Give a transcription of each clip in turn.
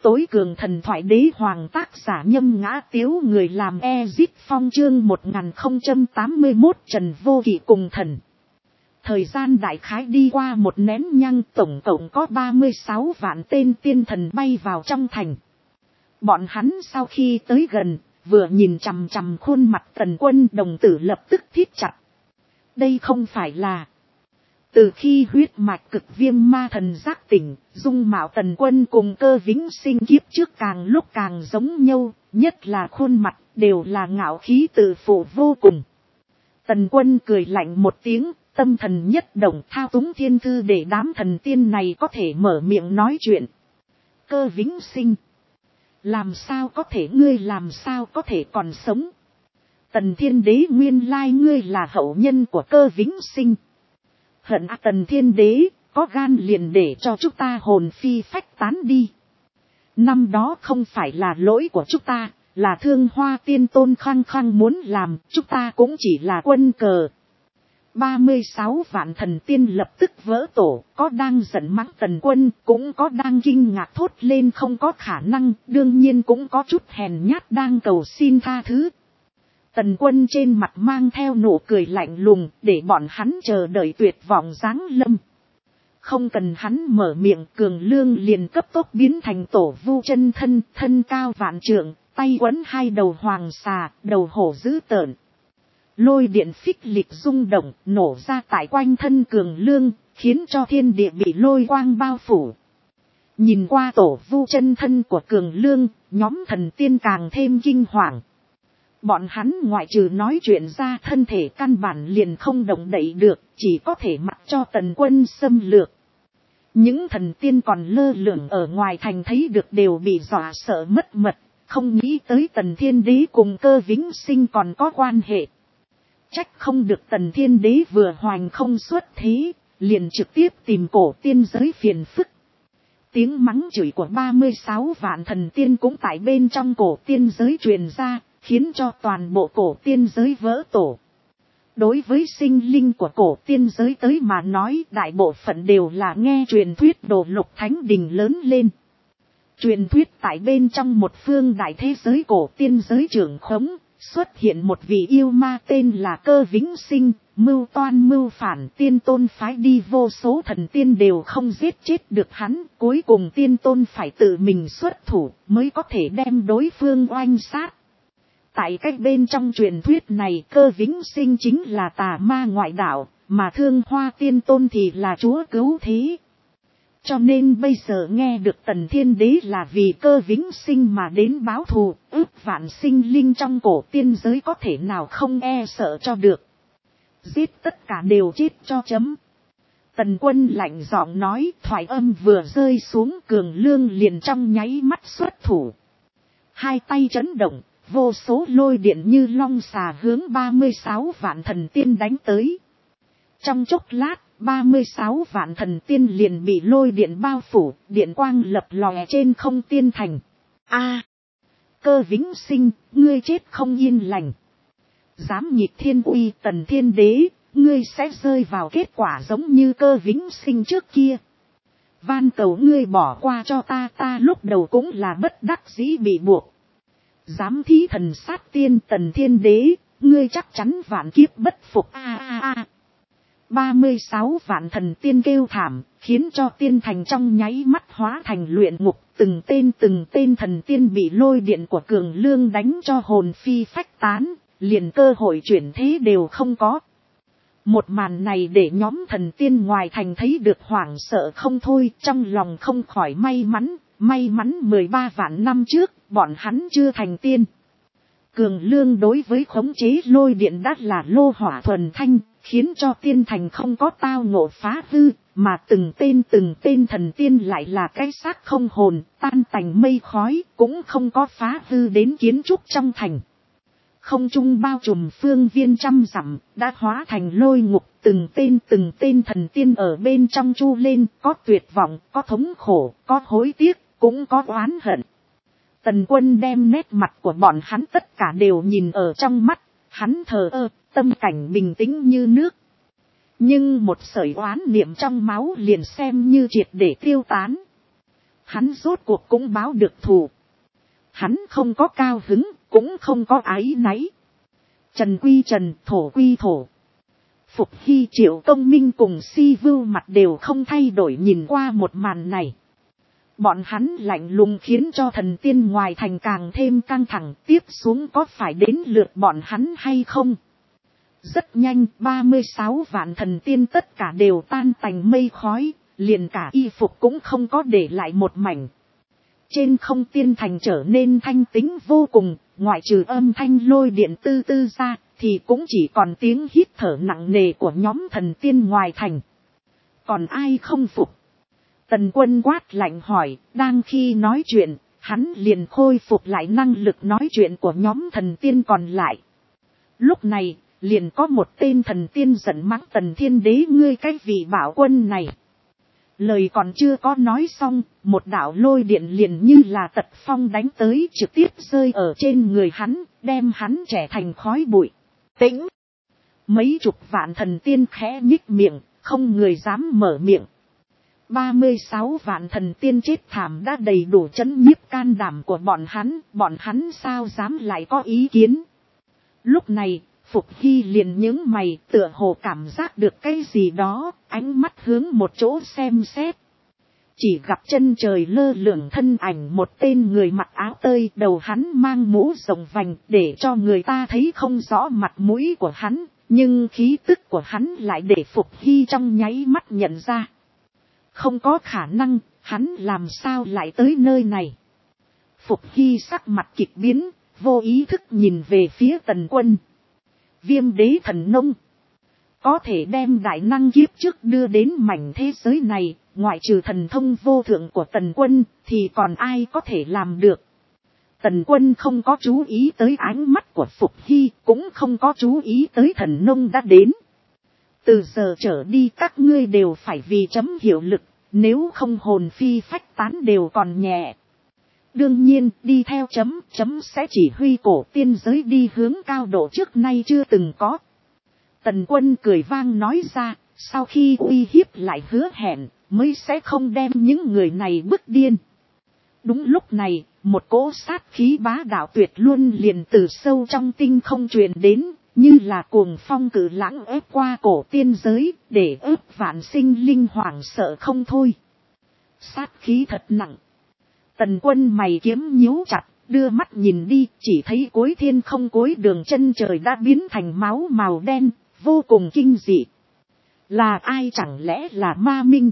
tối cường thần thoại đế hoàng tác giả Nhâm Ngã Tiếu, người làm Ezip Phong, chương 1081 Trần Vô Kỵ cùng thần. Thời gian đại khái đi qua một nén nhang, tổng cộng có 36 vạn tên tiên thần bay vào trong thành. Bọn hắn sau khi tới gần, vừa nhìn chằm chằm khuôn mặt Tần Quân, đồng tử lập tức thít chặt. Đây không phải là... Từ khi huyết mạch cực viêm ma thần giác tỉnh, dung mạo Tần Quân cùng Cơ Vĩnh Sinh kiếp trước càng lúc càng giống nhau, nhất là khuôn mặt đều là ngạo khí tự phụ vô cùng. Tần Quân cười lạnh một tiếng, tâm thần nhất động, thao túng thiên thư để đám thần tiên này có thể mở miệng nói chuyện. Cơ Vĩnh Sinh, làm sao có thể, ngươi làm sao có thể còn sống? Tần Thiên Đế nguyên lai ngươi là hậu nhân của Cơ Vĩnh Sinh. Hận Tần Thiên Đế, có gan liền để cho chúng ta hồn phi phách tán đi. Năm đó không phải là lỗi của chúng ta, là Thương Hoa Tiên Tôn khăng khăng muốn làm, chúng ta cũng chỉ là quân cờ. 36 vạn thần tiên lập tức vỡ tổ, có đang giận mắng Tần Quân, cũng có đang kinh ngạc thốt lên không có khả năng, đương nhiên cũng có chút hèn nhát đang cầu xin tha thứ. Tần Quân trên mặt mang theo nụ cười lạnh lùng, để bọn hắn chờ đợi tuyệt vọng giáng lâm. Không cần hắn mở miệng, Cường Lương liền cấp tốc biến thành tổ vu chân thân, thân cao vạn trượng, tay quấn hai đầu hoàng xà, đầu hổ dữ tợn. Lôi điện phích lịch rung động, nổ ra tại quanh thân Cường Lương, khiến cho thiên địa bị lôi quang bao phủ. Nhìn qua tổ vu chân thân của Cường Lương, nhóm thần tiên càng thêm kinh hoàng. Bọn hắn ngoại trừ nói chuyện ra, thân thể căn bản liền không động đậy được, chỉ có thể mặc cho Tần Quân xâm lược. Những thần tiên còn lơ lửng ở ngoài thành thấy được đều bị dọa sợ mất mật, không nghĩ tới Tần Thiên Đế cùng Cơ Vĩnh Sinh còn có quan hệ. Trách không được Tần Thiên Đế vừa hoành không xuất thế, liền trực tiếp tìm cổ tiên giới phiền phức. Tiếng mắng chửi của 36 vạn thần tiên cũng tại bên trong cổ tiên giới truyền ra, khiến cho toàn bộ cổ tiên giới vỡ tổ. Đối với sinh linh của cổ tiên giới tới mà nói, đại bộ phận đều là nghe truyền thuyết Đồ Lục Thánh Đình lớn lên. Truyền thuyết tại bên trong một phương đại thế giới cổ tiên giới trưởng khống, xuất hiện một vị yêu ma tên là Cơ Vĩnh Sinh, mưu toan mưu phản, tiên tôn phái đi vô số thần tiên đều không giết chết được hắn, cuối cùng tiên tôn phải tự mình xuất thủ mới có thể đem đối phương oanh sát. Tại cách bên trong truyền thuyết này, Cơ Vĩnh Sinh chính là tà ma ngoại đạo, mà Thương Hoa Tiên Tôn thì là chúa cứu thế. Cho nên bây giờ nghe được Tần Thiên Đế là vì Cơ Vĩnh Sinh mà đến báo thù, ước vạn sinh linh trong cổ tiên giới có thể nào không e sợ cho được. Giết tất cả đều chết cho chấm. Tần Quân lạnh giọng nói, thoại âm vừa rơi xuống, Cường Lương liền trong nháy mắt xuất thủ. Hai tay chấn động, vô số lôi điện như long xà hướng 36 vạn thần tiên đánh tới. Trong chốc lát, 36 vạn thần tiên liền bị lôi điện bao phủ, điện quang lập lòe trên không tiên thành. Cơ Vĩnh Sinh, ngươi chết không yên lành. Dám nhịp thiên uy Tần Thiên Đế, ngươi sẽ rơi vào kết quả giống như Cơ Vĩnh Sinh trước kia. Van cầu ngươi bỏ qua cho ta lúc đầu cũng là bất đắc dĩ bị buộc. Dám thí thần sát tiên Tần Thiên Đế, ngươi chắc chắn vạn kiếp bất phục. 36 vạn thần tiên kêu thảm, khiến cho tiên thành trong nháy mắt hóa thành luyện ngục, từng tên thần tiên bị lôi điện của Cường Lương đánh cho hồn phi phách tán, liền cơ hội chuyển thế đều không có. Một màn này để nhóm thần tiên ngoài thành thấy được hoảng sợ không thôi, trong lòng không khỏi may mắn 13 vạn năm trước, bọn hắn chưa thành tiên. Cường Lương đối với khống chế lôi điện đã là lô hỏa thuần thanh, khiến cho tiên thành không có tao ngộ phá hư, mà từng tên thần tiên lại là cái xác không hồn, tan tành mây khói, cũng không có phá hư đến kiến trúc trong thành. Không trung bao trùm phương viên trăm dặm, đã hóa thành lôi ngục, từng tên thần tiên ở bên trong chu lên, có tuyệt vọng, có thống khổ, có hối tiếc, cũng có oán hận. Tần Quân đem nét mặt của bọn hắn tất cả đều nhìn ở trong mắt, hắn thờ ơ, tâm cảnh bình tĩnh như nước. Nhưng một sợi oán niệm trong máu liền xem như triệt để tiêu tán. Hắn rốt cuộc cũng báo được thù. Hắn không có cao hứng, cũng không có áy náy. Trần quy trần, thổ quy thổ. Phục Hy, Triệu Công Minh cùng Si Vưu mặt đều không thay đổi nhìn qua một màn này. Bọn hắn lạnh lùng khiến cho thần tiên ngoài thành càng thêm căng thẳng, tiếp xuống có phải đến lượt bọn hắn hay không? Rất nhanh, 36 vạn thần tiên tất cả đều tan tành mây khói, liền cả y phục cũng không có để lại một mảnh. Trên không tiên thành trở nên thanh tĩnh vô cùng, ngoại trừ âm thanh lôi điện tư tư ra, thì cũng chỉ còn tiếng hít thở nặng nề của nhóm thần tiên ngoài thành. Còn ai không phục? Tần Quân quát lạnh hỏi, đang khi nói chuyện, hắn liền khôi phục lại năng lực nói chuyện của nhóm thần tiên còn lại. Lúc này, liền có một tên thần tiên giận mắng Tần Thiên Đế, ngươi cái vị bảo quân này. Lời còn chưa có nói xong, một đạo lôi điện liền như là tật phong đánh tới, trực tiếp rơi ở trên người hắn, đem hắn trẻ thành khói bụi. Tĩnh! Mấy chục vạn thần tiên khẽ nhích miệng, không người dám mở miệng. 36 vạn thần tiên chết thảm đã đầy đủ chấn nhiếp can đảm của bọn hắn sao dám lại có ý kiến. Lúc này, Phục Hy liền nhướng mày, tựa hồ cảm giác được cái gì đó, ánh mắt hướng một chỗ xem xét. Chỉ gặp chân trời lơ lửng thân ảnh một tên người mặc áo tơi, đầu hắn mang mũ rộng vành để cho người ta thấy không rõ mặt mũi của hắn, nhưng khí tức của hắn lại để Phục Hy trong nháy mắt nhận ra. Không có khả năng, hắn làm sao lại tới nơi này. Phục Hy sắc mặt kịch biến, vô ý thức nhìn về phía Tần Quân. Viêm đế thần nông. Có thể đem đại năng kiếp trước đưa đến mảnh thế giới này, ngoại trừ thần thông vô thượng của Tần Quân, thì còn ai có thể làm được. Tần Quân không có chú ý tới ánh mắt của Phục Hy, cũng không có chú ý tới thần nông đã đến. Từ giờ trở đi các ngươi đều phải vì chấm hiệu lực, nếu không hồn phi phách tán đều còn nhẹ. Đương nhiên, đi theo chấm sẽ chỉ huy cổ tiên giới đi hướng cao độ trước nay chưa từng có. Tần Quân cười vang nói ra, sau khi uy hiếp lại hứa hẹn, mới sẽ không đem những người này bức điên. Đúng lúc này, một cỗ sát khí bá đạo tuyệt luôn liền từ sâu trong tinh không truyền đến, như là cuồng phong cử lãng ép qua cổ tiên giới, để ép vạn sinh linh hoảng sợ không thôi. Sát khí thật nặng. Tần Quân mày kiếm nhíu chặt, đưa mắt nhìn đi, chỉ thấy cuối thiên không cuối đường chân trời đã biến thành máu màu đen, vô cùng kinh dị. Là ai, chẳng lẽ là Ma Minh?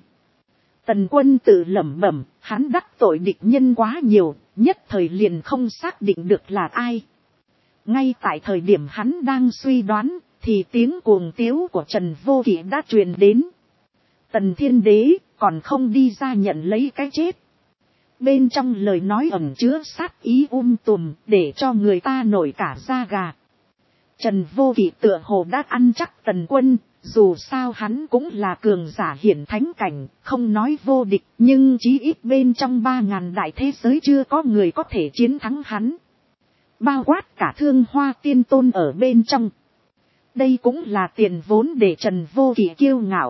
Tần Quân tự lẩm bẩm, hắn đắc tội địch nhân quá nhiều, nhất thời liền không xác định được là ai. Ngay tại thời điểm hắn đang suy đoán, thì tiếng cuồng tiếu của Trần Vô Kỵ đã truyền đến. Tần Thiên Đế, còn không đi ra nhận lấy cái chết. Bên trong lời nói ẩn chứa sát ý tùm, để cho người ta nổi cả da gà. Trần Vô Kỵ tựa hồ đã ăn chắc Tần Quân, dù sao hắn cũng là cường giả hiển thánh cảnh, không nói vô địch, nhưng chí ít bên trong 3000 đại thế giới chưa có người có thể chiến thắng hắn. Bao quát cả Thương Hoa Tiên Tôn ở bên trong. Đây cũng là tiền vốn để Trần Vô Kỵ kiêu ngạo.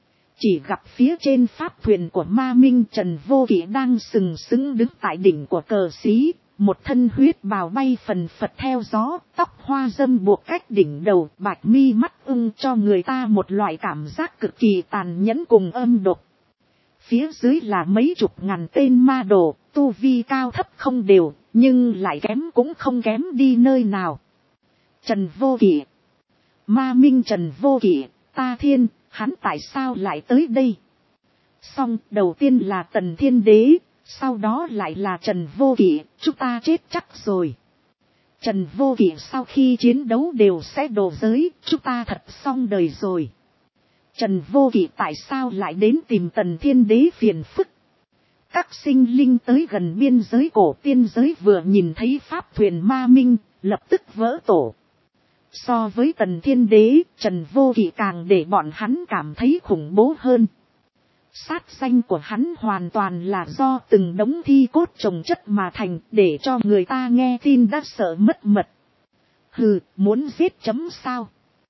Chỉ gặp phía trên pháp thuyền của Ma Minh, Trần Vô Kỵ đang sừng sững đứng tại đỉnh của cờ xí, một thân huyết bào bay phần phật theo gió, tóc hoa dâm buộc cách đỉnh đầu, bạch mi mắt ưng cho người ta một loại cảm giác cực kỳ tàn nhẫn cùng âm độc. Phía dưới là mấy chục ngàn tên ma đồ, tu vi cao thấp không đều, nhưng lại kém cũng không kém đi nơi nào. Trần Vô Kỵ. Ma Minh Trần Vô Kỵ, ta thiên, hắn tại sao lại tới đây? Xong, đầu tiên là Tần Thiên Đế, sau đó lại là Trần Vô Kỵ, chúng ta chết chắc rồi. Trần Vô Kỵ sau khi chiến đấu đều sẽ đổ giới, chúng ta thật xong đời rồi. Trần Vô Kỵ tại sao lại đến tìm Tần Thiên Đế phiền phức? Các sinh linh tới gần biên giới cổ tiên giới vừa nhìn thấy pháp thuyền Ma Minh, lập tức vỡ tổ. So với Tần Thiên Đế, Trần Vô Kỵ càng để bọn hắn cảm thấy khủng bố hơn. Sát danh của hắn hoàn toàn là do từng đống thi cốt chồng chất mà thành, để cho người ta nghe tin đã sợ mất mật. Hừ, muốn giết chấm sao?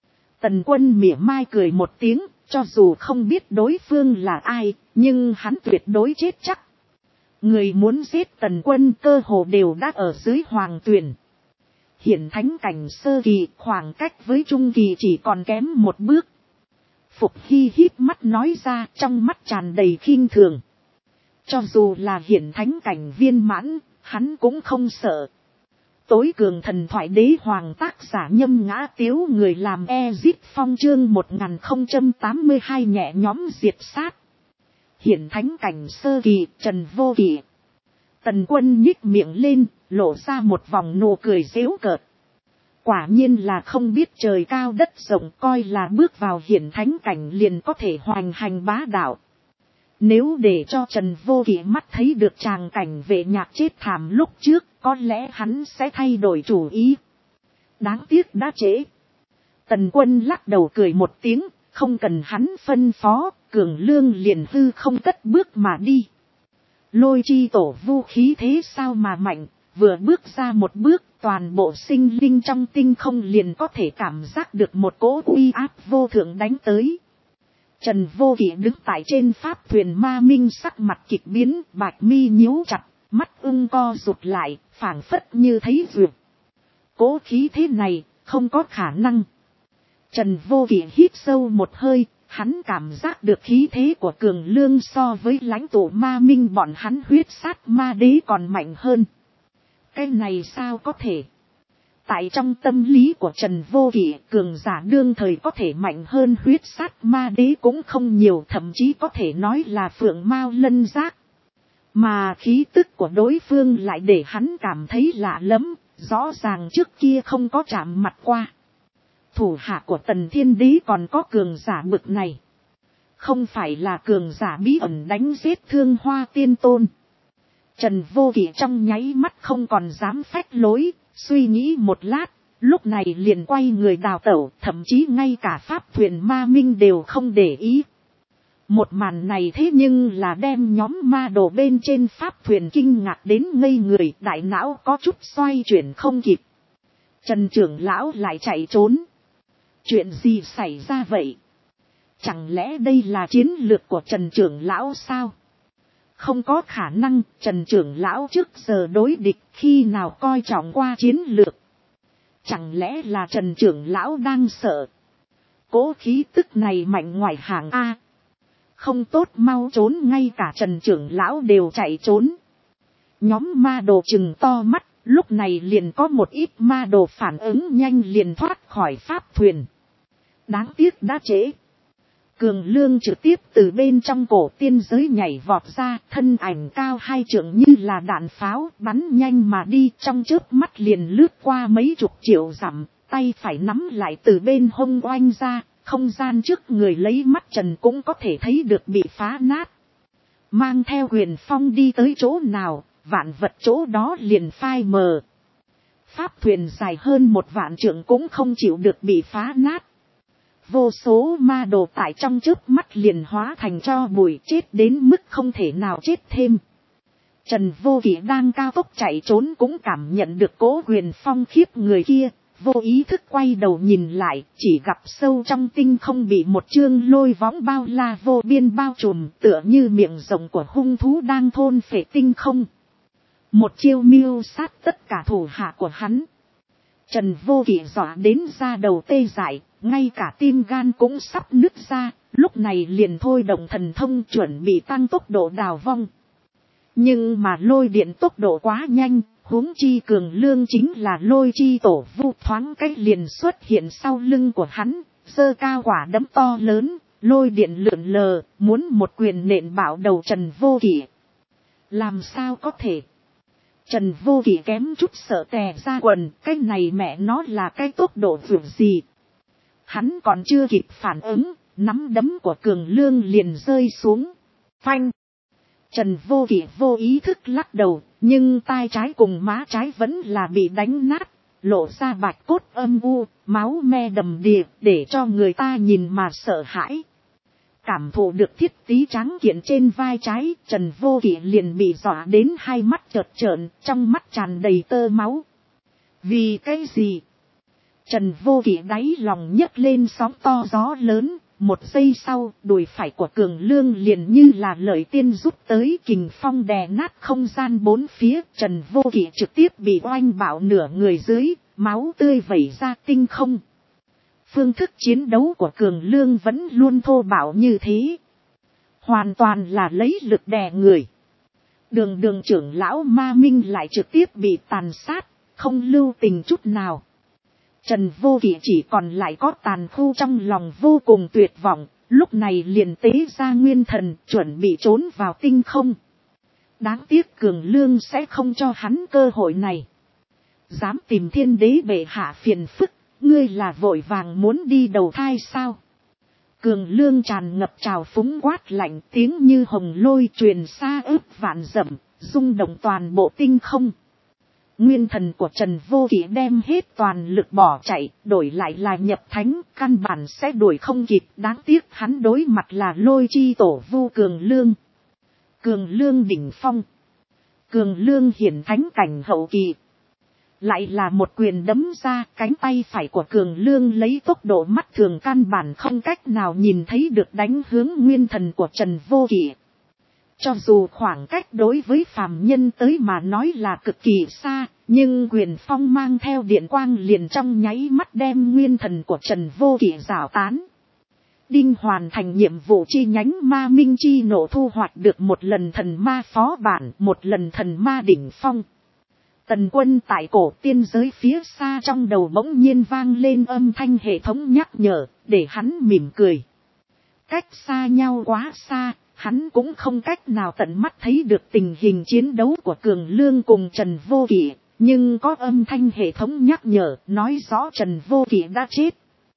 Tần Quân mỉa mai cười một tiếng, cho dù không biết đối phương là ai, nhưng hắn tuyệt đối chết chắc. Người muốn giết Tần Quân cơ hồ đều đã ở dưới Hoàng Tuyền. Hiển thánh cảnh sơ kỳ, khoảng cách với trung kỳ chỉ còn kém một bước. Phục Hy híp mắt nói ra, trong mắt tràn đầy khinh thường. Cho dù là hiển thánh cảnh viên mãn, hắn cũng không sợ. Tối cường thần thoại đế hoàng tác giả Nhâm Ngã Tiếu, người làm Ezit Phong chương 1082 nhẹ nhóm diệt sát. Hiển thánh cảnh sơ kỳ, Trần Vô Kỵ. Tần Quân nhích miệng lên, lộ ra một vòng nụ cười giễu cợt. Quả nhiên là không biết trời cao đất rộng, coi là bước vào hiển thánh cảnh liền có thể hoành hành bá đạo. Nếu để cho Trần Vô Kỵ mắt thấy được tràng cảnh vệ nhạc chết thảm lúc trước, có lẽ hắn sẽ thay đổi chủ ý. Đáng tiếc đã trễ. Tần Quân lắc đầu cười một tiếng, không cần hắn phân phó, Cường Lương liền hư không cất bước mà đi. Lôi chi tổ vu khí thế sao mà mạnh, vừa bước ra một bước, toàn bộ sinh linh trong tinh không liền có thể cảm giác được một cỗ uy áp vô thượng đánh tới. Trần Vô Kỵ đứng tại trên pháp thuyền ma minh, sắc mặt kịch biến, bạch mi nhíu chặt, mắt ưng co rụt lại, phảng phất như thấy vượt. Cố khí thế này, không có khả năng. Trần Vô Kỵ hít sâu một hơi, hắn cảm giác được khí thế của Cường Lương so với lãnh tụ ma minh bọn hắn huyết sát ma đế còn mạnh hơn. Cái này sao có thể? Tại trong tâm lý của Trần Vô Kỵ, cường giả đương thời có thể mạnh hơn huyết sát ma đế cũng không nhiều, thậm chí có thể nói là phượng mao lân giác. Mà khí tức của đối phương lại để hắn cảm thấy lạ lắm, rõ ràng trước kia không có chạm mặt qua. Thủ hạ của Tần Thiên Đế còn có cường giả bực này. Không phải là cường giả bí ẩn đánh giết Thương Hoa Tiên Tôn. Trần Vô Kỵ trong nháy mắt không còn dám phách lối, suy nghĩ một lát, lúc này liền quay người đào tẩu, thậm chí ngay cả pháp thuyền ma minh đều không để ý. Một màn này thế nhưng là đem nhóm ma đồ bên trên pháp thuyền kinh ngạc đến ngây người, đại não có chút xoay chuyển không kịp. Trần trưởng lão lại chạy trốn. Chuyện gì xảy ra vậy? Chẳng lẽ đây là chiến lược của Trần trưởng lão sao? Không có khả năng, Trần trưởng lão trước giờ đối địch khi nào coi trọng qua chiến lược. Chẳng lẽ là Trần trưởng lão đang sợ? Cố khí tức này mạnh ngoài hàng A. Không tốt, mau trốn, ngay cả Trần trưởng lão đều chạy trốn. Nhóm ma đồ chừng to mắt, lúc này liền có một ít ma đồ phản ứng nhanh liền thoát khỏi pháp thuyền. Đáng tiếc đã trễ. Cường Lương trực tiếp từ bên trong cổ tiên giới nhảy vọt ra, thân ảnh cao 2 trượng như là đạn pháo, bắn nhanh mà đi, trong chớp mắt liền lướt qua mấy chục triệu dặm, tay phải nắm lại từ bên hông oanh ra, không gian trước người lấy mắt trần cũng có thể thấy được bị phá nát. Mang theo huyền phong đi tới chỗ nào, vạn vật chỗ đó liền phai mờ. Pháp thuyền dài hơn 1 vạn trượng cũng không chịu được bị phá nát. Vô số ma đồ tại trong chớp mắt liền hóa thành tro bụi, chết đến mức không thể nào chết thêm. Trần Vô Kỵ đang cao tốc chạy trốn cũng cảm nhận được cỗ huyền phong khiếp người kia, vô ý thức quay đầu nhìn lại, chỉ gặp sâu trong tinh không bị một chương lôi võng bao la vô biên bao trùm, tựa như miệng rồng của hung thú đang thôn phệ tinh không. Một chiêu mưu sát tất cả thủ hạ của hắn. Trần Vô Kỵ dọa đến da đầu tê dại, ngay cả tim gan cũng sắp nứt ra, lúc này liền thôi động thần thông chuẩn bị tăng tốc độ đào vong. Nhưng mà lôi điện tốc độ quá nhanh, huống chi Cường Lương chính là lôi chi tổ vu, thoáng cách liền xuất hiện sau lưng của hắn, giơ cao quả đấm to lớn, lôi điện lượn lờ, muốn một quyền nện bạo đầu Trần Vô Kỵ. Làm sao có thể? Trần Vô Kỵ kém chút sợ tè ra quần, cái này mẹ nó là cái tốc độ vượt gì? Hắn còn chưa kịp phản ứng, nắm đấm của Cường Lương liền rơi xuống. Phanh! Trần Vô Kỵ vô ý thức lắc đầu, nhưng tai trái cùng má trái vẫn là bị đánh nát, lộ ra bạch cốt âm u, máu me đầm đìa, để cho người ta nhìn mà sợ hãi. Cảm thụ được thiết tí trắng kiện trên vai trái, Trần Vô Kỵ liền bị dọa đến hai mắt chợt trợn, trong mắt tràn đầy tơ máu. Vì cái gì? Trần Vô Kỵ đáy lòng nhấc lên sóng to gió lớn, một giây sau, đùi phải của Cường Lương liền như là lợi tiên rút tới, kình phong đè nát không gian bốn phía, Trần Vô Kỵ trực tiếp bị oanh bạo nửa người dưới, máu tươi vẩy ra tinh không. Phương thức chiến đấu của Cường Lương vẫn luôn thô bạo như thế, hoàn toàn là lấy lực đè người. Đường trưởng lão Ma Minh lại trực tiếp bị tàn sát, không lưu tình chút nào. Trần Vô Kỵ chỉ còn lại có tàn khu trong lòng vô cùng tuyệt vọng, lúc này liền tế ra nguyên thần, chuẩn bị trốn vào tinh không. Đáng tiếc Cường Lương sẽ không cho hắn cơ hội này. Dám tìm Thiên Đế bệ hạ phiền phức, ngươi là vội vàng muốn đi đầu thai sao? Cường Lương tràn ngập trào phúng quát lạnh, tiếng như hồng lôi truyền xa ước vạn dặm, rung động toàn bộ tinh không. Nguyên thần của Trần Vô Kỵ đem hết toàn lực bỏ chạy, đổi lại là nhập thánh, căn bản sẽ đuổi không kịp, đáng tiếc hắn đối mặt là Lôi Chi Tổ Vu Cường Lương. Cường Lương đỉnh phong. Cường Lương hiển thánh cảnh hậu kỳ. Lại là một quyền đấm ra, cánh tay phải của Cường Lương lấy tốc độ mắt thường căn bản không cách nào nhìn thấy được đánh hướng nguyên thần của Trần Vô Kỵ. Cho dù khoảng cách đối với phàm nhân tới mà nói là cực kỳ xa, nhưng quyền phong mang theo điện quang liền trong nháy mắt đem nguyên thần của Trần Vô Kỵ rào tán. Đinh hoàn thành nhiệm vụ chi nhánh Ma Minh chi nộ, thu hoạch được một lần thần ma phó bản, một lần thần ma đỉnh phong. Tần Quân tại cổ tiên giới phía xa trong đầu bỗng nhiên vang lên âm thanh hệ thống nhắc nhở, để hắn mỉm cười. Cách xa nhau quá xa, hắn cũng không cách nào tận mắt thấy được tình hình chiến đấu của Cường Lương cùng Trần Vô Kỵ, nhưng có âm thanh hệ thống nhắc nhở, nói rõ Trần Vô Kỵ đã chết.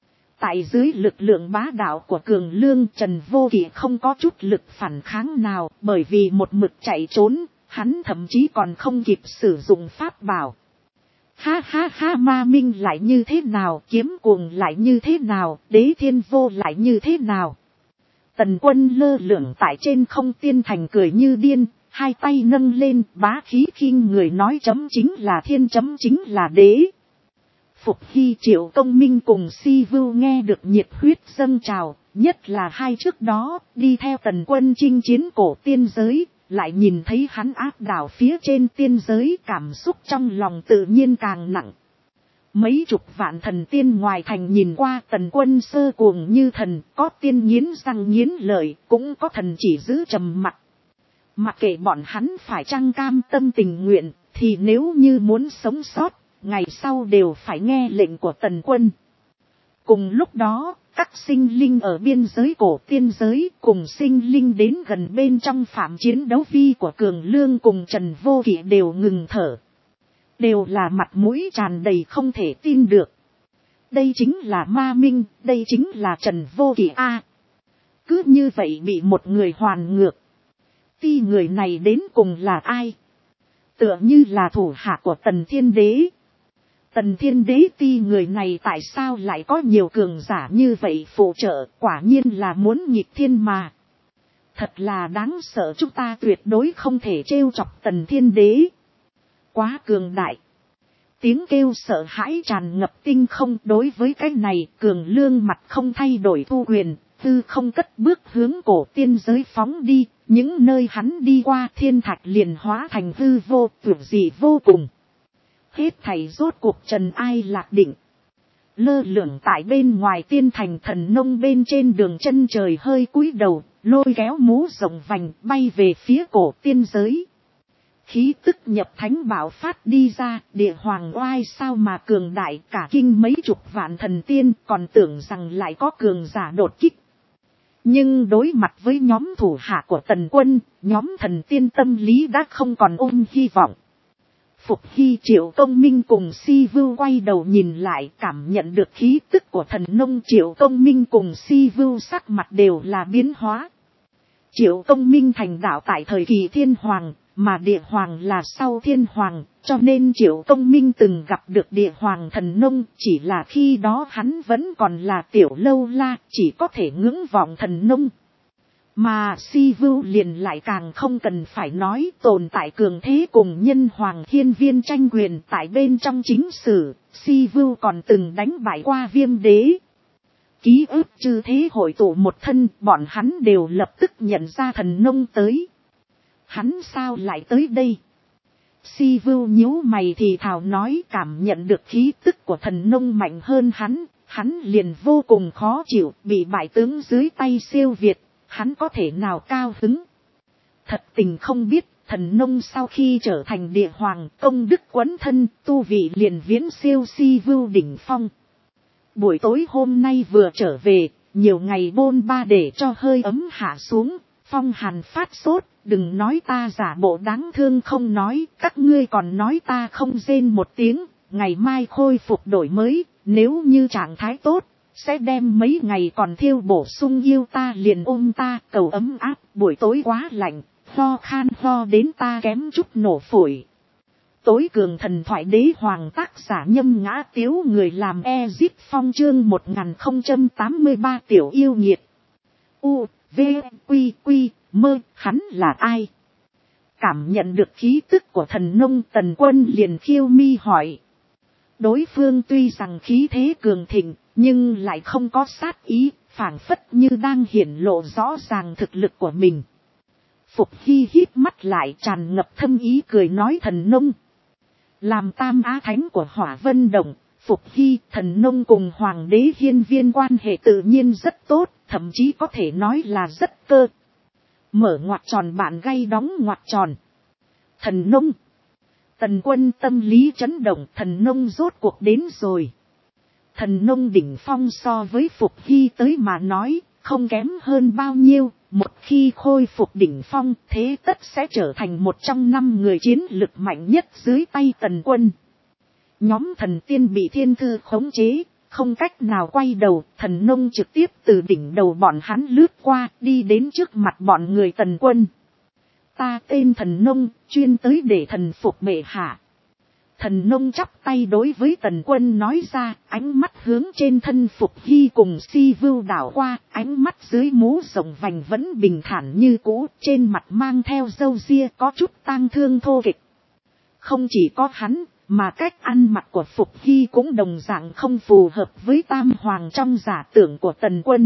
Tại dưới lực lượng bá đạo của Cường Lương, Trần Vô Kỵ không có chút lực phản kháng nào, bởi vì một mực chạy trốn, hắn thậm chí còn không kịp sử dụng pháp bảo. Ha ha ha, Ma Minh lại như thế nào, Kiếm Cuồng lại như thế nào, Đế Thiên Vô lại như thế nào. Tần Quân lơ lửng tại trên không tiên thành cười như điên, hai tay nâng lên, bá khí khinh người nói chấm chính là thiên, chấm chính là đế. Phục Hy, Triệu Công Minh cùng Si Vưu nghe được nhiệt huyết dâng trào, nhất là hai trước đó, đi theo Tần Quân chinh chiến cổ tiên giới, lại nhìn thấy hắn áp đảo phía trên tiên giới, cảm xúc trong lòng tự nhiên càng nặng. Mấy chục vạn thần tiên ngoài thành nhìn qua Tần Quân sơ cuồng như thần, có tiên nghiến răng nghiến lợi, cũng có thần chỉ giữ trầm mặc. Mặc kệ bọn hắn phải chăng cam tâm tình nguyện, thì nếu như muốn sống sót, ngày sau đều phải nghe lệnh của Tần Quân. Cùng lúc đó, các sinh linh ở biên giới cổ tiên giới cùng sinh linh đến gần bên trong phạm chiến đấu vi của Cường Lương cùng Trần Vô Kỵ đều ngừng thở. Đều là mặt mũi tràn đầy không thể tin được. Đây chính là Ma Minh, đây chính là Trần Vô Kỵ A. Cứ như vậy bị một người hoàn ngược. Ti người này đến cùng là ai? Tựa như là thủ hạ của Tần Thiên Đế. Tần Thiên Đế ti người này tại sao lại có nhiều cường giả như vậy phụ trợ, quả nhiên là muốn nghịch thiên mà. Thật là đáng sợ, chúng ta tuyệt đối không thể trêu chọc Tần Thiên Đế. Quá cường đại. Tiếng kêu sợ hãi tràn ngập tinh không, đối với cái này Cường Lương mặt không thay đổi thu quyền, tư không cất bước hướng cổ tiên giới phóng đi, những nơi hắn đi qua thiên thạch liền hóa thành hư vô, tuyệt dị vô cùng. Hết thảy rốt cuộc trần ai lạc định. Lơ lửng tại bên ngoài tiên thành Thần Nông bên trên đường chân trời hơi cúi đầu, lôi kéo mũ rộng vành bay về phía cổ tiên giới. Khí tức nhập thánh bảo phát đi ra, địa hoàng oai sao mà cường đại, cả kinh mấy chục vạn thần tiên, còn tưởng rằng lại có cường giả đột kích. Nhưng đối mặt với nhóm thủ hạ của Tần Quân, nhóm thần tiên tâm lý đã không còn ôm hy vọng. Phục Hy, Triệu Công Minh cùng Si Vưu quay đầu nhìn lại, cảm nhận được khí tức của Thần Nông. Triệu Công Minh cùng Si Vưu sắc mặt đều là biến hóa. Triệu Công Minh thành đạo tại thời kỳ Thiên Hoàng, mà Địa Hoàng là sau Thiên Hoàng, cho nên Triệu Công Minh từng gặp được Địa Hoàng Thần Nông, chỉ là khi đó hắn vẫn còn là tiểu lâu la, chỉ có thể ngưỡng vọng Thần Nông. Mà Si Vưu liền lại càng không cần phải nói, tồn tại cường thế cùng Nhân Hoàng Hiên Viên tranh quyền tại bên trong chính sử, Si Vưu còn từng đánh bại qua Viêm Đế. Ký ức chư thế hội tụ một thân, bọn hắn đều lập tức nhận ra thần nông tới. Hắn sao lại tới đây? Si Vưu nhíu mày thì thào nói, cảm nhận được khí tức của thần nông mạnh hơn hắn liền vô cùng khó chịu, bị bại tướng dưới tay siêu việt, hắn có thể nào cao hứng. Thật tình không biết, thần nông sau khi trở thành địa hoàng, công đức quấn thân, tu vị liền viễn siêu Si Vưu đỉnh phong. Buổi tối hôm nay vừa trở về, nhiều ngày bôn ba để cho hơi ấm hạ xuống, phong hàn phát sốt, đừng nói ta giả bộ đáng thương không nói, các ngươi còn nói ta không rên một tiếng, ngày mai khôi phục đổi mới, nếu như trạng thái tốt, sẽ đem mấy ngày còn thiêu bổ sung yêu ta liền ôm ta, cầu ấm áp, buổi tối quá lạnh, ho khan ho đến ta kém chút nổ phổi. Tối cường thần thoại đế hoàng tác giả Nhâm Ngã Tiếu, người làm Ezip Phong chương 1083 tiểu yêu nghiệt. U, V, Quy, Quy, Mơ, hắn là ai? Cảm nhận được khí tức của thần nông, Tần Quân liền khiêu mi hỏi. Đối phương tuy rằng khí thế cường thịnh, nhưng lại không có sát ý, phảng phất như đang hiển lộ rõ ràng thực lực của mình. Phục Hy híp mắt lại, tràn ngập thâm ý cười nói, thần nông. Làm tam á thánh của Hỏa Vân Động, Phục Hy, thần nông cùng Hoàng đế Hiên Viên quan hệ tự nhiên rất tốt, thậm chí có thể nói là rất cơ. Mở ngoặc tròn bạn gay đóng ngoặc tròn. Thần nông. Tần Quân tâm lý chấn động, thần nông rốt cuộc đến rồi. Thần nông đỉnh phong so với Phục Hy tới mà nói, không kém hơn bao nhiêu. Một khi khôi phục đỉnh phong, thế tất sẽ trở thành một trong 5 người chiến lực mạnh nhất dưới tay Tần Quân. Nhóm thần tiên bị thiên thư khống chế, không cách nào quay đầu, thần nông trực tiếp từ đỉnh đầu bọn hắn lướt qua, đi đến trước mặt bọn người Tần Quân. Ta tên thần nông, chuyên tới để thần phục bệ hạ. Thần nông chắp tay đối với Tần Quân nói ra, ánh mắt hướng trên thân Phục Hy cùng Si Vưu đảo qua, ánh mắt dưới mũ rộng vành vẫn bình thản như cũ, trên mặt mang theo râu ria có chút tang thương thô kịch. Không chỉ có hắn, mà cách ăn mặc của Phục Hy cũng đồng dạng không phù hợp với tam hoàng trong giả tưởng của Tần Quân.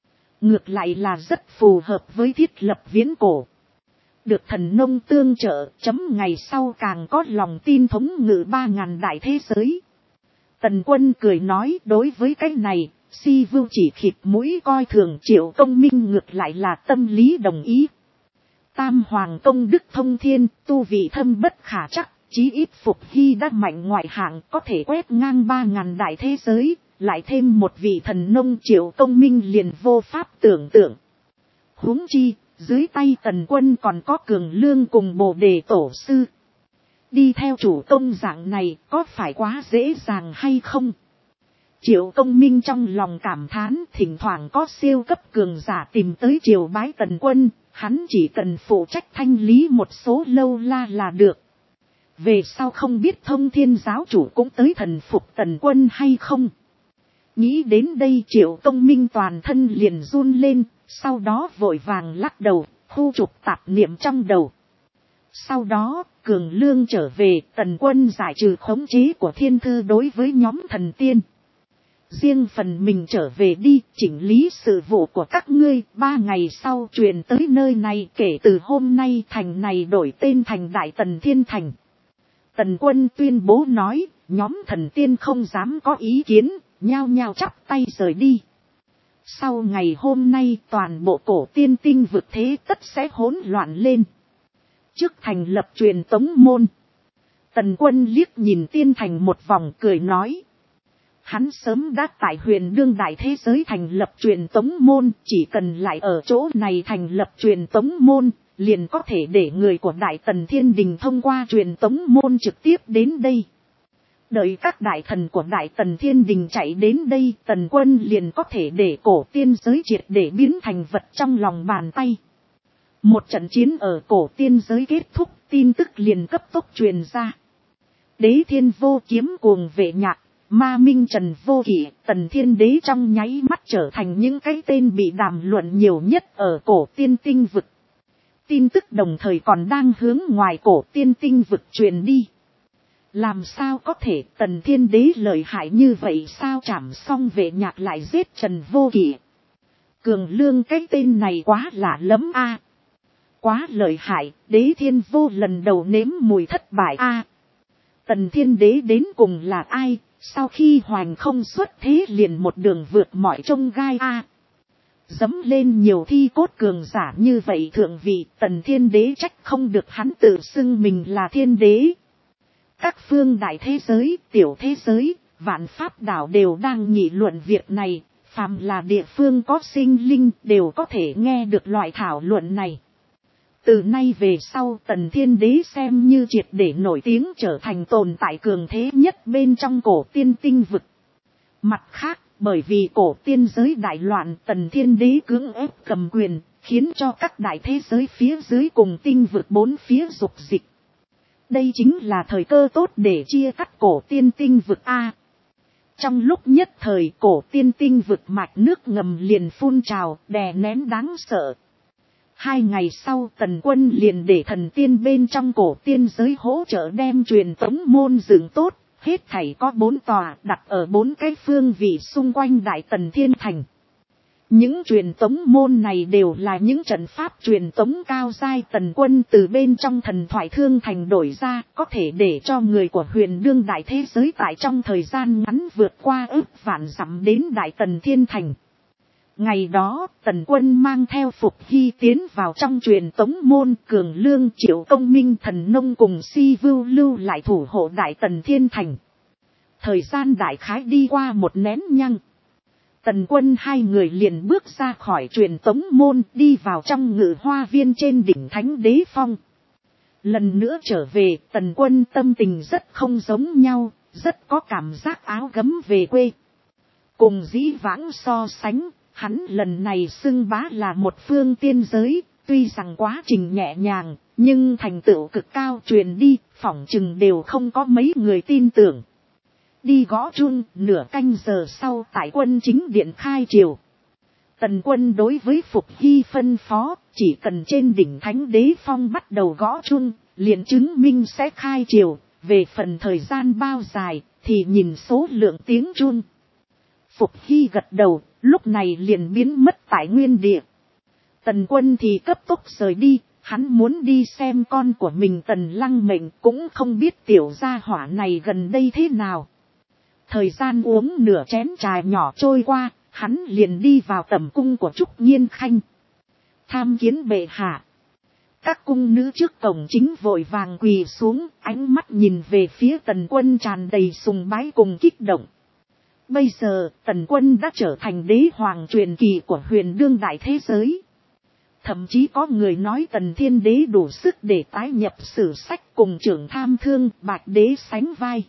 Ngược lại là rất phù hợp với thiết lập viễn cổ. Được thần nông tương trợ, chấm ngày sau càng có lòng tin thống ngự 3.000 đại thế giới. Tần Quân cười nói, đối với cái này, Si Vưu chỉ khịt mũi coi thường, Triệu Công Minh ngược lại là tâm lý đồng ý. Tam hoàng công đức thông thiên, tu vị thâm bất khả chắc, chí ít Phục Hy đã mạnh ngoại hạng, có thể quét ngang 3.000 đại thế giới, lại thêm một vị thần nông Triệu Công Minh liền vô pháp tưởng tượng. Huống chi, dưới tay Tần Quân còn có Cường Lương cùng Bồ Đề Tổ Sư. Đi theo chủ công dạng này có phải quá dễ dàng hay không? Triệu Công Minh trong lòng cảm thán, thỉnh thoảng có siêu cấp cường giả tìm tới triều bái Tần Quân, hắn chỉ cần phụ trách thanh lý một số lâu la là được. Về sau không biết Thông Thiên giáo chủ cũng tới thần phục Tần Quân hay không? Nghĩ đến đây Triệu Công Minh toàn thân liền run lên, sau đó vội vàng lắc đầu, khu trục tạp niệm trong đầu. Sau đó, Cường Lương trở về, Tần Quân giải trừ khống chế của thiên thư đối với nhóm thần tiên. Riêng phần mình trở về đi, chỉnh lý sự vụ của các ngươi, 3 ngày sau truyền tới nơi này, kể từ hôm nay thành này đổi tên thành Đại Tần Thiên Thành. Tần Quân tuyên bố nói, nhóm thần tiên không dám có ý kiến, nhao nhao chắp tay rời đi. Sau ngày hôm nay toàn bộ cổ tiên tinh vực thế tất sẽ hỗn loạn lên. Trước thành lập truyền tống môn. Tần Quân liếc nhìn tiên thành một vòng cười nói. Hắn sớm đã tại huyền đương đại thế giới thành lập truyền tống môn. Chỉ cần lại ở chỗ này thành lập truyền tống môn. Liền có thể để người của Đại Tần Thiên Đình thông qua truyền tống môn trực tiếp đến đây. Đợi các đại thần của Đại Tần Thiên Đình chạy đến đây, Tần Quân liền có thể để cổ tiên giới triệt để biến thành vật trong lòng bàn tay. Một trận chiến ở cổ tiên giới kết thúc, tin tức liền cấp tốc truyền ra. Đế Thiên Vô Kiếm cuồng vệ nhạc, Ma Minh Trần Vô Kỵ, Tần Thiên Đế trong nháy mắt trở thành những cái tên bị đàm luận nhiều nhất ở cổ tiên tinh vực. Tin tức đồng thời còn đang hướng ngoài cổ tiên tinh vực truyền đi. Làm sao có thể Tần Thiên Đế lợi hại như vậy sao? Trảm Xong Vệ Nhạc lại giết Trần Vô Kỵ. Cường Lương cái tên này quá lạ lắm a. Quá lợi hại, Đế Thiên Vô lần đầu nếm mùi thất bại a. Tần Thiên Đế đến cùng là ai? Sau khi hoành không xuất thế liền một đường vượt mọi trông gai a. Dẫm lên nhiều thi cốt cường giả như vậy thượng vị, Tần Thiên Đế trách không được hắn tự xưng mình là Thiên Đế. Các phương đại thế giới, tiểu thế giới, vạn pháp đảo đều đang nghị luận việc này, phàm là địa phương có sinh linh đều có thể nghe được loại thảo luận này. Từ nay về sau Tần Thiên Đế xem như triệt để nổi tiếng trở thành tồn tại cường thế nhất bên trong cổ tiên tinh vực. Mặt khác, bởi vì cổ tiên giới đại loạn, Tần Thiên Đế cưỡng ép cầm quyền, khiến cho các đại thế giới phía dưới cùng tinh vực bốn phía dục dịch. Đây chính là thời cơ tốt để chia cắt cổ tiên tinh vực A. Trong lúc nhất thời cổ tiên tinh vực mạch nước ngầm liền phun trào, đè nén đáng sợ. 2 ngày sau Tần Quân liền để thần tiên bên trong cổ tiên giới hỗ trợ đem truyền tống môn dựng tốt, hết thảy có 4 tòa đặt ở 4 cái phương vị xung quanh Đại Tần Thiên Thành. Những truyền tống môn này đều là những trận pháp truyền tống cao giai. Tần Quân từ bên trong thần thoại thương thành đổi ra, có thể để cho người của huyền đương đại thế giới tại trong thời gian ngắn vượt qua ước vạn dặm đến Đại Tần Thiên Thành. Ngày đó, Tần Quân mang theo Phục Hy tiến vào trong truyền tống môn. Cường Lương, Triệu Công Minh, Thần Nông cùng Si Vưu lưu lại thủ hộ Đại Tần Thiên Thành. Thời gian đại khái đi qua 1 nén nhang. Tần Quân 2 người liền bước ra khỏi truyền tống môn, đi vào trong ngự hoa viên trên đỉnh Thánh Đế Phong. Lần nữa trở về, Tần Quân tâm tình rất không giống nhau, rất có cảm giác áo gấm về quê. Cùng dĩ vãng so sánh, hắn lần này xưng bá là một phương tiên giới, tuy rằng quá trình nhẹ nhàng, nhưng thành tựu cực cao truyền đi, phỏng chừng đều không có mấy người tin tưởng. Đi gõ chuông, nửa canh giờ sau tại quân chính điện khai triều. Tần Quân đối với Phục Hy phân phó, chỉ cần trên đỉnh Thánh Đế Phong bắt đầu gõ chuông, liền chứng minh sẽ khai triều, về phần thời gian bao dài, thì nhìn số lượng tiếng chuông. Phục Hy gật đầu, lúc này liền biến mất tại nguyên địa. Tần Quân thì cấp tốc rời đi, hắn muốn đi xem con của mình Tần Lăng Mệnh, cũng không biết tiểu gia hỏa này gần đây thế nào. Thời gian uống nửa chén trà nhỏ trôi qua, hắn liền đi vào tẩm cung của Trúc Nhiên Khanh. Tham kiến bệ hạ. Các cung nữ trước cổng chính vội vàng quỳ xuống, ánh mắt nhìn về phía Tần Quân tràn đầy sùng bái cùng kích động. Bây giờ, Tần Quân đã trở thành đế hoàng truyền kỳ của huyền đương đại thế giới. Thậm chí có người nói Tần Thiên Đế đủ sức để tái nhập sử sách cùng Trưởng Tham Thương Bạch Đế sánh vai.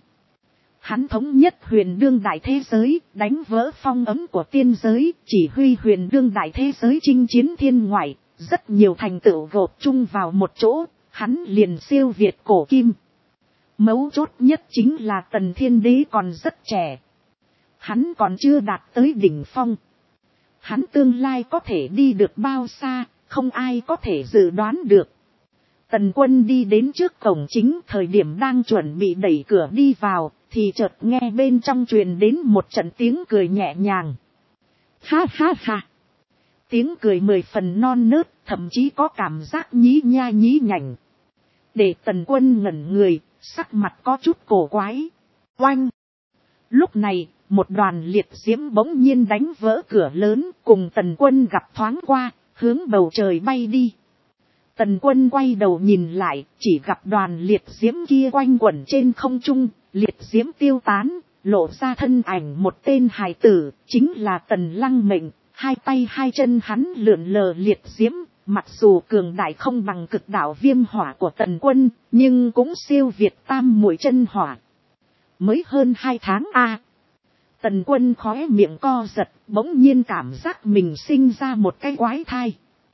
Hắn thống nhất huyền đương đại thế giới, đánh vỡ phong ấm của tiên giới, chỉ huy huyền đương đại thế giới chinh chiến thiên ngoại, rất nhiều thành tựu gộp chung vào một chỗ, hắn liền siêu việt cổ kim. Mấu chốt nhất chính là Tần Thiên Đế còn rất trẻ. Hắn còn chưa đạt tới đỉnh phong. Hắn tương lai có thể đi được bao xa, không ai có thể dự đoán được. Tần Quân đi đến trước cổng chính, thời điểm đang chuẩn bị đẩy cửa đi vào, thì chợt nghe bên trong truyền đến một trận tiếng cười nhẹ nhàng. Ha ha ha. Tiếng cười 10 phần non nớt, thậm chí có cảm giác nhí nha nhí nhảnh. Để Tần Quân ngẩn người, sắc mặt có chút cổ quái. Oanh. Lúc này, một đoàn liệt diễm bỗng nhiên đánh vỡ cửa lớn, cùng Tần Quân gặp thoáng qua, hướng bầu trời bay đi. Tần Quân quay đầu nhìn lại, chỉ gặp đoàn liệt diễm kia quanh quẩn trên không trung, liệt diễm tiêu tán, lộ ra thân ảnh một tên hài tử, chính là Tần Lăng Mệnh. 2 tay 2 chân hắn lượn lờ liệt diễm, mặc dù cường đại không bằng cực đạo viêm hỏa của Tần Quân, nhưng cũng siêu việt tam muội chân hỏa. Mới hơn 2 tháng a. Tần Quân khóe miệng co giật, bỗng nhiên cảm giác mình sinh ra một cái quái thai.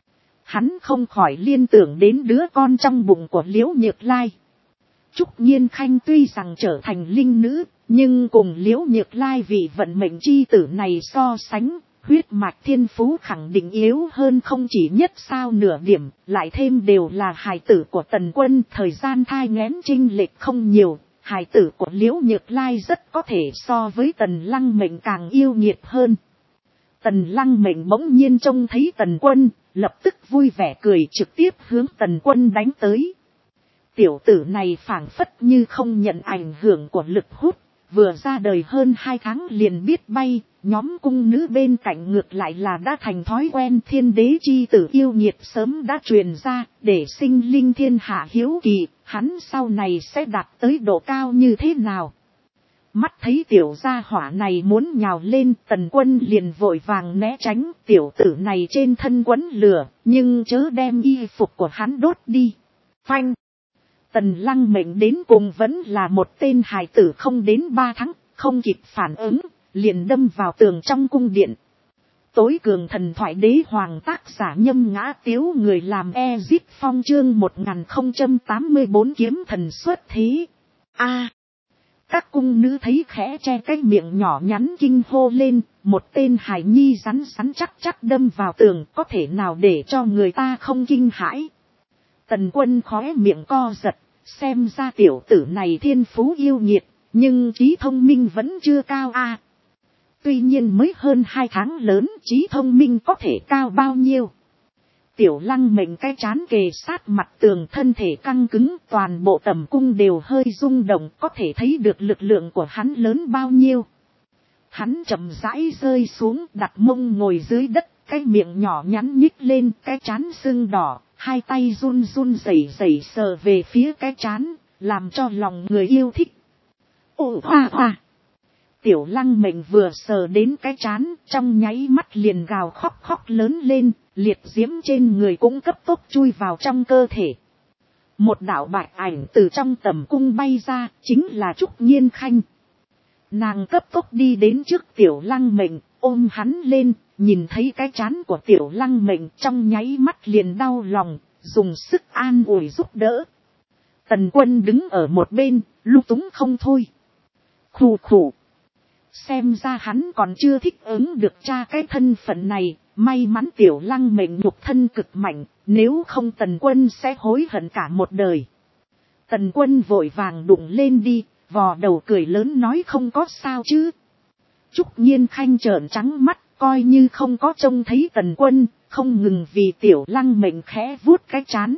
Hắn không khỏi liên tưởng đến đứa con trong bụng của Liễu Nhược Lai. Trúc Nhiên Khanh tuy rằng trở thành linh nữ, nhưng cùng Liễu Nhược Lai vị vận mệnh chi tử này so sánh, huyết mạch thiên phú khẳng định yếu hơn không chỉ nhất sao nửa điểm, lại thêm đều là hài tử của Tần Quân, thời gian thai nghén chênh lệch không nhiều, hài tử của Liễu Nhược Lai rất có thể so với Tần Lăng Mệnh càng yêu nghiệt hơn. Tần Lăng Mệnh bỗng nhiên trông thấy Tần Quân, lập tức vui vẻ cười trực tiếp hướng Tần Quân đánh tới. Tiểu tử này phảng phất như không nhận ảnh hưởng của lực hút, vừa ra đời hơn 2 tháng liền biết bay, nhóm cung nữ bên cạnh ngược lại là đã thành thói quen. Thiên đế chi tử yêu nghiệt sớm đã truyền ra, để sinh linh thiên hạ hiếu kỳ, hắn sau này sẽ đạt tới độ cao như thế nào. Mắt thấy tiểu gia hỏa này muốn nhào lên, Tần Quân liền vội vàng né tránh. Tiểu tử này trên thân quấn lửa, nhưng chớ đem y phục của hắn đốt đi. Phanh! Tần Lăng Mệnh đến cùng vẫn là một tên hài tử không đến 3 tháng, không kịp phản ứng, liền đâm vào tường trong cung điện. Tối cường thần thoại đế hoàng tác giả Nhâm Ngã Tiếu, người làm Ezip Phong, chương 1084 kiếm thần xuất thế. Các cung nữ thấy khẽ che cái miệng nhỏ nhắn kinh hô lên, một tên hài nhi rắn chắc đâm vào tường, có thể nào để cho người ta không kinh hãi. Tần Quân khóe miệng co giật, xem ra tiểu tử này thiên phú yêu nghiệt, nhưng trí thông minh vẫn chưa cao a. Tuy nhiên mới hơn 2 tháng lớn, trí thông minh có thể cao bao nhiêu. Tiểu Lăng Mệnh cái trán kề sát mặt tường, thân thể căng cứng, toàn bộ tầm cung đều hơi rung động, có thể thấy được lực lượng của hắn lớn bao nhiêu. Hắn chậm rãi rơi xuống, đặt mông ngồi dưới đất, cái miệng nhỏ nhắn nhích lên, cái trán sưng đỏ, hai tay run rẩy sờ về phía cái trán, làm cho lòng người yêu thích. Ồ hoa! Tiểu Lăng Mệnh vừa sờ đến cái trán, trong nháy mắt liền gào khóc lớn lên, liệt diễm trên người cũng cấp tốc chui vào trong cơ thể. Một đạo bạch ảnh từ trong tầm cung bay ra, chính là Trúc Nhiên Khanh. Nàng cấp tốc đi đến trước Tiểu Lăng Mệnh, ôm hắn lên, nhìn thấy cái trán của Tiểu Lăng Mệnh trong nháy mắt liền đau lòng, dùng sức an ủi giúp đỡ. Tần Quân đứng ở một bên, lung túng không thôi. Khủ. Xem ra hắn còn chưa thích ứng được cha cái thân phận này, may mắn Tiểu Lăng Mệnh nhục thân cực mạnh, nếu không Tần Quân sẽ hối hận cả một đời. Tần Quân vội vàng đụng lên đi, vò đầu cười lớn nói không có sao chứ. Trúc Nhiên Khanh trợn trắng mắt, coi như không có trông thấy Tần Quân, không ngừng vì Tiểu Lăng Mệnh khẽ vuốt cái trán.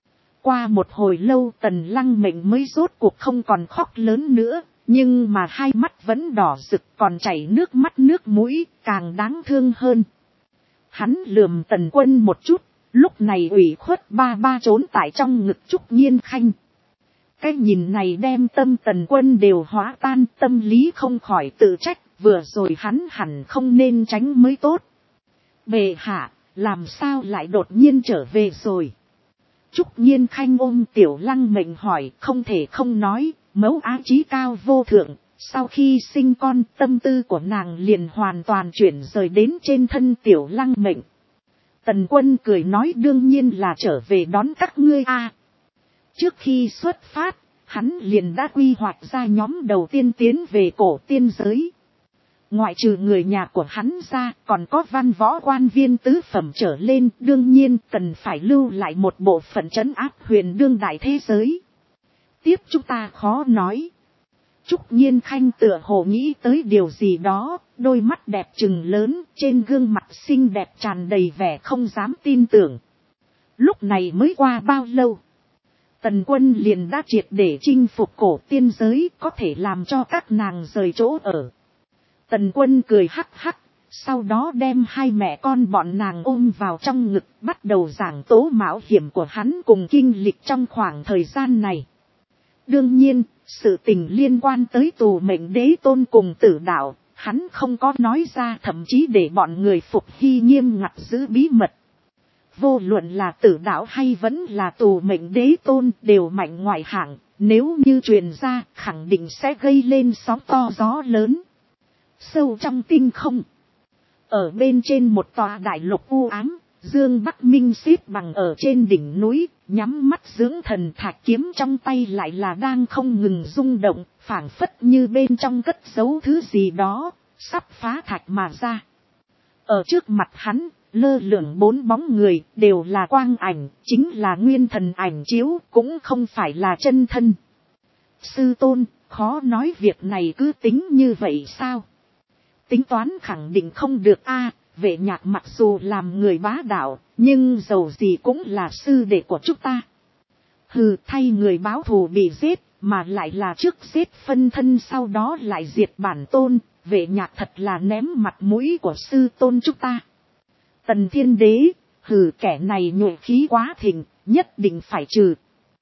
Qua một hồi lâu Tần Lăng Mệnh mới rốt cuộc không còn khóc lớn nữa, nhưng mà hai mắt vẫn đỏ rực, còn chảy nước mắt nước mũi, càng đáng thương hơn. Hắn lườm Tần Quân một chút, lúc này ủy khuất ba trốn tại trong ngực Trúc Nhiên Khanh. Cái nhìn này đem tâm Tần Quân đều hóa tan, tâm lý không khỏi tự trách, vừa rồi hắn hẳn không nên tránh mới tốt. Bệ hạ, làm sao lại đột nhiên trở về rồi? Trúc Nhiên Khanh ôm Tiểu Lăng Mệnh hỏi, không thể không nói, mẫu á trí cao vô thượng, sau khi sinh con tâm tư của nàng liền hoàn toàn chuyển rời đến trên thân Tiểu Lăng Mệnh. Tần Quân cười nói đương nhiên là trở về đón các ngươi a. Trước khi xuất phát, hắn liền đã quy hoạch ra nhóm đầu tiên tiến về cổ tiên giới. Ngoại trừ người nhà của hắn ra, còn có văn võ quan viên tứ phẩm trở lên, đương nhiên cần phải lưu lại một bộ phận trấn áp huyền đương đại thế giới. Tiếp chúng ta khó nói. Trúc Nhiên Khanh tựa hồ nghĩ tới điều gì đó, đôi mắt đẹp trừng lớn, trên gương mặt xinh đẹp tràn đầy vẻ không dám tin tưởng. Lúc này mới qua bao lâu? Tần Quân liền đã triệt để chinh phục cổ tiên giới, có thể làm cho các nàng rời chỗ ở. Tần Quân cười hắc hắc, sau đó đem hai mẹ con bọn nàng ôm vào trong ngực, bắt đầu giảng tố mạo hiểm của hắn cùng kinh lịch trong khoảng thời gian này. Đương nhiên, sự tình liên quan tới Tù Mệnh Đế Tôn cùng Tử Đạo, hắn không có nói ra, thậm chí để bọn người Phục Hy nghiêm ngặt giữ bí mật. Vô luận là Tử Đạo hay vẫn là Tù Mệnh Đế Tôn đều mạnh ngoại hạng, nếu như truyền ra khẳng định sẽ gây lên sóng to gió lớn. Sâu trong tinh không, ở bên trên một tòa đại lục u ám, Dương Bắc Minh xếp bằng ở trên đỉnh núi, nhắm mắt dưỡng thần, thạch kiếm trong tay lại là đang không ngừng rung động, phảng phất như bên trong cất giấu thứ gì đó, sắp phá thạch mà ra. Ở trước mặt hắn, lơ lửng 4 bóng người, đều là quang ảnh, chính là nguyên thần ảnh chiếu, cũng không phải là chân thân. Sư tôn, Khó nói việc này cứ tính như vậy sao? Tính toán khẳng định không được a. Vệ Nhạc mặc dù làm người bá đạo, nhưng dầu gì cũng là sư đệ của chúng ta. Hừ, thay người báo thù bị giết, mà lại là trước giết phân thân sau đó lại diệt bản tôn. Vệ Nhạc thật là ném mặt mũi của sư tôn chúng ta. Tần Thiên Đế, hừ, kẻ này nhuệ khí quá thịnh, nhất định phải trừ.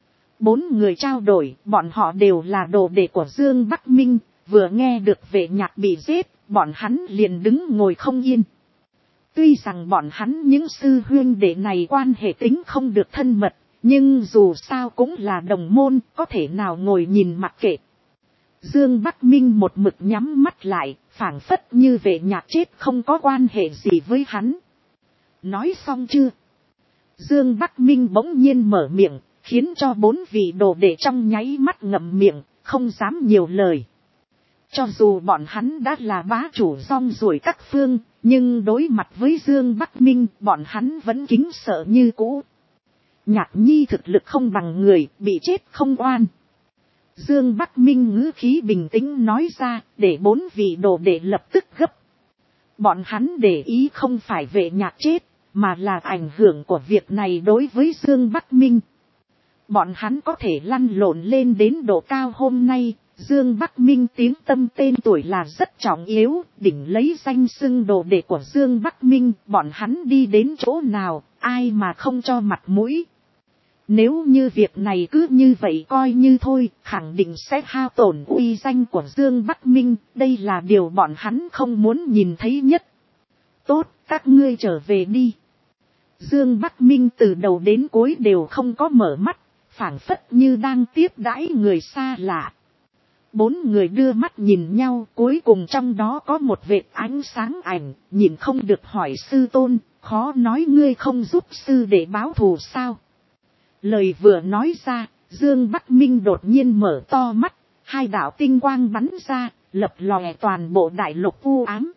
4 người trao đổi, bọn họ đều là đồ đệ của Dương Bắc Minh, vừa nghe được Vệ Nhạc bị giết, bọn hắn liền đứng ngồi không yên. Tuy rằng bọn hắn những sư huynh đệ này quan hệ tính không được thân mật, nhưng dù sao cũng là đồng môn, có thể nào ngồi nhìn mặc kệ. Dương Bắc Minh một mực nhắm mắt lại, phảng phất như Vệ Nhạc chết không có quan hệ gì với hắn. Nói xong chưa? Dương Bắc Minh bỗng nhiên mở miệng, khiến cho 4 vị đồ đệ trong nháy mắt ngậm miệng, không dám nhiều lời. Cho dù bọn hắn đã là bá chủ rong ruổi các phương, nhưng đối mặt với Dương Bắc Minh, bọn hắn vẫn kính sợ như cũ. Nhạc Nhi thực lực không bằng người, bị chết không oan. Dương Bắc Minh ngữ khí bình tĩnh nói ra, để 4 vị đồ đệ lập tức gấp. Bọn hắn để ý không phải Vệ Nhạc chết, mà là ảnh hưởng của việc này đối với Dương Bắc Minh. Bọn hắn có thể lăn lộn lên đến độ cao hôm nay, Dương Bắc Minh tiếng tâm tên tuổi là rất trọng yếu, đỉnh lấy danh xưng đồ đệ của Dương Bắc Minh, bọn hắn đi đến chỗ nào, ai mà không cho mặt mũi. Nếu như việc này cứ như vậy coi như thôi, khẳng định sẽ hao tổn uy danh của Dương Bắc Minh, đây là điều bọn hắn không muốn nhìn thấy nhất. Tốt, các ngươi trở về đi. Dương Bắc Minh từ đầu đến cuối đều không có mở mắt, phảng phất như đang tiếp đãi người xa lạ. 4 người đưa mắt nhìn nhau, cuối cùng trong đó có một vệt ánh sáng ảnh, nhìn không được hỏi sư tôn, khó nói ngươi không giúp sư để báo thù sao. Lời vừa nói ra, Dương Bắc Minh đột nhiên mở to mắt, 2 đạo tinh quang bắn ra, lập lòe toàn bộ đại lục u ám.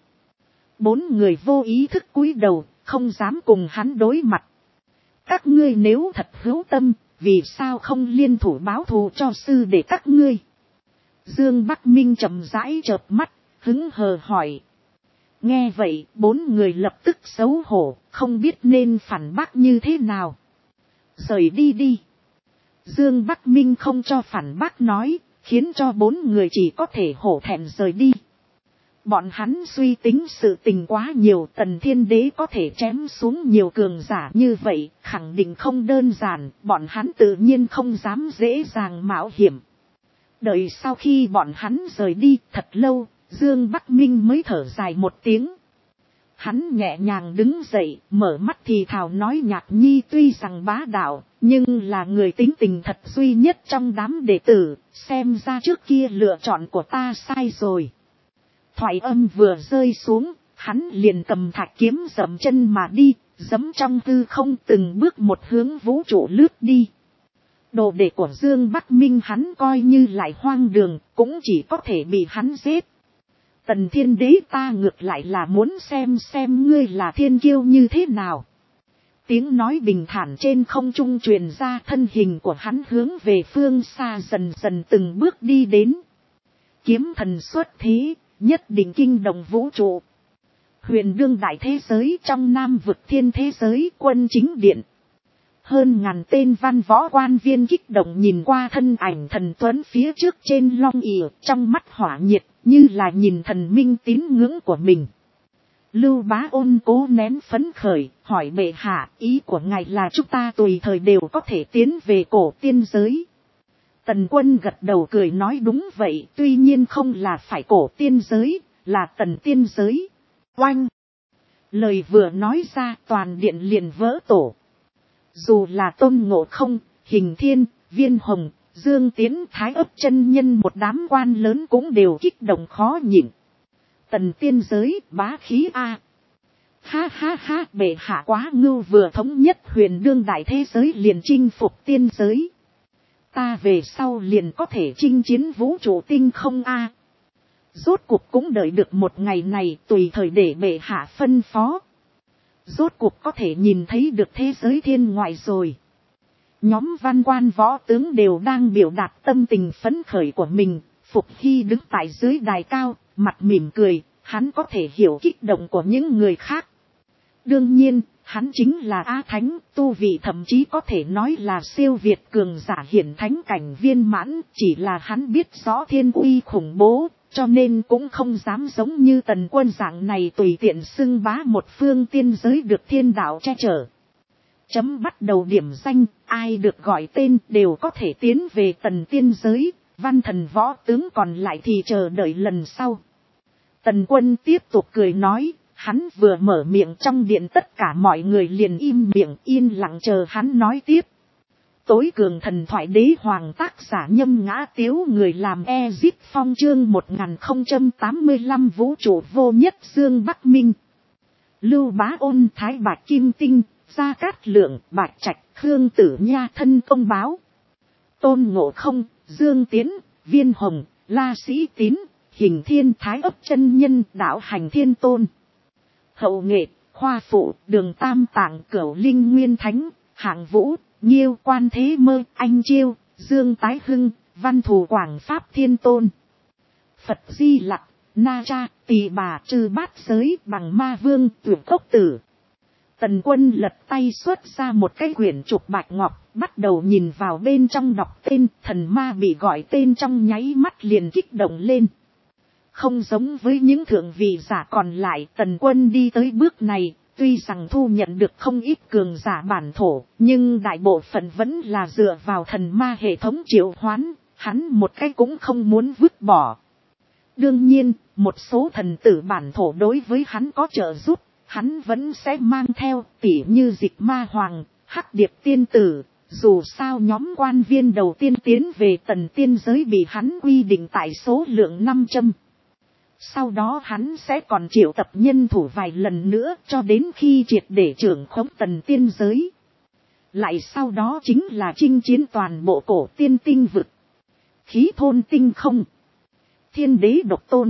4 người vô ý thức cúi đầu, không dám cùng hắn đối mặt. Các ngươi nếu thật hữu tâm, vì sao không liên thủ báo thù cho sư để các ngươi? Dương Bắc Minh chậm rãi chợp mắt, hứng hờ hỏi. Nghe vậy, 4 người lập tức xấu hổ, không biết nên phản bác như thế nào. Rời đi đi. Dương Bắc Minh không cho phản bác nói, khiến cho 4 người chỉ có thể hổ thẹn rời đi. Bọn hắn suy tính sự tình quá nhiều, Tần Thiên Đế có thể chém xuống nhiều cường giả như vậy, khẳng định không đơn giản, bọn hắn tự nhiên không dám dễ dàng mạo hiểm. Đợi sau khi bọn hắn rời đi thật lâu, Dương Bắc Minh mới thở dài một tiếng. Hắn nhẹ nhàng đứng dậy, mở mắt thì thào nói Nhạc Nhi tuy rằng bá đạo, nhưng là người tính tình thật duy nhất trong đám đệ tử, xem ra trước kia lựa chọn của ta sai rồi. Thoại âm vừa rơi xuống, hắn liền cầm thạch kiếm dậm chân mà đi, giẫm trong hư không từng bước một hướng vũ trụ lướt đi. Đồ đệ của Dương Bắc Minh hắn coi như lại hoang đường, cũng chỉ có thể bị hắn giết. Tần Thiên Đế ta ngược lại là muốn xem ngươi là thiên kiêu như thế nào. Tiếng nói bình thản trên không trung truyền ra, thân hình của hắn hướng về phương xa dần dần từng bước đi đến. Kiếm thần xuất thế, nhất định kinh động vũ trụ. Huyền đương đại thế giới trong Nam vực thiên thế giới quân chính điện. Hơn ngàn tên văn võ quan viên kích động nhìn qua thân ảnh thần tuấn phía trước trên long ỉa, trong mắt hỏa nhiệt, như là nhìn thần minh tín ngưỡng của mình. Lưu Bá Ôn cố nén phấn khởi, hỏi bệ hạ, ý của ngài là chúng ta tùy thời đều có thể tiến về cổ tiên giới. Tần Quân gật đầu cười nói đúng vậy, tuy nhiên không là phải cổ tiên giới, là tần tiên giới. Oanh! Lời vừa nói ra toàn điện liền vỡ tổ. Dù là Tôn Ngộ Không, Hình Thiên, Viên Hồng, Dương Tiến, Thái Ấp chân nhân một đám quan lớn cũng đều kích động khó nhịn. Tần tiên giới, bá khí a. Ha ha ha, bệ hạ quá ngưu, vừa thống nhất huyền đương đại thế giới liền chinh phục tiên giới. Ta về sau liền có thể chinh chiến vũ trụ tinh không a. Rốt cuộc cũng đợi được một ngày này, tùy thời để bệ hạ phân phó. Rốt cuộc có thể nhìn thấy được thế giới thiên ngoại rồi. Nhóm văn quan võ tướng đều đang biểu đạt tâm tình phấn khởi của mình, Phục Hy đứng tại dưới đài cao, mặt mỉm cười, hắn có thể hiểu kích động của những người khác. Đương nhiên, hắn chính là Á Thánh, tu vị thậm chí có thể nói là siêu việt cường giả hiển thánh cảnh viên mãn, chỉ là hắn biết rõ thiên uy khủng bố, cho nên cũng không dám giống như Tần Quân dạng này tùy tiện xưng bá một phương tiên giới được thiên đạo che chở. Chấm bắt đầu điểm danh, ai được gọi tên đều có thể tiến về Tần tiên giới, văn thần võ tướng còn lại thì chờ đợi lần sau. Tần Quân tiếp tục cười nói, hắn vừa mở miệng trong điện tất cả mọi người liền im miệng yên lặng chờ hắn nói tiếp. Tối cường thần thoại đế hoàng tác giả Nhâm Ngã Tiếu người làm Ezip Phong chương 1085 vũ trụ vô nhất Dương Bắc Minh. Lưu Bá Ôn Thái Bạch Kim Tinh, Gia Cát Lượng, Bạch Trạch, Khương Tử Nha thân công báo. Tôn Ngộ Không, Dương Tiến, Viên Hồng, La Sĩ Tín, Hình Thiên Thái Ấp chân nhân đạo hành Thiên Tôn. Hậu Nghệ, Khoa Phụ, Đường Tam Tạng Cửu Linh Nguyên Thánh, Hạng Vũ, Nhiêu Quan Thế Mơ, Anh Chiêu, Dương Tái Hưng, Văn Thù Quảng Pháp Thiên Tôn. Phật Di Lặc, Na Cha, Tỳ Bà Trư Bát Giới Bằng Ma Vương Tuyệt Cốc Tử. Tần Quân lật tay xuất ra một cái quyển trục bạch ngọc, bắt đầu nhìn vào bên trong đọc tên, thần ma bị gọi tên trong nháy mắt liền kích động lên. Không giống với những thượng vị giả còn lại, Tần Quân đi tới bước này, tuy rằng thu nhận được không ít cường giả bản thổ, nhưng đại bộ phận vẫn là dựa vào thần ma hệ thống triệu hoán, hắn một cái cũng không muốn vứt bỏ. Đương nhiên, một số thần tử bản thổ đối với hắn có trợ giúp, hắn vẫn sẽ mang theo, tỉ như Dịch Ma Hoàng, Hắc Điệp Tiên Tử. Dù sao nhóm quan viên đầu tiên tiến về Tần tiên giới bị hắn quy định tại số lượng 500. Sau đó hắn sẽ còn triệu tập nhân thủ vài lần nữa cho đến khi triệt để trưởng khống Tần tiên giới. Lại sau đó chính là chinh chiến toàn bộ cổ tiên tinh vực. Khí thôn tinh không. Thiên đế độc tôn.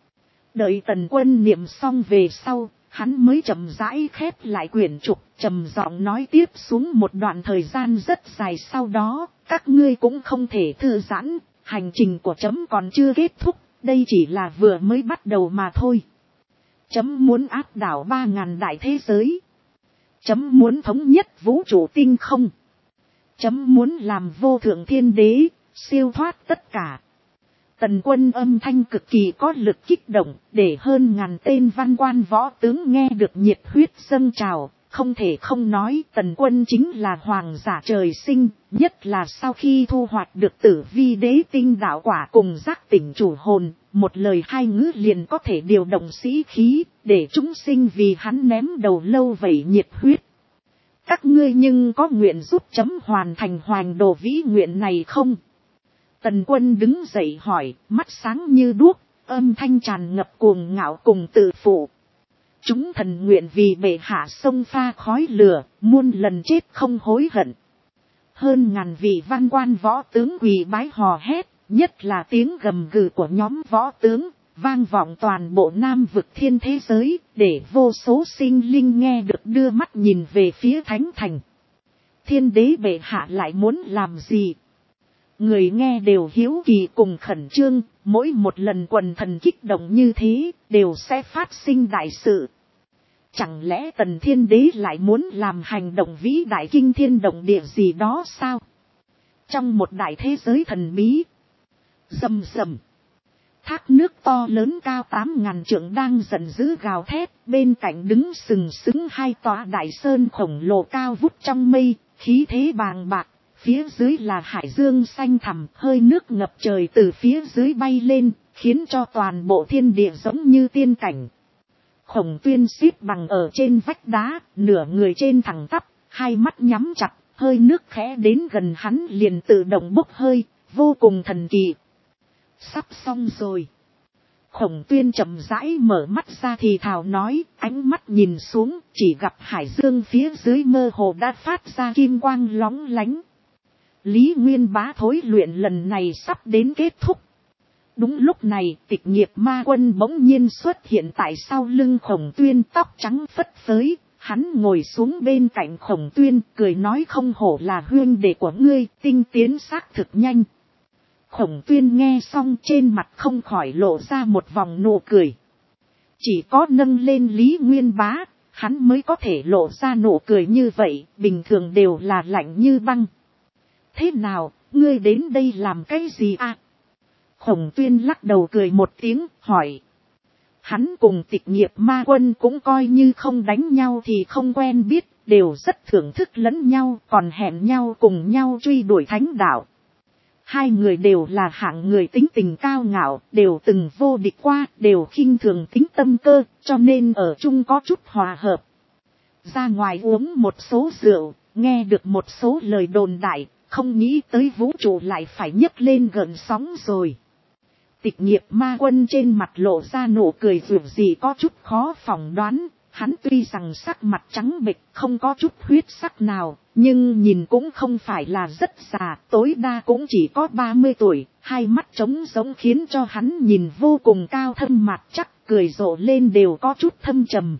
Đợi Tần Quân niệm xong về sau, hắn mới chậm rãi khép lại quyển trục, trầm giọng nói tiếp xuống một đoạn thời gian rất dài sau đó, các ngươi cũng không thể thư giãn, hành trình của chấm còn chưa kết thúc, đây chỉ là vừa mới bắt đầu mà thôi. Chấm muốn áp đảo 3000 đại thế giới. Chấm muốn thống nhất vũ trụ tinh không. Chấm muốn làm vô thượng thiên đế, siêu thoát tất cả. Tần Quân âm thanh cực kỳ có lực kích động, để hơn 1000 tên văn quan võ tướng nghe được nhiệt huyết dâng trào, không thể không nói Tần Quân chính là hoàng giả trời sinh, nhất là sau khi thu hoạch được Tử Vi đế tinh đạo quả cùng giác tỉnh chủ hồn, một lời hai ngữ liền có thể điều động sĩ khí, để chúng sinh vì hắn ném đầu lâu vậy nhiệt huyết. Các ngươi nhưng có nguyện giúp chấm hoàn thành hoành đồ vĩ nguyện này không? Tần Quân đứng dậy hỏi, mắt sáng như đuốc, âm thanh tràn ngập cuồng ngạo cùng tự phụ. Chúng thần nguyện vì bệ hạ sông pha khói lửa, muôn lần chết không hối hận. Hơn 1000 vị văn quan võ tướng quỳ bái hò hét, nhất là tiếng gầm gừ của nhóm võ tướng, vang vọng toàn bộ Nam vực thiên thế giới, để vô số sinh linh nghe được đưa mắt nhìn về phía Thánh Thành. Thiên đế bệ hạ lại muốn làm gì? Người nghe đều hiếu kỳ cùng khẩn trương, mỗi một lần quần thần kích động như thế, đều sẽ phát sinh đại sự. Chẳng lẽ Tần Thiên Đế lại muốn làm hành động vĩ đại kinh thiên động địa gì đó sao? Trong một đại thế giới thần bí, rầm rầm, thác nước to lớn cao 8000 trượng đang giận dữ gào thét, bên cạnh đứng sừng sững hai tòa đại sơn khổng lồ cao vút trong mây, khí thế bàng bạc. Phía dưới là hải dương xanh thẳm, hơi nước ngập trời từ phía dưới bay lên, khiến cho toàn bộ thiên địa giống như tiên cảnh. Khổng Tuyên xếp bằng ở trên vách đá, nửa người trên thẳng tắp, hai mắt nhắm chặt, hơi nước khẽ đến gần hắn liền tự động bốc hơi, vô cùng thần kỳ. Sắp xong rồi. Khổng Tuyên chậm rãi mở mắt ra thì thào nói, ánh mắt nhìn xuống, chỉ gặp hải dương phía dưới mơ hồ đã phát ra kim quang lóng lánh. Lý Nguyên Bá thối luyện lần này sắp đến kết thúc. Đúng lúc này, Tịch Nghiệp Ma Quân bỗng nhiên xuất hiện tại sau lưng Khổng Tuyên, tóc trắng phất phới, hắn ngồi xuống bên cạnh Khổng Tuyên, cười nói không hổ là huynh đệ của ngươi, tinh tiến xác thực nhanh. Khổng Tuyên nghe xong trên mặt không khỏi lộ ra một vòng nụ cười. Chỉ có nâng lên Lý Nguyên Bá, hắn mới có thể lộ ra nụ cười như vậy, bình thường đều là lạnh như băng. Thế nào, ngươi đến đây làm cái gì à? Khổng Tuyên lắc đầu cười một tiếng, hỏi. Hắn cùng Tịch Nghiệp Ma Quân cũng coi như không đánh nhau thì không quen biết, đều rất thưởng thức lẫn nhau, còn hẹn nhau cùng nhau truy đuổi thánh đạo. Hai người đều là hạng người tính tình cao ngạo, đều từng vô địch qua, đều khinh thường tính tâm cơ, cho nên ở chung có chút hòa hợp. Ra ngoài uống một số rượu, nghe được một số lời đồn đại, không nghĩ tới vũ trụ lại phải nhấc lên gợn sóng rồi. Tịch Nghiệp Ma Quân trên mặt lộ ra nụ cười dù gì có chút khó phỏng đoán, hắn tuy rằng sắc mặt trắng bệch không có chút huyết sắc nào, nhưng nhìn cũng không phải là rất già, tối đa cũng chỉ có 30 tuổi, hai mắt trống giống khiến cho hắn nhìn vô cùng cao thâm mặt chắc, cười rộ lên đều có chút thâm trầm.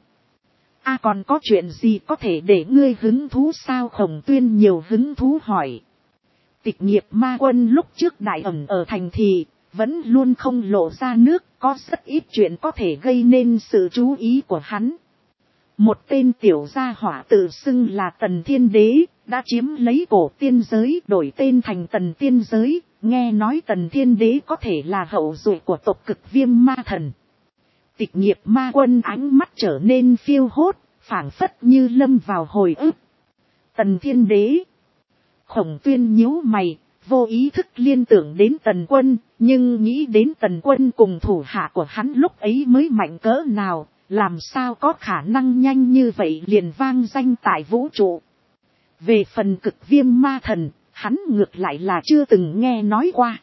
À còn có chuyện gì có thể để ngươi hứng thú sao? Khổng Tuyên nhiều hứng thú hỏi. Tịch Nghiệp Ma Quân lúc trước đại ẩn ở thành thị, vẫn luôn không lộ ra nước, có rất ít chuyện có thể gây nên sự chú ý của hắn. Một tên tiểu gia hỏa tự xưng là Tần Thiên Đế, đã chiếm lấy cổ tiên giới đổi tên thành Tần Tiên Giới, nghe nói Tần Thiên Đế có thể là hậu duệ của tộc Cực Viêm Ma Thần. Tịch Nghiệp Ma Quân ánh mắt trở nên phiêu hốt, phảng phất như lâm vào hồi ức. Tần Thiên Đế. Khổng Tuyên nhíu mày, vô ý thức liên tưởng đến Tần Quân, nhưng nghĩ đến Tần Quân cùng thủ hạ của hắn lúc ấy mới mạnh cỡ nào, làm sao có khả năng nhanh như vậy liền vang danh tại vũ trụ. Về phần Cực Viêm Ma Thần, hắn ngược lại là chưa từng nghe nói qua.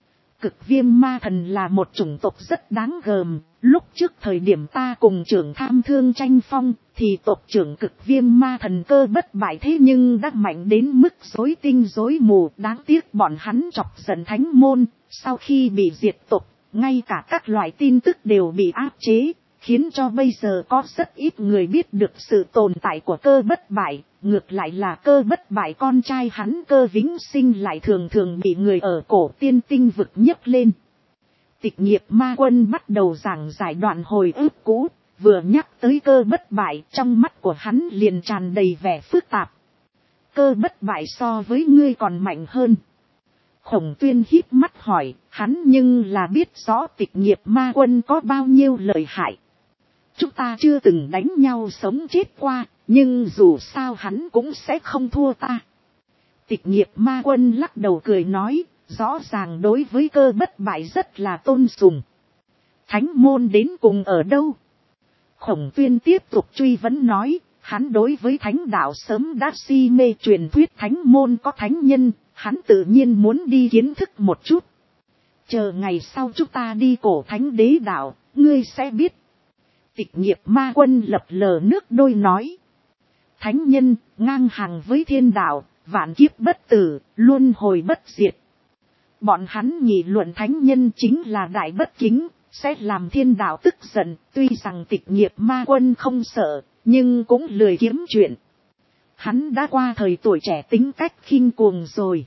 Cực Viêm Ma Thần là một chủng tộc rất đáng gờm, lúc trước thời điểm ta cùng trưởng Tham Thương tranh phong, thì tộc trưởng Cực Viêm Ma Thần Cơ Bất Bại thế nhưng đã mạnh đến mức rối tinh rối mù, đáng tiếc bọn hắn chọc giận thánh môn, sau khi bị diệt tộc, ngay cả các loại tin tức đều bị áp chế, khiến cho bây giờ có rất ít người biết được sự tồn tại của Cơ Bất Bại, ngược lại là Cơ Bất Bại con trai hắn Cơ Vĩnh Sinh lại thường thường bị người ở cổ tiên tinh vực nhấc lên. Tịch Nghiệp Ma Quân bắt đầu giảng giải đoạn hồi ức cũ, vừa nhắc tới Cơ Bất Bại trong mắt của hắn liền tràn đầy vẻ phức tạp. Cơ Bất Bại so với ngươi còn mạnh hơn. Khổng Tuyên híp mắt hỏi, hắn nhưng là biết rõ Tịch Nghiệp Ma Quân có bao nhiêu lợi hại. Chúng ta chưa từng đánh nhau sống chết qua, nhưng dù sao hắn cũng sẽ không thua ta. Tịch Nghiệp Ma Quân lắc đầu cười nói, rõ ràng đối với Cơ Bất Bại rất là tôn sùng. Thánh môn đến cùng ở đâu? Khổng Tuyên tiếp tục truy vấn nói, hắn đối với thánh đạo sớm đã si mê, truyền thuyết thánh môn có thánh nhân, hắn tự nhiên muốn đi kiến thức một chút. Chờ ngày sau chúng ta đi cổ thánh đế đạo, ngươi sẽ biết. Tịch Nghiệp Ma Quân lập lờ nước đôi nói. Thánh nhân, ngang hàng với thiên đạo, vạn kiếp bất tử, luân hồi bất diệt. Bọn hắn nghị luận thánh nhân chính là đại bất kính, sẽ làm thiên đạo tức giận, tuy rằng Tịch Nghiệp Ma Quân không sợ, nhưng cũng lười kiếm chuyện. Hắn đã qua thời tuổi trẻ tính cách khinh cuồng rồi.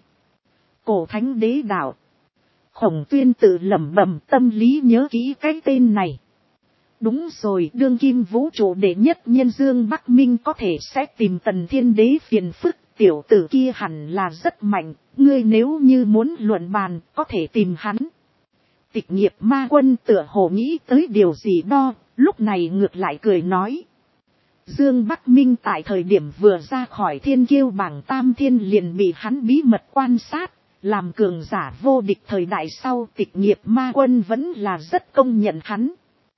Cổ thánh đế đạo. Khổng Tuyên tự lẩm bẩm, tâm lý nhớ kỹ cái tên này. Đúng rồi, đương kim vũ trụ đệ nhất nhân Dương Bắc Minh có thể sẽ tìm Tần Thiên Đế phiền phức, tiểu tử kia hẳn là rất mạnh, ngươi nếu như muốn luận bàn, có thể tìm hắn. Tịch Nghiệp Ma Quân tựa hồ nghĩ tới điều gì đó, lúc này ngược lại cười nói. Dương Bắc Minh tại thời điểm vừa ra khỏi thiên kiêu bảng tam thiên liền bị hắn bí mật quan sát, làm cường giả vô địch thời đại sau. Tịch Nghiệp Ma Quân vẫn là rất công nhận hắn.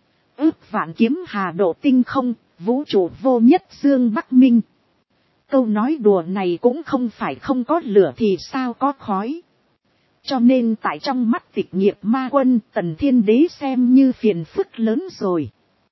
Ước vạn kiếm hà độ tinh không, vũ trụ vô nhất Dương Bắc Minh. Câu nói đùa này cũng không phải không có lửa thì sao có khói. Cho nên tại trong mắt Tịch Nghiệp Ma Quân, Tần Thiên Đế xem như phiền phức lớn rồi.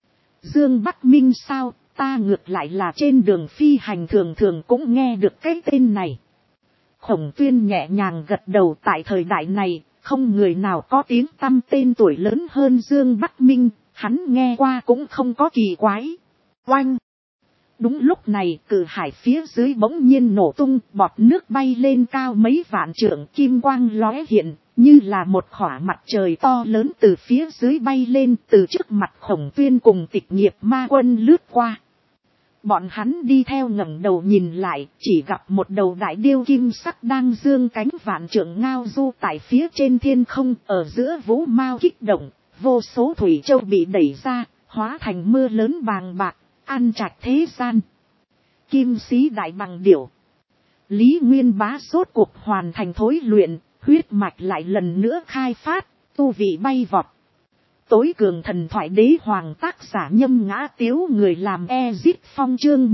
Dương Bắc Minh sao, ta ngược lại là trên đường phi hành thường thường cũng nghe được cái tên này. Khổng Tuyên nhẹ nhàng gật đầu, tại thời đại này, không người nào có tiếng tăm tên tuổi lớn hơn Dương Bắc Minh, hắn nghe qua cũng không có kỳ quái. Oanh! Đúng lúc này cử hải phía dưới bỗng nhiên nổ tung, bọt nước bay lên cao mấy vạn trượng, kim quang lóe hiện, như là một khỏa mặt trời to lớn từ phía dưới bay lên, từ trước mặt Khổng Tuyên cùng Tịch Nghiệp Ma Quân lướt qua. Bọn hắn đi theo ngẩng đầu nhìn lại, chỉ gặp một đầu đại điêu kim sắc đang dương cánh vạn trượng ngao du tại phía trên thiên không, ở giữa vũ mao kích động, vô số thủy châu bị đẩy ra, hóa thành mưa lớn bàng bạc, ăn trạch thế gian. Kim sĩ đại bằng điểu. Lý Nguyên Bá rốt cuộc hoàn thành thối luyện, huyết mạch lại lần nữa khai phát, tu vị bay vọt. Tối cường thần thoại đế hoàng tác giả Nhâm Ngã Tiếu, người làm Ezip Phong chương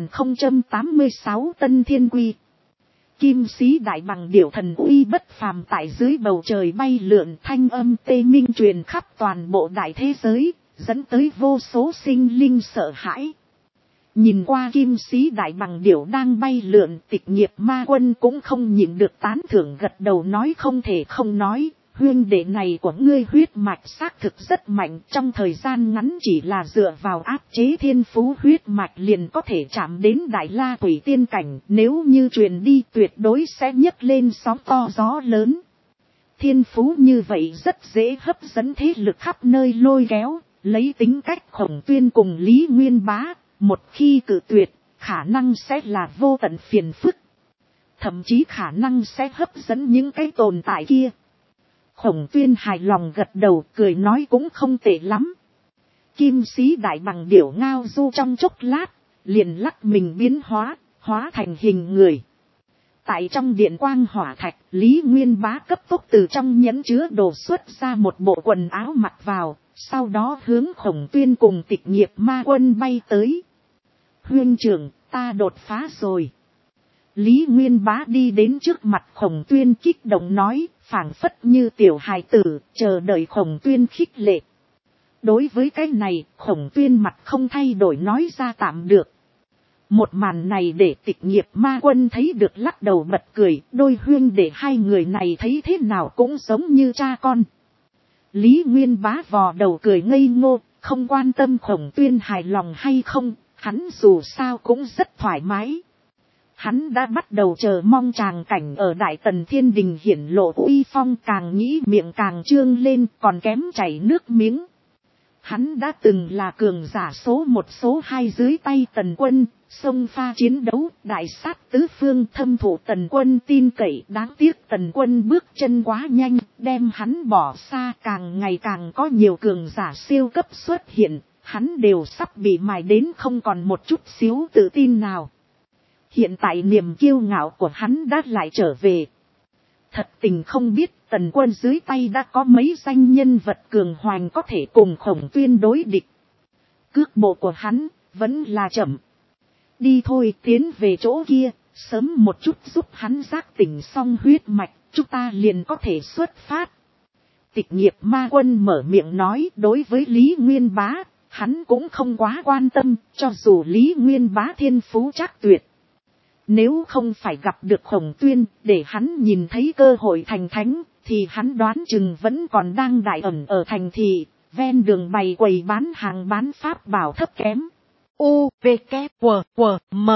1086 Tân Thiên Quy. Kim sĩ đại bằng điểu thần uy bất phàm tại dưới bầu trời bay lượn, thanh âm tê minh truyền khắp toàn bộ đại thế giới, dẫn tới vô số sinh linh sợ hãi. Nhìn qua kim sĩ đại bằng điểu đang bay lượn, Tịch Nghiệp Ma Quân cũng không nhịn được tán thưởng, gật đầu nói không thể không nói. Huyên đệ này của ngươi huyết mạch xác thực rất mạnh, trong thời gian ngắn chỉ là dựa vào áp chế thiên phú huyết mạch liền có thể chạm đến đại la quỷ tiên cảnh, nếu như truyền đi tuyệt đối sẽ nhấc lên sóng to gió lớn. Thiên phú như vậy rất dễ hấp dẫn thế lực khắp nơi lôi kéo, lấy tính cách Khổng Tuyên cùng Lý Nguyên Bá, một khi cự tuyệt, khả năng sẽ là vô tận phiền phức. Thậm chí khả năng sẽ hấp dẫn những cái tồn tại kia. Khổng Tuyên hài lòng gật đầu, cười nói cũng không tệ lắm. Kim sĩ đại bằng điểu ngao du trong chốc lát, liền lắc mình biến hóa thành hình người. Tại trong điện quang hỏa thạch, Lý Nguyên Bá cấp tốc từ trong nhẫn chứa đồ xuất ra một bộ quần áo mặc vào, sau đó hướng Khổng Tuyên cùng Tịch Nghiệp Ma Quân bay tới. Huyên trưởng, ta đột phá rồi. Lý Nguyên Bá đi đến trước mặt Khổng Tuyên kích động nói, phảng phất như tiểu hài tử, chờ đợi Khổng Tuyên khích lệ. Đối với cái này, Khổng Tuyên mặt không thay đổi nói ra tạm được. Một màn này để Tịch Nghiệp Ma Quân thấy được lắc đầu bật cười, đôi huyên để hai người này thấy thế nào cũng giống như cha con. Lý Nguyên Bá vò đầu cười ngây ngô, không quan tâm Khổng Tuyên hài lòng hay không, hắn dù sao cũng rất thoải mái. Hắn đã bắt đầu chờ mong tràng cảnh ở Đại Tần Thiên Đình hiển lộ uy phong, càng nghĩ miệng càng trương lên, còn kém chảy nước miếng. Hắn đã từng là cường giả số 1 số 2 dưới tay Tần Quân, xông pha chiến đấu, đại sát tứ phương, thâm thụ Tần Quân tin cậy. Đáng tiếc Tần Quân bước chân quá nhanh, đem hắn bỏ xa, càng ngày càng có nhiều cường giả siêu cấp xuất hiện, hắn đều sắp bị mài đến không còn một chút xíu tự tin nào. Hiện tại niềm kiêu ngạo của hắn đã lại trở về. Thật tình không biết Tần Quân dưới tay đã có mấy danh nhân vật cường hoành có thể cùng Khổng Tuyên đối địch. Cước bộ của hắn vẫn là chậm. Đi thôi, tiến về chỗ kia, sớm một chút giúp hắn giác tỉnh xong huyết mạch, chúng ta liền có thể xuất phát. Tịch Nghiệp Ma Quân mở miệng nói, đối với Lý Nguyên Bá, hắn cũng không quá quan tâm, cho dù Lý Nguyên Bá thiên phú chắc tuyệt. Nếu không phải gặp được Khổng Tuyên, để hắn nhìn thấy cơ hội thành thánh, thì hắn đoán chừng vẫn còn đang đại ẩn ở thành thị, ven đường bày quầy bán hàng bán pháp bảo thấp kém. U, V, K, W, W, M.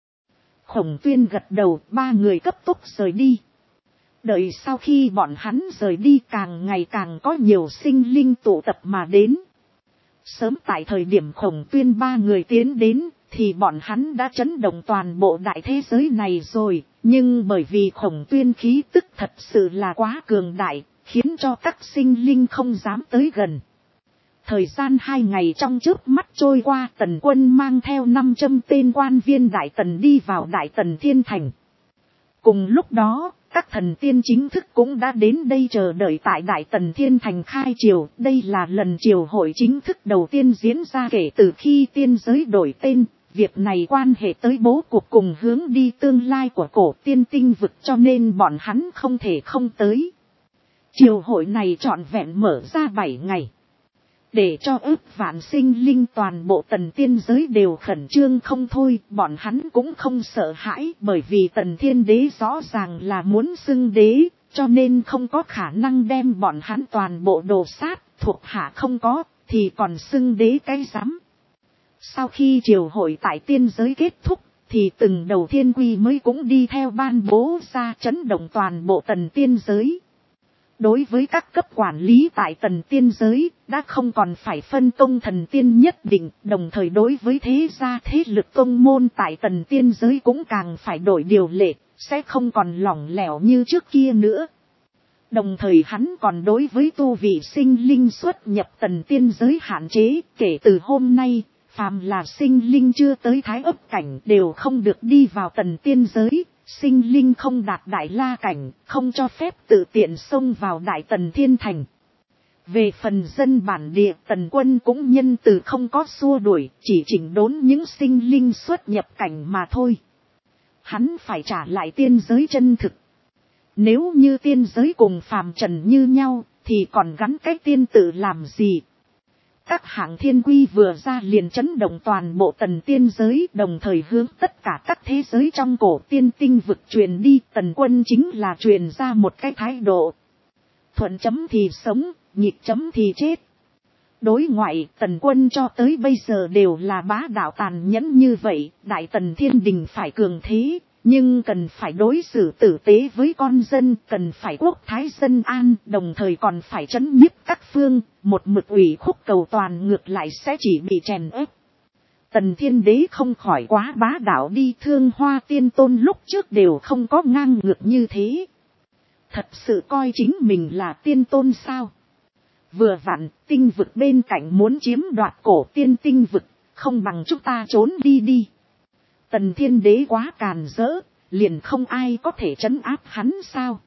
Khổng Tuyên gật đầu, ba người cấp tốc rời đi. Đợi sau khi bọn hắn rời đi, càng ngày càng có nhiều sinh linh tụ tập mà đến. Sớm tại thời điểm Khổng Tuyên ba người tiến đến, thì bọn hắn đã chấn động toàn bộ đại thế giới này rồi, nhưng bởi vì Khổng Tuyên khí tức thật sự là quá cường đại, khiến cho các sinh linh không dám tới gần. Thời gian 2 ngày trong chớp mắt trôi qua, Tần Quân mang theo 500 tên quan viên Đại Tần đi vào Đại Tần Thiên Thành. Cùng lúc đó, các thần tiên chính thức cũng đã đến đây chờ đợi tại Đại Tần Thiên Thành khai triều. Đây là lần triều hội chính thức đầu tiên diễn ra kể từ khi tiên giới đổi tên. Việc này quan hệ tới bố cục cùng hướng đi tương lai của cổ tiên tinh vực, cho nên bọn hắn không thể không tới. Triều hội này trọn vẹn mở ra 7 ngày. Để cho ước vạn sinh linh toàn bộ Tần tiên giới đều khẩn trương không thôi, bọn hắn cũng không sợ hãi, bởi vì Tần Thiên Đế rõ ràng là muốn xưng đế, cho nên không có khả năng đem bọn hắn toàn bộ đồ sát, thuộc hạ không có, thì còn xưng đế cái rắm. Sau khi triều hội tại tiên giới kết thúc, thì từng đầu thiên quy mới cũng đi theo ban bố ra chấn động toàn bộ tần tiên giới. Đối với các cấp quản lý tại tần tiên giới, đã không còn phải phân công thần tiên nhất định, đồng thời đối với thế gia thế lực tông môn tại tần tiên giới cũng càng phải đổi điều lệ, sẽ không còn lỏng lẻo như trước kia nữa. Đồng thời hắn còn đối với tu vị sinh linh xuất nhập tần tiên giới hạn chế, kể từ hôm nay, phàm là sinh linh chưa tới thái ấp cảnh đều không được đi vào tần tiên giới, sinh linh không đạt đại la cảnh, không cho phép tự tiện xông vào đại tần thiên thành. Về phần dân bản địa, tần quân cũng nhân từ không có xua đuổi, chỉ chỉnh đốn những sinh linh xuất nhập cảnh mà thôi. Hắn phải trả lại tiên giới chân thực. Nếu như tiên giới cùng phàm trần như nhau, thì còn gắn cái tiên tự làm gì? Các hạng thiên quy vừa ra liền chấn động toàn bộ tần tiên giới, đồng thời hướng tất cả các thế giới trong cổ tiên tinh vực truyền đi. Tần quân chính là truyền ra một cái thái độ. Thuận chấm thì sống, nghịch chấm thì chết. Đối ngoại, tần quân cho tới bây giờ đều là bá đạo tàn nhẫn như vậy. Đại tần thiên đình phải cường thế, nhưng cần phải đối xử tử tế với con dân, cần phải quốc thái dân an, đồng thời còn phải trấn nhiếp các phương, một mực ủy khúc cầu toàn ngược lại sẽ chỉ bị chèn ép. Tần thiên đế không khỏi quá bá đạo đi, Thương Hoa tiên tôn lúc trước đều không có ngang ngược như thế. Thật sự coi chính mình là tiên tôn sao? Vừa vặn, tinh vực bên cạnh muốn chiếm đoạt cổ tiên tinh vực, không bằng chúng ta trốn đi đi. Tần thiên đế quá càn rỡ, liền không ai có thể trấn áp hắn sao?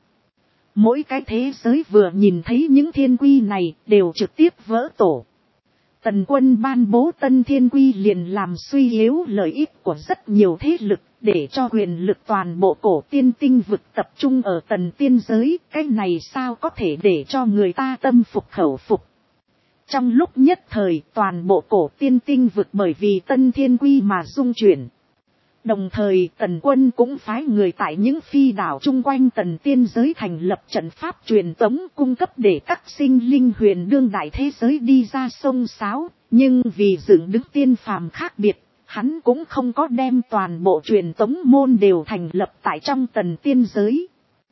Mỗi cái thế giới vừa nhìn thấy những thiên quy này đều trực tiếp vỡ tổ. Tần quân ban bố tân thiên quy liền làm suy yếu lợi ích của rất nhiều thế lực, để cho quyền lực toàn bộ cổ tiên tinh vực tập trung ở tần tiên giới. Cái này sao có thể để cho người ta tâm phục khẩu phục? Trong lúc nhất thời, toàn bộ cổ tiên tinh vực bởi vì tân thiên quy mà rung chuyển. Đồng thời tần quân cũng phái người tại những phi đảo chung quanh tần tiên giới thành lập trận pháp truyền tống, cung cấp để các sinh linh huyền đương đại thế giới đi ra sông sáo. Nhưng vì dựng đứng tiên phàm khác biệt, hắn cũng không có đem toàn bộ truyền tống môn đều thành lập tại trong tần tiên giới.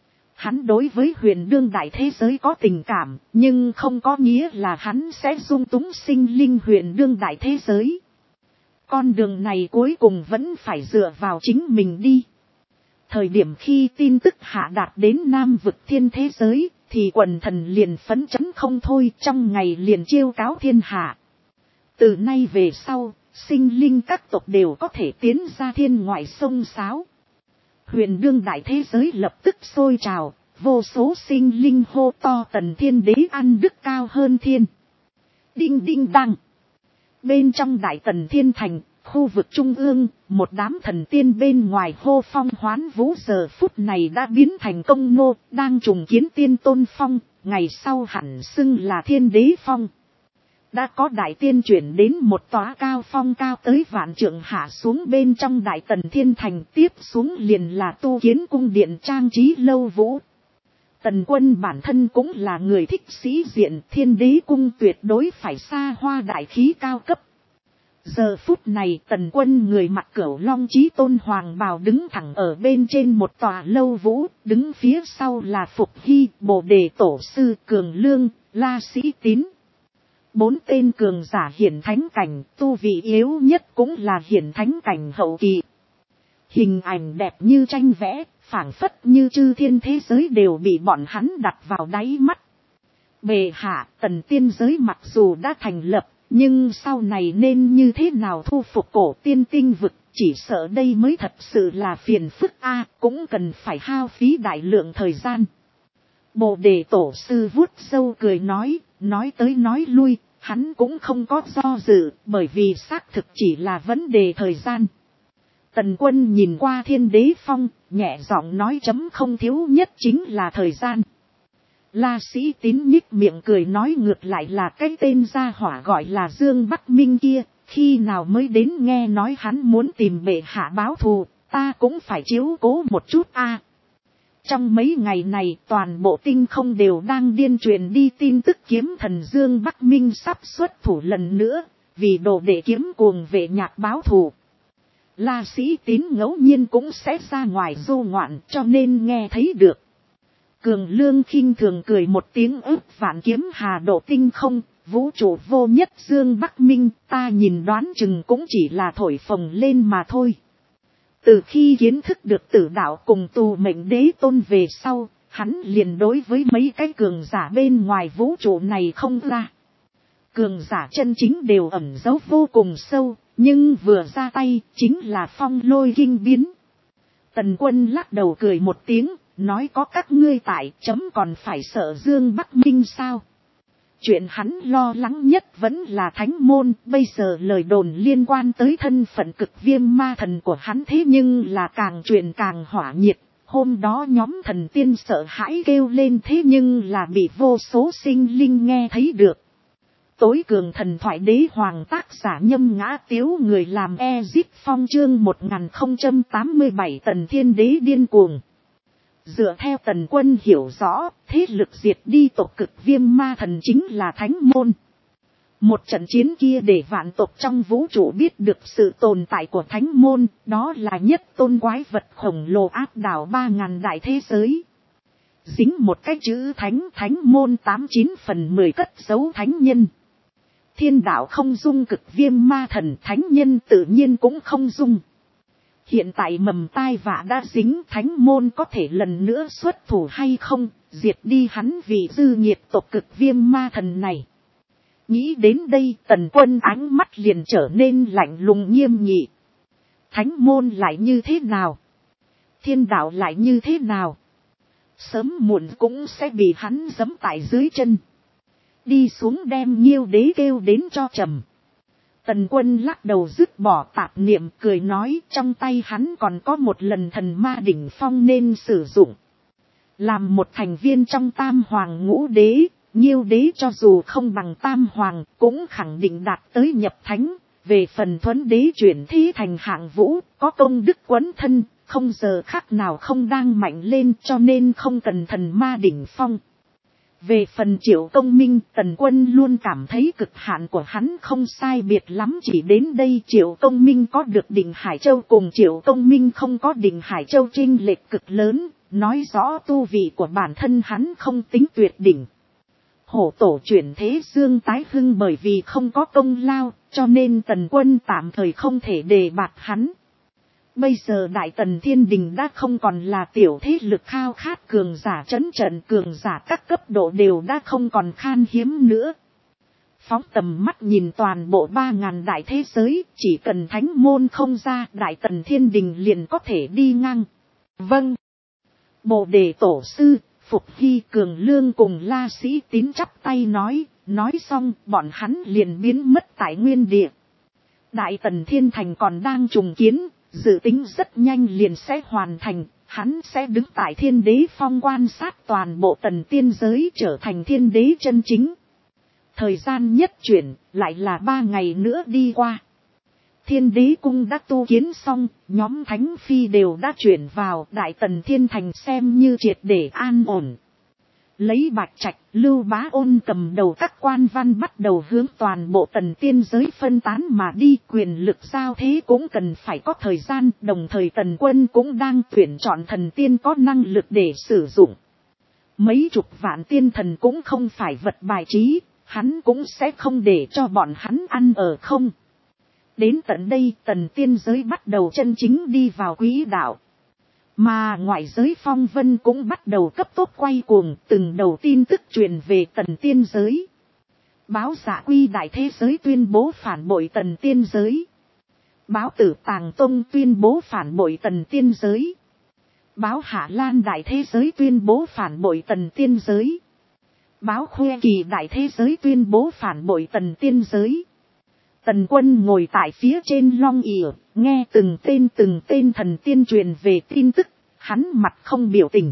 Hắn đối với huyền đương đại thế giới có tình cảm, nhưng không có nghĩa là hắn sẽ dung túng sinh linh huyền đương đại thế giới. Con đường này cuối cùng vẫn phải dựa vào chính mình đi. Thời điểm khi tin tức hạ đạt đến Nam vực thiên thế giới, thì quần thần liền phấn chấn không thôi, trong ngày liền chiêu cáo thiên hạ. Từ nay về sau, sinh linh các tộc đều có thể tiến ra thiên ngoại sông sáo. Huyền đương đại thế giới lập tức sôi trào, vô số sinh linh hô to tần thiên đế ăn đức cao hơn thiên. Đinh đinh đăng. Bên trong đại tần thiên thành, khu vực trung ương, một đám thần tiên bên ngoài hô phong hoán vũ giờ phút này đã biến thành công nô, đang trùng kiến tiên tôn phong, ngày sau hẳn xưng là thiên đế phong. Đã có đại tiên chuyển đến một tòa cao phong cao tới vạn trượng hạ xuống bên trong đại tần thiên thành, tiếp xuống liền là tu kiến cung điện trang trí lâu vũ. Tần quân bản thân cũng là người thích sĩ diện, thiên đế cung tuyệt đối phải xa hoa đại khí cao cấp. Giờ phút này tần quân người mặc cửu long chí tôn hoàng bào đứng thẳng ở bên trên một tòa lâu vũ, đứng phía sau là Phục Hy, Bồ Đề Tổ Sư, Cường Lương, La Sĩ Tín. 4 tên cường giả hiển thánh cảnh, tu vị yếu nhất cũng là hiển thánh cảnh hậu kỳ. Hình ảnh đẹp như tranh vẽ, phảng phất như chư thiên thế giới đều bị bọn hắn đặt vào đáy mắt. Bệ hạ, tần tiên giới mặc dù đã thành lập, nhưng sau này nên như thế nào thu phục cổ tiên tinh vực, chỉ sợ đây mới thật sự là phiền phức a, cũng cần phải hao phí đại lượng thời gian. Bồ Đề Tổ Sư vuốt râu cười nói tới nói lui, hắn cũng không có do dự, bởi vì xác thực chỉ là vấn đề thời gian. Tần quân nhìn qua thiên đế phong, nhẹ giọng nói chấm không thiếu nhất chính là thời gian. La Sĩ Tín nhích miệng cười nói ngược lại là cái tên gia hỏa gọi là Dương Bắc Minh kia, khi nào mới đến nghe nói hắn muốn tìm bệ hạ báo thù, ta cũng phải chiếu cố một chút a. Trong mấy ngày này toàn bộ tinh không đều đang điên truyền đi tin tức kiếm thần Dương Bắc Minh sắp xuất thủ lần nữa, vì đồ để kiếm cuồng vệ nhạc báo thù. La Sĩ Tín ngẫu nhiên cũng sẽ ra ngoài du ngoạn cho nên nghe thấy được. Cường Lương khinh thường cười một tiếng ức vạn kiếm hà độ tinh không, vũ trụ vô nhất dương Bắc Minh, ta nhìn đoán chừng cũng chỉ là thổi phồng lên mà thôi. Từ khi kiến thức được tử đạo cùng tù mệnh đế tôn về sau, hắn liền đối với mấy cái cường giả bên ngoài vũ trụ này không ra. Cường giả chân chính đều ẩn giấu vô cùng sâu, nhưng vừa ra tay chính là phong lôi kinh biến. Tần Quân lắc đầu cười một tiếng, nói có các ngươi tại chấm còn phải sợ Dương Bắc Minh sao. Chuyện hắn lo lắng nhất vẫn là Thánh Môn, bây giờ lời đồn liên quan tới thân phận Cực Viêm ma thần của hắn thế nhưng là càng truyền càng hỏa nhiệt. Hôm đó nhóm thần tiên sợ hãi kêu lên thế nhưng là bị vô số sinh linh nghe thấy được. Tối cường thần thoại đế hoàng tác giả Nhâm Ngã Tiếu người làm Ezip Phong chương 1087 Tần Thiên Đế điên cuồng. Dựa theo Tần Quân hiểu rõ, thế lực diệt đi tộc Cực Viêm ma thần chính là Thánh Môn. Một trận chiến kia để vạn tộc trong vũ trụ biết được sự tồn tại của Thánh Môn, đó là nhất tôn quái vật khổng lồ áp đảo 3000 đại thế giới. Dính một cái chữ Thánh, Thánh Môn 89/10 cất giấu thánh nhân. Thiên đạo không dung Cực Viêm ma thần, thánh nhân tự nhiên cũng không dung. Hiện tại mầm tai vạ đã dính, Thánh Môn có thể lần nữa xuất thủ hay không, diệt đi hắn vì dư nhiệt tộc Cực Viêm ma thần này. Nghĩ đến đây Tần Quân ánh mắt liền trở nên lạnh lùng nghiêm nghị. Thánh Môn lại như thế nào? Thiên đạo lại như thế nào? Sớm muộn cũng sẽ bị hắn giẫm tại dưới chân. Đi xuống đem Nghiêu Đế kêu đến cho trầm. Tần Quân lắc đầu dứt bỏ tạp niệm cười nói trong tay hắn còn có một lần thần ma đỉnh phong nên sử dụng. Làm một thành viên trong Tam Hoàng Ngũ Đế, Nghiêu Đế cho dù không bằng Tam Hoàng cũng khẳng định đạt tới nhập thánh. Về phần Thuấn Đế chuyển thế thành hạng vũ, có công đức quấn thân, không giờ khắc nào không đang mạnh lên cho nên không cần thần ma đỉnh phong. Về phần Triệu Công Minh, Tần Quân luôn cảm thấy cực hạn của hắn không sai biệt lắm, chỉ đến đây Triệu Công Minh có được Đỉnh Hải Châu cùng Triệu Công Minh không có Đỉnh Hải Châu chênh lệch cực lớn, nói rõ tu vị của bản thân hắn không tính tuyệt đỉnh. Hổ tổ chuyển thế dương tái hưng bởi vì không có công lao, cho nên Tần Quân tạm thời không thể đề bạt hắn. Bây giờ Đại Tần Thiên Đình đã không còn là tiểu thế lực khao khát cường giả trấn trận, cường giả các cấp độ đều đã không còn khan hiếm nữa. Phóng tầm mắt nhìn toàn bộ 3000 đại thế giới, chỉ cần Thánh Môn không ra, Đại Tần Thiên Đình liền có thể đi ngang. Vâng. Bồ Đề Tổ Sư, Phục Hy, Cường Lương cùng La Sĩ Tín chắp tay nói xong bọn hắn liền biến mất tại nguyên địa. Đại Tần Thiên Thành còn đang trùng kiến, dự tính rất nhanh liền sẽ hoàn thành, hắn sẽ đứng tại Thiên Đế Phong quan sát toàn bộ Tần tiên giới trở thành Thiên Đế chân chính. Thời gian nhất chuyển, lại là 3 ngày nữa đi qua. Thiên Đế cung đã tu kiến xong, nhóm Thánh Phi đều đã chuyển vào, Đại Tần Thiên Thành xem như triệt để an ổn. Lấy Bạch Trạch, Lưu Bá Ôn cầm đầu các quan văn bắt đầu hướng toàn bộ Tần tiên giới phân tán mà đi, quyền lực giao thế cũng cần phải có thời gian, đồng thời Tần Quân cũng đang tuyển chọn thần tiên có năng lực để sử dụng. Mấy chục vạn tiên thần cũng không phải vật bài trí, hắn cũng sẽ không để cho bọn hắn ăn ở không. Đến tận đây Tần tiên giới bắt đầu chân chính đi vào quỹ đạo. Mà ngoại giới phong vân cũng bắt đầu cấp tốc quay cuồng, từng đầu tin tức truyền về Tần tiên giới. Báo Dạ Quy đại thế giới tuyên bố phản bội Tần tiên giới. Báo Tử Tàng Tông tuyên bố phản bội Tần tiên giới. Báo Hạ Lan đại thế giới tuyên bố phản bội Tần tiên giới. Báo Khuê Kỳ đại thế giới tuyên bố phản bội Tần tiên giới. Tần Quân ngồi tại phía trên long ỉa, nghe từng tên thần tiên truyền về tin tức, hắn mặt không biểu tình.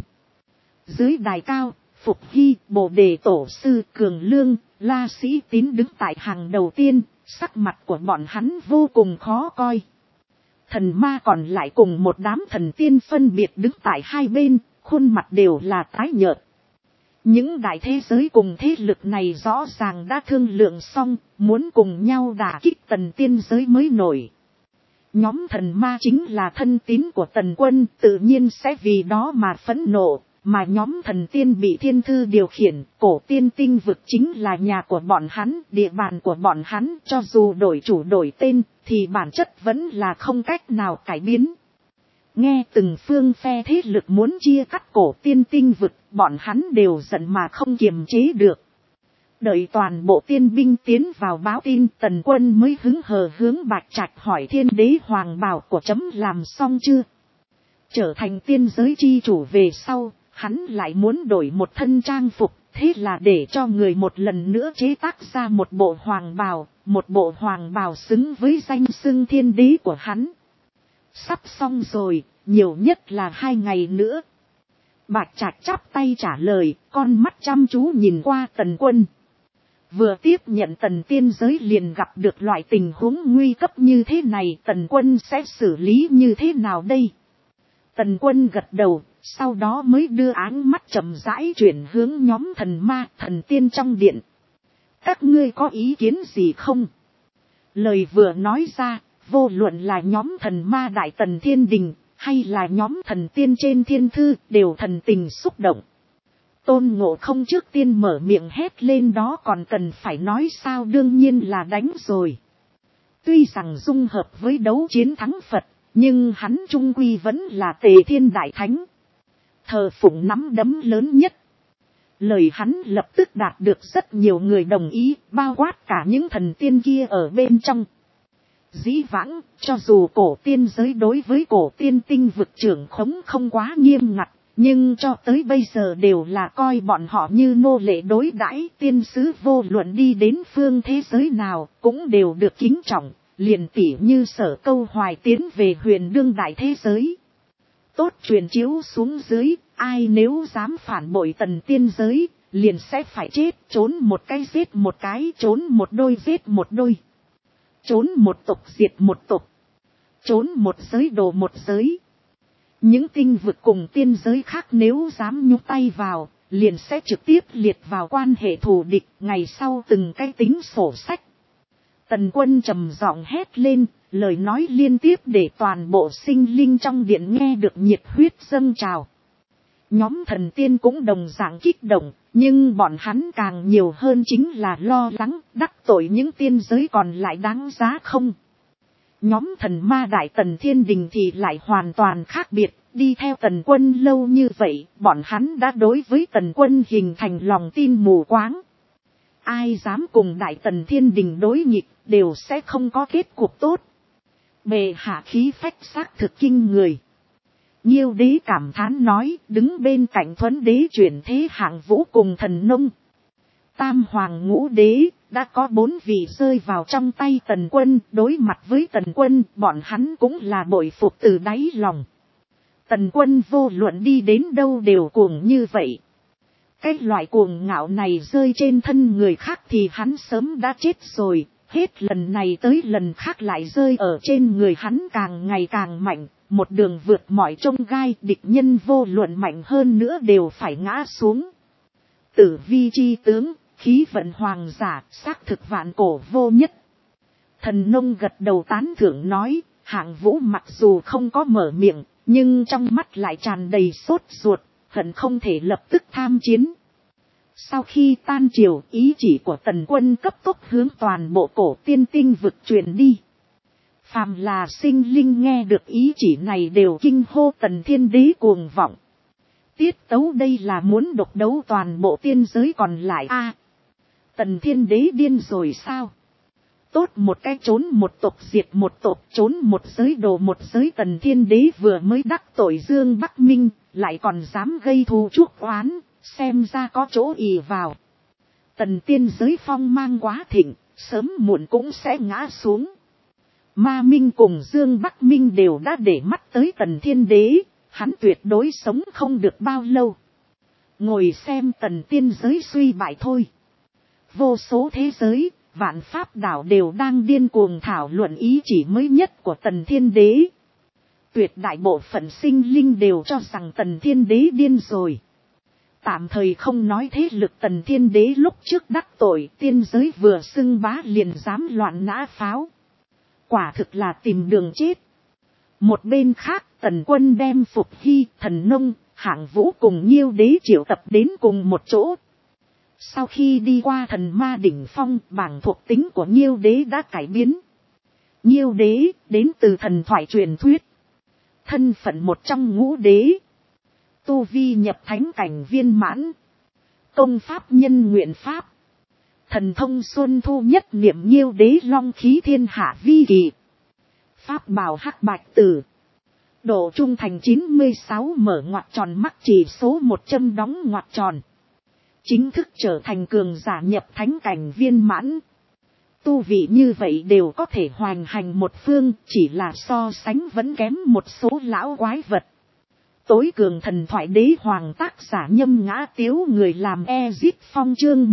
Dưới đài cao, Phục Hy, Bồ Đề Tổ Sư, Cường Lương, La Sĩ Tín đứng tại hàng đầu tiên, sắc mặt của bọn hắn vô cùng khó coi. Thần ma còn lại cùng một đám thần tiên phân biệt đứng tại hai bên, khuôn mặt đều là tái nhợt. Những đại thế giới cùng thế lực này rõ ràng đã thương lượng xong, muốn cùng nhau đả kích tần tiên giới mới nổi. Nhóm thần ma chính là thân tín của tần quân, tự nhiên sẽ vì đó mà phẫn nộ, mà nhóm thần tiên bị thiên thư điều khiển, cổ tiên tinh vực chính là nhà của bọn hắn, địa bàn của bọn hắn, cho dù đổi chủ đổi tên, thì bản chất vẫn là không cách nào cải biến. Nghe từng phương phe thế lực muốn chia cắt cổ tiên tinh vực, bọn hắn đều giận mà không kiềm chế được. Đợi toàn bộ tiên binh tiến vào báo tin, tần quân mới hứng hờ hướng Bạch Trạch hỏi Thiên Đế hoàng bào của chấm làm xong chưa. Trở thành tiên giới chi chủ về sau, hắn lại muốn đổi một thân trang phục, thế là để cho người một lần nữa chế tác ra một bộ hoàng bào xứng với danh xưng thiên đế của hắn. Sắp xong rồi, nhiều nhất là 2 ngày nữa. Bạch Trạch chắp tay trả lời, con mắt chăm chú nhìn qua tần quân. Vừa tiếp nhận tần tiên giới liền gặp được loại tình huống nguy cấp như thế này, tần quân sẽ xử lý như thế nào đây? Tần quân gật đầu, sau đó mới đưa áng mắt chậm rãi chuyển hướng nhóm thần ma, thần tiên trong điện. Các ngươi có ý kiến gì không? Lời vừa nói ra, vô luận là nhóm thần ma đại tần thiên đình, hay là nhóm thần tiên trên thiên thư, đều thần tình xúc động. Tôn Ngộ Không trước tiên mở miệng hét lên, đó còn cần phải nói sao, đương nhiên là đánh rồi. Tuy rằng dung hợp với đấu chiến thắng Phật, nhưng hắn trung quy vẫn là Tề Thiên Đại Thánh, thờ phụng nắm đấm lớn nhất. Lời hắn lập tức đạt được rất nhiều người đồng ý, bao quát cả những thần tiên kia ở bên trong. Dĩ vãng, cho dù cổ tiên giới đối với cổ tiên tinh vực trưởng khống không quá nghiêm ngặt, nhưng cho tới bây giờ đều là coi bọn họ như nô lệ đối đãi, tiên sứ vô luận đi đến phương thế giới nào cũng đều được kính trọng, liền tỉ như Sở Câu Hoài tiến về Huyền Đương đại thế giới. Tốt truyền chiếu xuống dưới, ai nếu dám phản bội tần tiên giới, liền sẽ phải chết, trốn một cái giết một cái, trốn một đôi giết một đôi. Trốn một tộc diệt một tộc, trốn một giới đồ một giới. Những tinh vực cùng tiên giới khác nếu dám nhúc tay vào, liền sẽ trực tiếp liệt vào quan hệ thù địch, ngày sau từng cái tính sổ sách. Tần quân trầm giọng hét lên, lời nói liên tiếp để toàn bộ sinh linh trong điện nghe được nhiệt huyết dâng trào. Nhóm thần tiên cũng đồng dạng kích động, nhưng bọn hắn càng nhiều hơn chính là lo lắng, đắc tội những tiên giới còn lại đáng giá không. Nhóm thần ma đại tần thiên đình thì lại hoàn toàn khác biệt, đi theo tần quân lâu như vậy, bọn hắn đã đối với tần quân hình thành lòng tin mù quáng. Ai dám cùng đại tần thiên đình đối nghịch, đều sẽ không có kết cục tốt. Bệ hạ khí phách xác thực kinh người. Nhiêu đế cảm thán nói, đứng bên cạnh Thuấn đế chuyển thế Hạng Vũ cùng Thần Nông. Tam hoàng ngũ đế, đã có 4 vị rơi vào trong tay tần quân, đối mặt với tần quân, bọn hắn cũng là bội phục từ đáy lòng. Tần quân vô luận đi đến đâu đều cuồng như vậy. Cái loại cuồng ngạo này rơi trên thân người khác thì hắn sớm đã chết rồi, hết lần này tới lần khác lại rơi ở trên người hắn càng ngày càng mạnh, một đường vượt mọi chông gai, địch nhân vô luận mạnh hơn nữa đều phải ngã xuống. Tử vi chi tướng, khí vận hoàng giả, xác thực vạn cổ vô nhất. Thần Nông gật đầu tán thưởng nói, Hạng Vũ mặc dù không có mở miệng, nhưng trong mắt lại tràn đầy sốt ruột, hận không thể lập tức tham chiến. Sau khi tan triều, ý chỉ của tần quân cấp tốc hướng toàn bộ cổ tiên tinh vực truyền đi. Phàm là sinh linh nghe được ý chỉ này đều kinh hô tần thiên đế cuồng vọng. Tiết tấu đây là muốn độc đấu toàn bộ tiên giới còn lại a. Tần thiên đế điên rồi sao? Tốt một cái trốn một tộc diệt một tộc, trốn một giới đồ một giới. Tần thiên đế vừa mới đắc tội Dương Bắc Minh, lại còn dám gây thù chuốc oán, xem ra có chỗ ì vào. Tần tiên giới phong mang quá thịnh, sớm muộn cũng sẽ ngã xuống. Ma Minh cùng Dương Bắc Minh đều đã để mắt tới tần thiên đế, hắn tuyệt đối sống không được bao lâu. Ngồi xem tần tiên giới suy bại thôi. Vô số thế giới, vạn pháp đảo đều đang điên cuồng thảo luận ý chỉ mới nhất của tần thiên đế. Tuyệt đại bộ phận sinh linh đều cho rằng tần thiên đế điên rồi. tạm thời không nói thế lực Tần Thiên Đế lúc trước đắc tội tiên giới vừa xưng bá liền dám loạn nã pháo. Quả thực là tìm đường chết. Một bên khác Tần Quân đem Phục Hy, Thần Nông, Hạng Vũ cùng Nhiêu Đế triệu tập đến cùng một chỗ. Sau khi đi qua Thần Ma Đỉnh Phong, bảng thuộc tính của Nhiêu Đế đã cải biến. Nhiêu Đế đến từ thần thoại truyền thuyết. Thân phận một trong ngũ đế. Tu vi nhập thánh cảnh viên mãn. Công pháp nhân nguyện pháp. Thần thông xuân thu nhất niệm Nhiêu Đế long khí thiên hạ vi kỳ. Pháp bào hắc bạch tử. Độ trung thành 96 mở ngoặc tròn mắc chỉ số 100 đóng ngoặc tròn. Chính thức trở thành cường giả nhập thánh cảnh viên mãn. Tu vị như vậy đều có thể hoành hành một phương, chỉ là so sánh vẫn kém một số lão quái vật. Tối cường thần thoại đế hoàng tác giả Nhâm Ngã Tiếu người làm Ezip Phong chương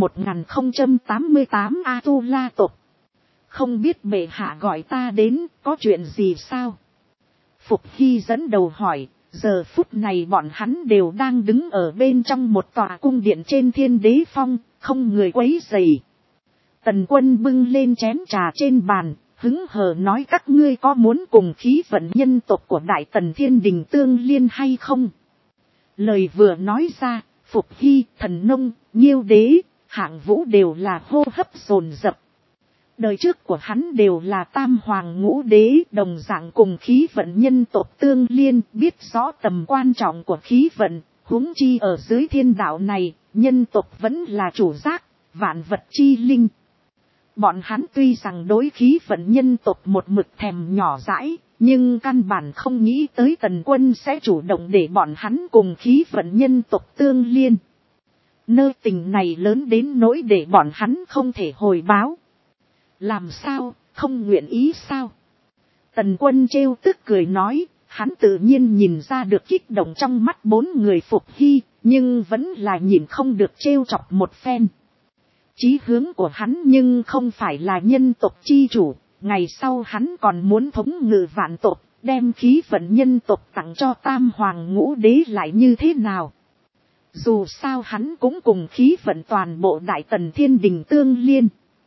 1088 A-tu-la tộc. Không biết bệ hạ gọi ta đến, có chuyện gì sao? Phục Hy dẫn đầu hỏi, giờ phút này bọn hắn đều đang đứng ở bên trong một tòa cung điện trên Thiên Đế Phong, không người quấy rầy. Tần Quân bưng lên chén trà trên bàn, hứng hờ nói các ngươi có muốn cùng khí vận nhân tộc của Đại Tần Thiên Đình tương liên hay không? Lời vừa nói ra, Phục Hy, Thần Nông, Nhiêu Đế, Hạng Vũ đều là hô hấp dồn dập. Đời trước của hắn đều là tam hoàng ngũ đế, đồng dạng cùng khí vận nhân tộc tương liên, biết rõ tầm quan trọng của khí vận, huống chi ở dưới thiên đạo này, nhân tộc vẫn là chủ giác, vạn vật chi linh. Bọn hắn tuy rằng đối khí vận nhân tộc một mực thèm nhỏ dãi, nhưng căn bản không nghĩ tới Tần Quân sẽ chủ động để bọn hắn cùng khí vận nhân tộc tương liên. Nơi tình này lớn đến nỗi để bọn hắn không thể hồi báo. Làm sao, không nguyện ý sao? Tần Quân trêu tức cười nói, hắn tự nhiên nhìn ra được kích động trong mắt bốn người Phục Hy, nhưng vẫn là nhìn không được trêu chọc một phen. Chí hướng của hắn nhưng không phải là nhân tộc chi chủ, ngày sau hắn còn muốn thống ngự vạn tộc, đem khí vận nhân tộc tặng cho tam hoàng ngũ đế lại như thế nào. Dù sao hắn cũng cùng khí vận toàn bộ Đại Tần Thiên Đình tương liên.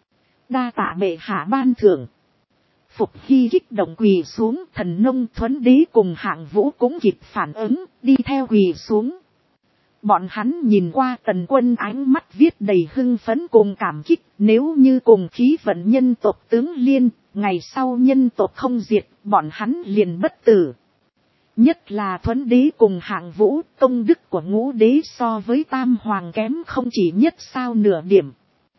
Đa tạ bệ hạ ban thưởng. Phục Hy kích động quỳ xuống, Thần Nông, Thuấn Đế cùng Hạng Vũ cũng kịp phản ứng, đi theo quỳ xuống. Bọn hắn nhìn qua Tần Quân ánh mắt viết đầy hưng phấn cùng cảm kích, nếu như cùng khí vận nhân tộc tướng liên, ngày sau nhân tộc không diệt, bọn hắn liền bất tử. Nhất là Thuấn Đế cùng Hạng Vũ, công đức của ngũ đế so với tam hoàng kém không chỉ nhất sao nửa điểm.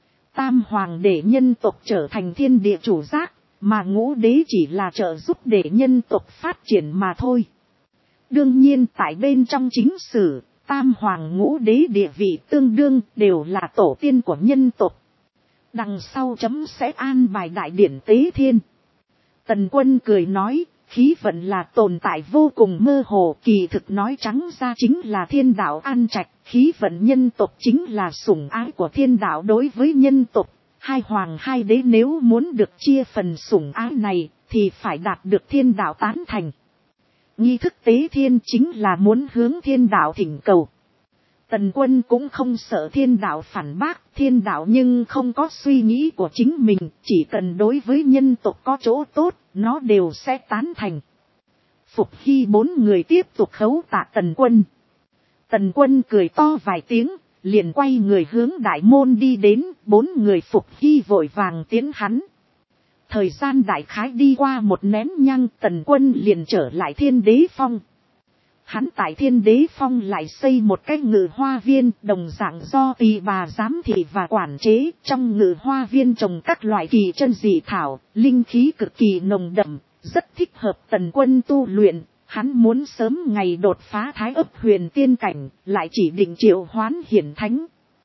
Tam hoàng để nhân tộc trở thành thiên địa chủ giác, mà ngũ đế chỉ là trợ giúp để nhân tộc phát triển mà thôi. Đương nhiên tại bên trong chính sử, tam hoàng ngũ đế địa vị tương đương đều là tổ tiên của nhân tộc. Đằng sau chấm sẽ an bài đại điển tế thiên. Tần Quân cười nói, khí vận là tồn tại vô cùng mơ hồ, kỳ thực nói trắng ra chính là thiên đạo an trạch, khí vận nhân tộc chính là sủng ái của thiên đạo đối với nhân tộc. Hai hoàng hai đế nếu muốn được chia phần sủng ái này, thì phải đạt được thiên đạo tán thành. Nghi thức tế thiên chính là muốn hướng thiên đạo thỉnh cầu. Tần Quân cũng không sợ thiên đạo phản bác, thiên đạo nhưng không có suy nghĩ của chính mình, chỉ cần đối với nhân tộc có chỗ tốt, nó đều sẽ tán thành. Phục Hy bốn người tiếp tục khấu tạ Tần Quân. Tần Quân cười to vài tiếng, liền quay người hướng đại môn đi đến, bốn người Phục Hy vội vàng tiến hắn. Thời gian đại khái đi qua một nén nhang, Tần Quân liền trở lại Thiên Đế Phong. Hắn tại Thiên Đế Phong lại xây một cái ngự hoa viên, đồng dạng do tỳ bà giám thị và quản chế. Trong ngự hoa viên trồng các loại kỳ chân dị thảo, linh khí cực kỳ nồng đậm, rất thích hợp Tần Quân tu luyện. Hắn muốn sớm ngày đột phá Thái Ấp Huyền Tiên Cảnh, lại chỉ định triệu hoán hiển thánh.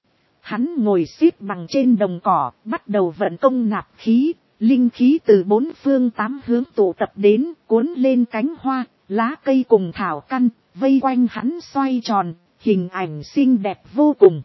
Hắn ngồi xếp bằng trên đồng cỏ, bắt đầu vận công nạp khí. Linh khí từ bốn phương tám hướng tụ tập đến, cuốn lên cánh hoa, lá cây cùng thảo căn, vây quanh hắn xoay tròn, hình ảnh xinh đẹp vô cùng.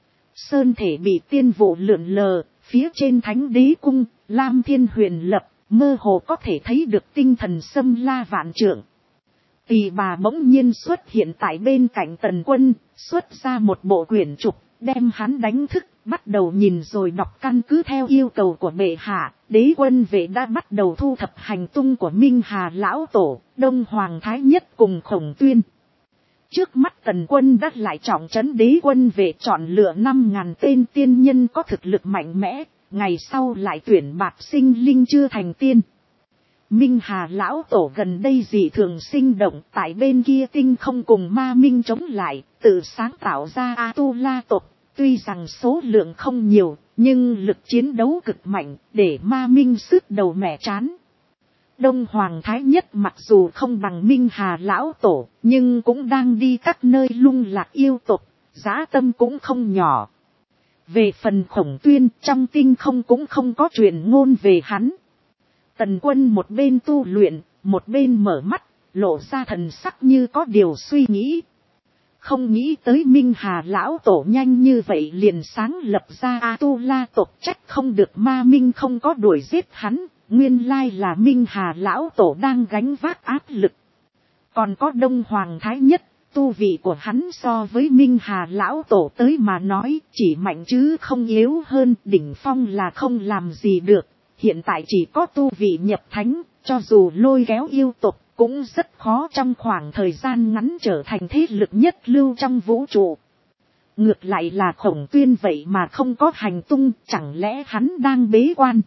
Sơn thể bị tiên vụ lượn lờ, phía trên Thánh Đế Cung, Lam Thiên Huyền lập, mơ hồ có thể thấy được tinh thần xâm la vạn trượng. Tỳ bà bỗng nhiên xuất hiện tại bên cạnh Tần Quân, xuất ra một bộ quyển trục, đem hắn đánh thức, bắt đầu nhìn rồi đọc. Căn cứ theo yêu cầu của bệ hạ, Đế Quân vệ đã bắt đầu thu thập hành tung của Minh Hà lão tổ, Đông Hoàng Thái Nhất cùng Khổng Tuyên. Trước mắt Tần Quân đã lại trọng trấn Đế Quân vệ, chọn lựa 5.000 tên tiên nhân có thực lực mạnh mẽ, ngày sau lại tuyển bạt sinh linh chưa thành tiên. Minh Hà lão tổ gần đây dị thường sinh động, tại bên kia tinh không cùng ma minh chống lại, tự sáng tạo ra A-tu-la tộc. Tuy rằng số lượng không nhiều, nhưng lực chiến đấu cực mạnh, để ma minh sứt đầu mẻ trán. Đông Hoàng Thái Nhất mặc dù không bằng Minh Hà lão tổ, nhưng cũng đang đi các nơi lung lạc yêu tộc, dã tâm cũng không nhỏ. Về phần Khổng Tuyên, trong tinh không cũng không có truyền ngôn về hắn. Tần Quân một bên tu luyện, một bên mở mắt, lộ ra thần sắc như có điều suy nghĩ. Không nghĩ tới Minh Hà lão tổ nhanh như vậy liền sáng lập ra A-tu-la tộc, trách không được ma minh không có đuổi giết hắn, nguyên lai là Minh Hà lão tổ đang gánh vác áp lực. Còn có Đông Hoàng Thái Nhất, tu vị của hắn so với Minh Hà lão tổ tới mà nói chỉ mạnh chứ không yếu hơn, đỉnh phong là không làm gì được, hiện tại chỉ có tu vị nhập thánh, cho dù lôi kéo yêu tộc cũng rất khó trong khoảng thời gian ngắn trở thành thế lực nhất lưu trong vũ trụ. Ngược lại là Khổng Tuyên vậy mà không có hành tung, chẳng lẽ hắn đang bế quan?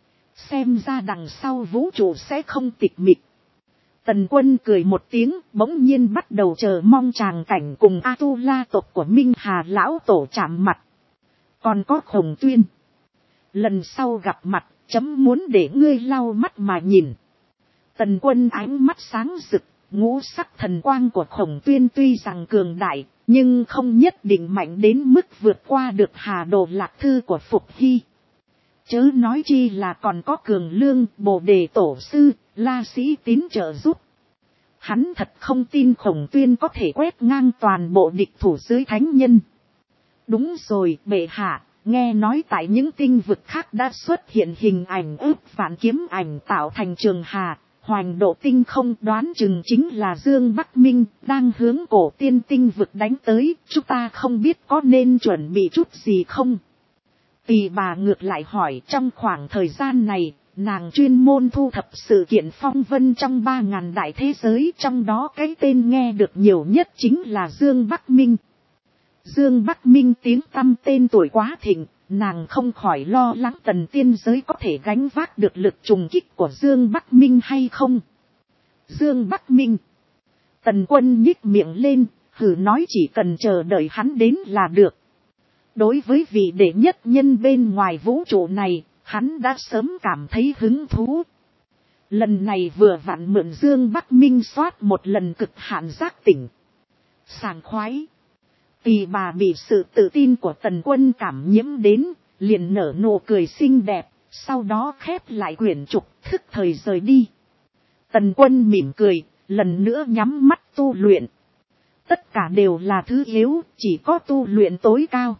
Xem ra đằng sau vũ trụ sẽ không tịch mịch. Tần Quân cười một tiếng, bỗng nhiên bắt đầu chờ mong tràng cảnh cùng A-tu-la tộc của Minh Hà lão tổ chạm mặt. Còn có Khổng Tuyên, lần sau gặp mặt, chấm muốn để ngươi lau mắt mà nhìn. Tần Quân ánh mắt sáng rực, ngũ sắc thần quang của Khổng Tuyên tuy rằng cường đại, nhưng không nhất định mạnh đến mức vượt qua được Hà Đồ Lạc Thư của Phục Hy. Chớ nói chi là còn có Cường Lương, Bồ Đề Tổ Sư, La Sĩ Tín trợ giúp. Hắn thật không tin Khổng Tuyên có thể quét ngang toàn bộ địch thủ dưới thánh nhân. Đúng rồi, bệ hạ, nghe nói tại những tinh vực khác đã xuất hiện hình ảnh ước vạn kiếm ảnh tạo thành trường hà. Hoành độ tinh không, đoán chừng chính là Dương Bắc Minh đang hướng cổ tiên tinh vực đánh tới, chúng ta không biết có nên chuẩn bị chút gì không? Tỳ bà ngược lại hỏi, trong khoảng thời gian này, nàng chuyên môn thu thập sự kiện phong vân trong 3.000 đại thế giới, trong đó cái tên nghe được nhiều nhất chính là Dương Bắc Minh. Dương Bắc Minh tiếng tăm tên tuổi quá thịnh, nàng không khỏi lo lắng tần tiên giới có thể gánh vác được lực trùng kích của Dương Bắc Minh hay không. Dương Bắc Minh. Tần Quân nhích miệng lên, hừ nói chỉ cần chờ đợi hắn đến là được. Đối với vị đệ nhất nhân bên ngoài vũ trụ này, hắn đã sớm cảm thấy hứng thú. Lần này vừa vặn mượn Dương Bắc Minh soát một lần cực hạn giác tỉnh. Sảng khoái. Tỳ bà bị sự tự tin của Tần Quân cảm nhiễm đến, liền nở nụ cười xinh đẹp, sau đó khép lại quyển trục, thức thời rời đi. Tần Quân mỉm cười, lần nữa nhắm mắt tu luyện. Tất cả đều là thứ yếu, chỉ có tu luyện tối cao.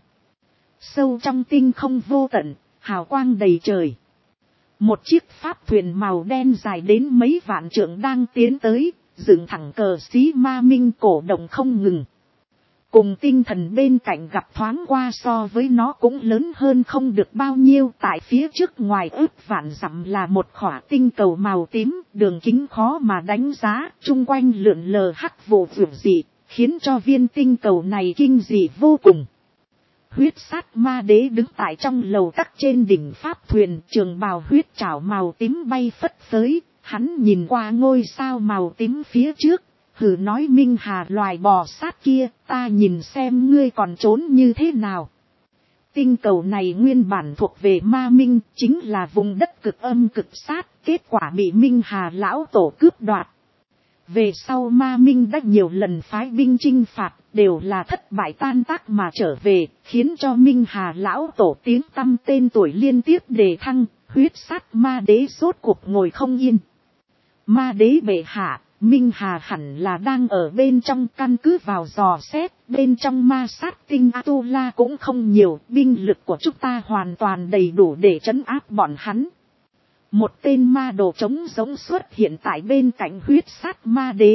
Sâu trong tinh không vô tận, hào quang đầy trời. Một chiếc pháp thuyền màu đen dài đến mấy vạn trượng đang tiến tới, dựng thẳng cờ xí ma minh cổ động không ngừng. Cùng tinh thần bên cạnh gặp thoáng qua so với nó cũng lớn hơn không được bao nhiêu. Tại phía trước ngoài ước vạn dặm là một khỏa tinh cầu màu tím, đường kính khó mà đánh giá, chung quanh lượn lờ hắc vụ vượt dị, khiến cho viên tinh cầu này kinh dị vô cùng. Huyết sát ma đế đứng tại trong lầu các trên đỉnh pháp thuyền, trường bào huyết trảo màu tím bay phất phới, hắn nhìn qua ngôi sao màu tím phía trước. Hừ nói Minh Hà loài bò sát kia, ta nhìn xem ngươi còn trốn như thế nào. Tinh cầu này nguyên bản thuộc về ma minh, chính là vùng đất cực âm cực sát, kết quả bị Minh Hà lão tổ cướp đoạt. Về sau ma minh đã nhiều lần phái binh chinh phạt, đều là thất bại tan tác mà trở về, khiến cho Minh Hà lão tổ tiếng tăm tên tuổi liên tiếp đề thăng, huyết sát ma đế rốt cuộc ngồi không yên. Ma đế bệ hạ, Minh Hà hẳn là đang ở bên trong, căn cứ vào dò xét, bên trong ma sát tinh A-tu-la cũng không nhiều, binh lực của chúng ta hoàn toàn đầy đủ để trấn áp bọn hắn. Một tên ma đồ trống giống xuất hiện tại bên cạnh huyết sát ma đế,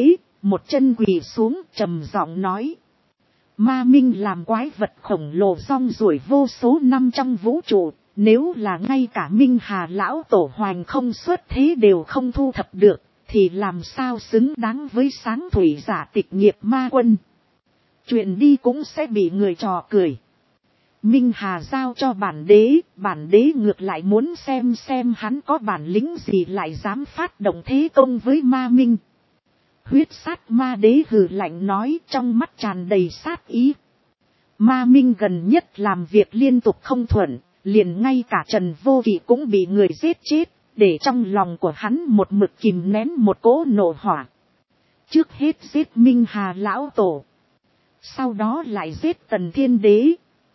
một chân quỳ xuống trầm giọng nói. Ma minh làm quái vật khổng lồ rong ruổi vô số năm trong vũ trụ, nếu là ngay cả Minh Hà lão tổ hoành không xuất thế đều không thu thập được, thì làm sao xứng đáng với sáng thủy giả tịch nghiệp ma quân. Chuyện đi cũng sẽ bị người trò cười. Minh Hà giao cho bản đế ngược lại muốn xem hắn có bản lĩnh gì lại dám phát động thế công với ma minh. Huyết sát ma đế hừ lạnh nói, trong mắt tràn đầy sát ý. Ma minh gần nhất làm việc liên tục không thuận, liền ngay cả Trần Vô Kỵ cũng bị người giết chết, để trong lòng của hắn một mực kìm nén một cỗ nộ hỏa. Trước hết giết Minh Hà lão tổ, sau đó lại giết Tần Thiên Đế.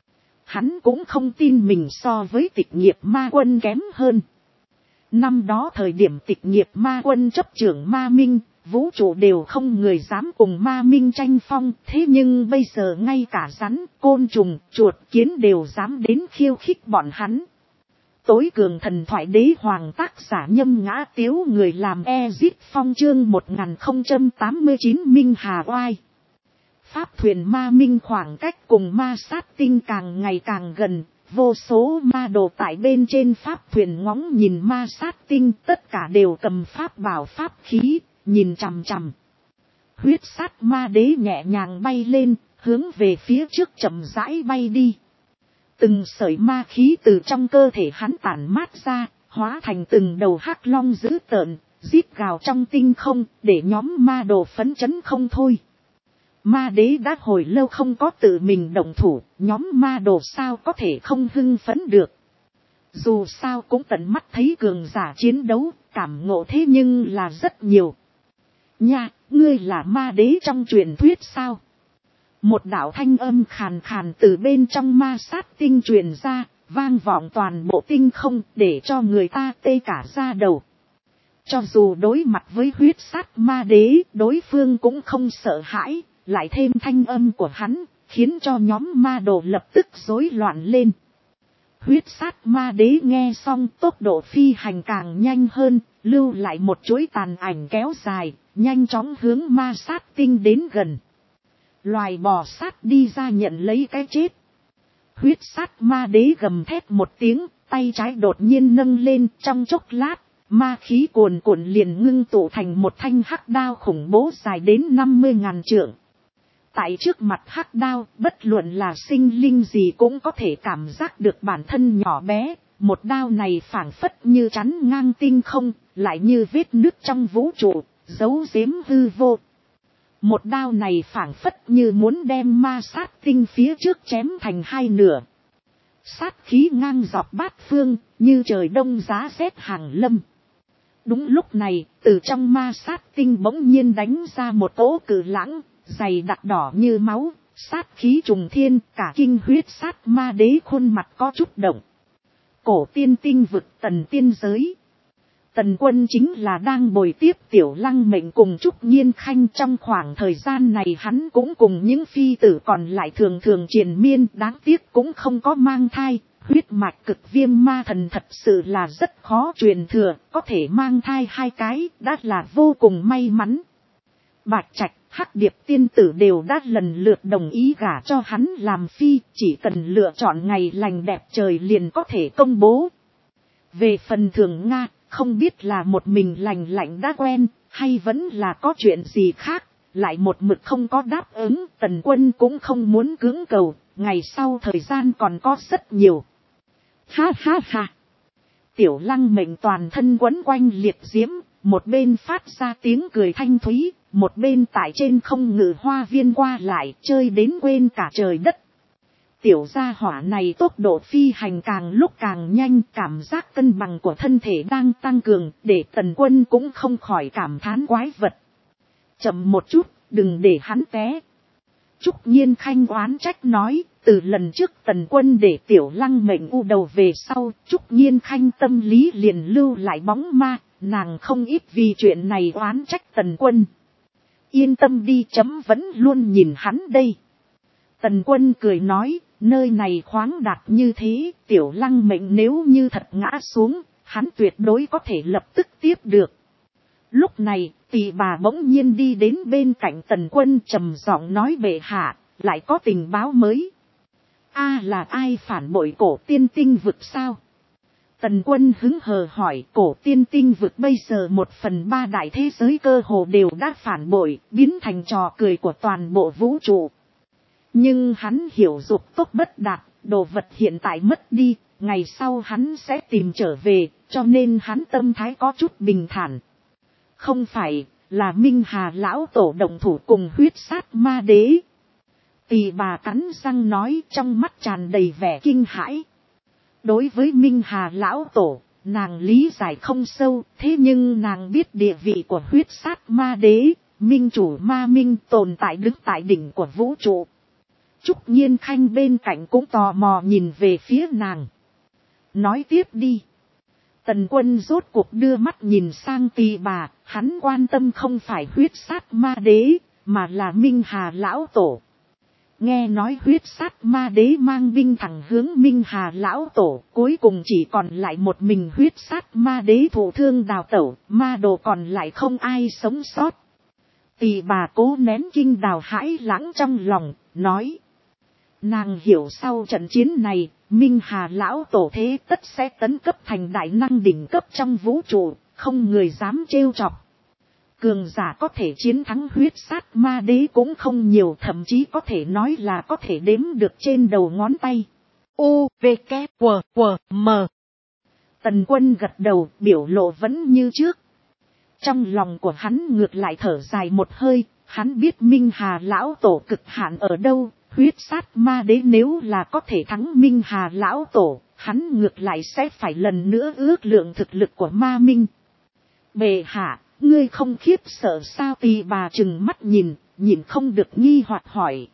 Hắn cũng không tin mình so với tịch nghiệp ma quân kém hơn. Năm đó thời điểm tịch nghiệp ma quân chấp trưởng ma minh, vũ trụ đều không người dám cùng ma minh tranh phong. Thế nhưng bây giờ ngay cả rắn, côn trùng, chuột, kiến đều dám đến khiêu khích bọn hắn. Tối cường thần thoại đế hoàng tác giả Nhâm Ngã Tiếu, người làm Ezit Phong chương 1089 Minh Hà oai. Pháp thuyền ma minh khoảng cách cùng ma sát tinh càng ngày càng gần, vô số ma đồ tại bên trên pháp thuyền ngóng nhìn ma sát tinh, tất cả đều cầm pháp bảo pháp khí, nhìn chằm chằm. Huyết sát ma đế nhẹ nhàng bay lên, hướng về phía trước chậm rãi bay đi. Từng sợi ma khí từ trong cơ thể hắn tản mát ra, hóa thành từng đầu hắc long dữ tợn, rít gào trong tinh không, để nhóm ma đồ phấn chấn không thôi. Ma đế đã hồi lâu không có tự mình động thủ, nhóm ma đồ sao có thể không hưng phấn được. Dù sao cũng tận mắt thấy cường giả chiến đấu, cảm ngộ thế nhưng là rất nhiều. Nha, ngươi là ma đế trong truyền thuyết sao? Một đạo thanh âm khàn khàn từ bên trong ma sát tinh truyền ra, vang vọng toàn bộ tinh không, để cho người ta tê cả da đầu. Cho dù đối mặt với huyết sát ma đế, đối phương cũng không sợ hãi, lại thêm thanh âm của hắn, khiến cho nhóm ma đồ lập tức rối loạn lên. Huyết sát ma đế nghe xong, tốc độ phi hành càng nhanh hơn, lưu lại một chuỗi tàn ảnh kéo dài, nhanh chóng hướng ma sát tinh đến gần. Loài bò sát đi ra nhận lấy cái chết. Huyết sát ma đế gầm thét một tiếng, tay trái đột nhiên nâng lên, trong chốc lát, ma khí cuồn cuộn liền ngưng tụ thành một thanh hắc đao khủng bố dài đến 50.000 trượng. Tại trước mặt hắc đao, bất luận là sinh linh gì cũng có thể cảm giác được bản thân nhỏ bé. Một đao này phảng phất như chắn ngang tinh không, lại như vết nứt trong vũ trụ, giấu giếm hư vô. Một đao này phảng phất như muốn đem ma sát tinh phía trước chém thành hai nửa. Sát khí ngang dọc bát phương, như trời đông giá rét hàng lâm. Đúng lúc này, từ trong ma sát tinh bỗng nhiên đánh ra một cỗ cự lãng, dày đặc đỏ như máu, sát khí trùng thiên, cả kinh huyết sát ma đế khuôn mặt có chút động. Cổ tiên tinh vực Tần tiên giới. Tần Quân chính là đang bồi tiếp Tiểu Lăng Mệnh cùng Trúc Nhiên Khanh, trong khoảng thời gian này hắn cũng cùng những phi tử còn lại thường thường triền miên, đáng tiếc cũng không có mang thai. Huyết mạch cực viêm ma thần thật sự là rất khó truyền thừa, có thể mang thai 2 cái đã là vô cùng may mắn. Bạch Trạch, Hắc Điệp tiên tử đều đã lần lượt đồng ý gả cho hắn làm phi, chỉ cần lựa chọn ngày lành đẹp trời liền có thể công bố. Về phần Thường Nga, không biết là một mình lành lạnh đã quen, hay vẫn là có chuyện gì khác, lại một mực không có đáp ứng. Tần Quân cũng không muốn cưỡng cầu, ngày sau thời gian còn có rất nhiều. Ha ha ha! Tiểu Lăng Mệnh toàn thân quấn quanh liệt diễm, một bên phát ra tiếng cười thanh thúy, một bên tại trên không ngự hoa viên qua lại, chơi đến quên cả trời đất. Tiểu gia hỏa này tốc độ phi hành càng lúc càng nhanh, cảm giác cân bằng của thân thể đang tăng cường, để Tần Quân cũng không khỏi cảm thán quái vật. Chậm một chút, đừng để hắn té. Trúc Nhiên Khanh oán trách nói, từ lần trước Tần Quân để Tiểu Lăng Mệnh u đầu về sau, Trúc Nhiên Khanh tâm lý liền lưu lại bóng ma, nàng không ít vì chuyện này oán trách Tần Quân. Yên tâm đi, chấm vẫn luôn nhìn hắn đây. Tần Quân cười nói, nơi này khoáng đạt như thế, Tiểu Lăng Mệnh nếu như thật ngã xuống, hắn tuyệt đối có thể lập tức tiếp được. Lúc này, Tỳ bà bỗng nhiên đi đến bên cạnh Tần Quân trầm giọng nói bệ hạ, lại có tình báo mới. Là ai phản bội Cổ Tiên Tinh vực sao? Tần Quân hứng hờ hỏi, Cổ Tiên Tinh vực bây giờ 1/3 đại thế giới cơ hồ đều đã phản bội, biến thành trò cười của toàn bộ vũ trụ. Nhưng hắn hiểu dục tốc bất đạt, đồ vật hiện tại mất đi, ngày sau hắn sẽ tìm trở về, cho nên hắn tâm thái có chút bình thản. Không phải, là Minh Hà lão tổ động thủ cùng huyết sát ma đế. Tỳ bà cắn răng nói, trong mắt tràn đầy vẻ kinh hãi. Đối với Minh Hà lão tổ, nàng lý giải không sâu, thế nhưng nàng biết địa vị của huyết sát ma đế, minh chủ ma minh tồn tại đứng tại đỉnh của vũ trụ. Trúc Nhiên Khanh bên cạnh cũng tò mò nhìn về phía nàng. Nói tiếp đi. Tần Quân rốt cuộc đưa mắt nhìn sang Tỳ bà, hắn quan tâm không phải huyết sát ma đế, mà là Minh Hà lão tổ. Nghe nói huyết sát ma đế mang binh thẳng hướng Minh Hà lão tổ, cuối cùng chỉ còn lại một mình huyết sát ma đế thụ thương đào tẩu, ma đồ còn lại không ai sống sót. Tỳ bà cố nén kinh đào hãi lãng trong lòng, nói. Nàng hiểu sau trận chiến này, Minh Hà lão tổ thế tất sẽ tấn cấp thành đại năng đỉnh cấp trong vũ trụ, không người dám trêu chọc. Cường giả có thể chiến thắng huyết sát ma đế cũng không nhiều, thậm chí có thể nói là có thể đếm được trên đầu ngón tay. U, V, K, W, W, M. Tần Quân gật đầu, biểu lộ vẫn như trước. Trong lòng của hắn ngược lại thở dài một hơi, hắn biết Minh Hà lão tổ cực hạn ở đâu, huyết sát ma đế nếu là có thể thắng Minh Hà lão tổ, hắn ngược lại sẽ phải lần nữa ước lượng thực lực của ma minh. Bệ hạ, ngươi không khiếp sợ sao? Tỳ bà trừng mắt nhìn không được nghi hoặc hỏi.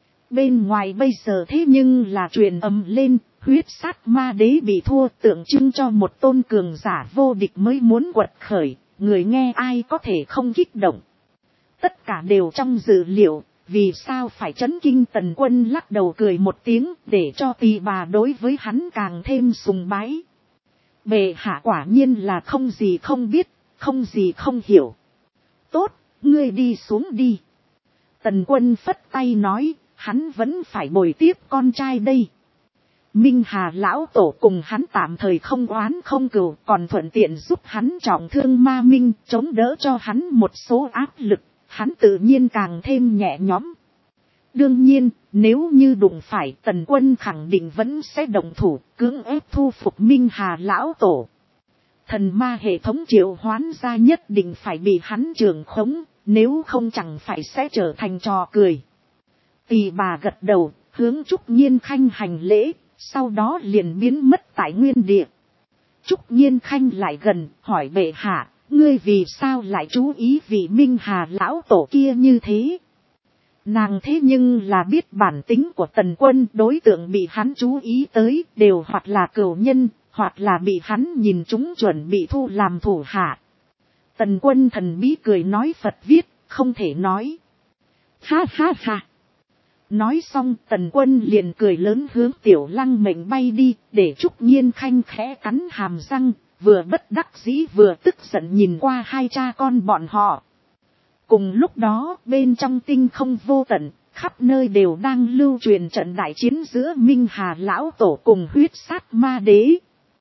Bên ngoài bây giờ thế nhưng là truyền ầm lên, huyết sát ma đế bị thua, tượng trưng cho một tôn cường giả vô địch mới muốn quật khởi, người nghe ai có thể không kích động. Tất cả đều trong dự liệu, vì sao phải chấn kinh? Tần Quân lắc đầu cười một tiếng, để cho Tỳ bà đối với hắn càng thêm sùng bái. Bệ hạ quả nhiên là không gì không biết, không gì không hiểu. Tốt, ngươi đi xuống đi. Tần Quân phất tay nói, hắn vẫn phải bồi tiếp con trai đây. Minh Hà lão tổ cùng hắn tạm thời không oán không cừu, còn thuận tiện giúp hắn trọng thương ma minh, chống đỡ cho hắn một số áp lực, hắn tự nhiên càng thêm nhẹ nhõm. Đương nhiên, nếu như đụng phải, Tần Quân khẳng định vẫn sẽ động thủ, cưỡng ép thu phục Minh Hà lão tổ. Thần ma hệ thống triệu hoán ra nhất định phải bị hắn trưởng khống, nếu không chẳng phải sẽ trở thành trò cười. Tỳ bà gật đầu, hướng Trúc Nhiên Khanh hành lễ, sau đó liền biến mất tại nguyên địa. Trúc Nhiên Khanh lại gần, hỏi bệ hạ, ngươi vì sao lại chú ý vị Minh Hà lão tổ kia như thế? Nàng thế nhưng là biết bản tính của Tần Quân, đối tượng bị hắn chú ý tới đều hoặc là cừu nhân, hoặc là bị hắn nhìn chúng chuẩn bị thu làm thủ hạ. Tần Quân thần bí cười nói Phật viết, không thể nói. Ha ha ha. Nói xong Tần Quân liền cười lớn hướng Tiểu Lăng Mệnh bay đi, để Trúc Nhiên Khanh khẽ cắn hàm răng, vừa bất đắc dĩ vừa tức giận nhìn qua hai cha con bọn họ. Cùng lúc đó bên trong tinh không vô tận, khắp nơi đều đang lưu truyền trận đại chiến giữa Minh Hà lão tổ cùng huyết sát ma đế.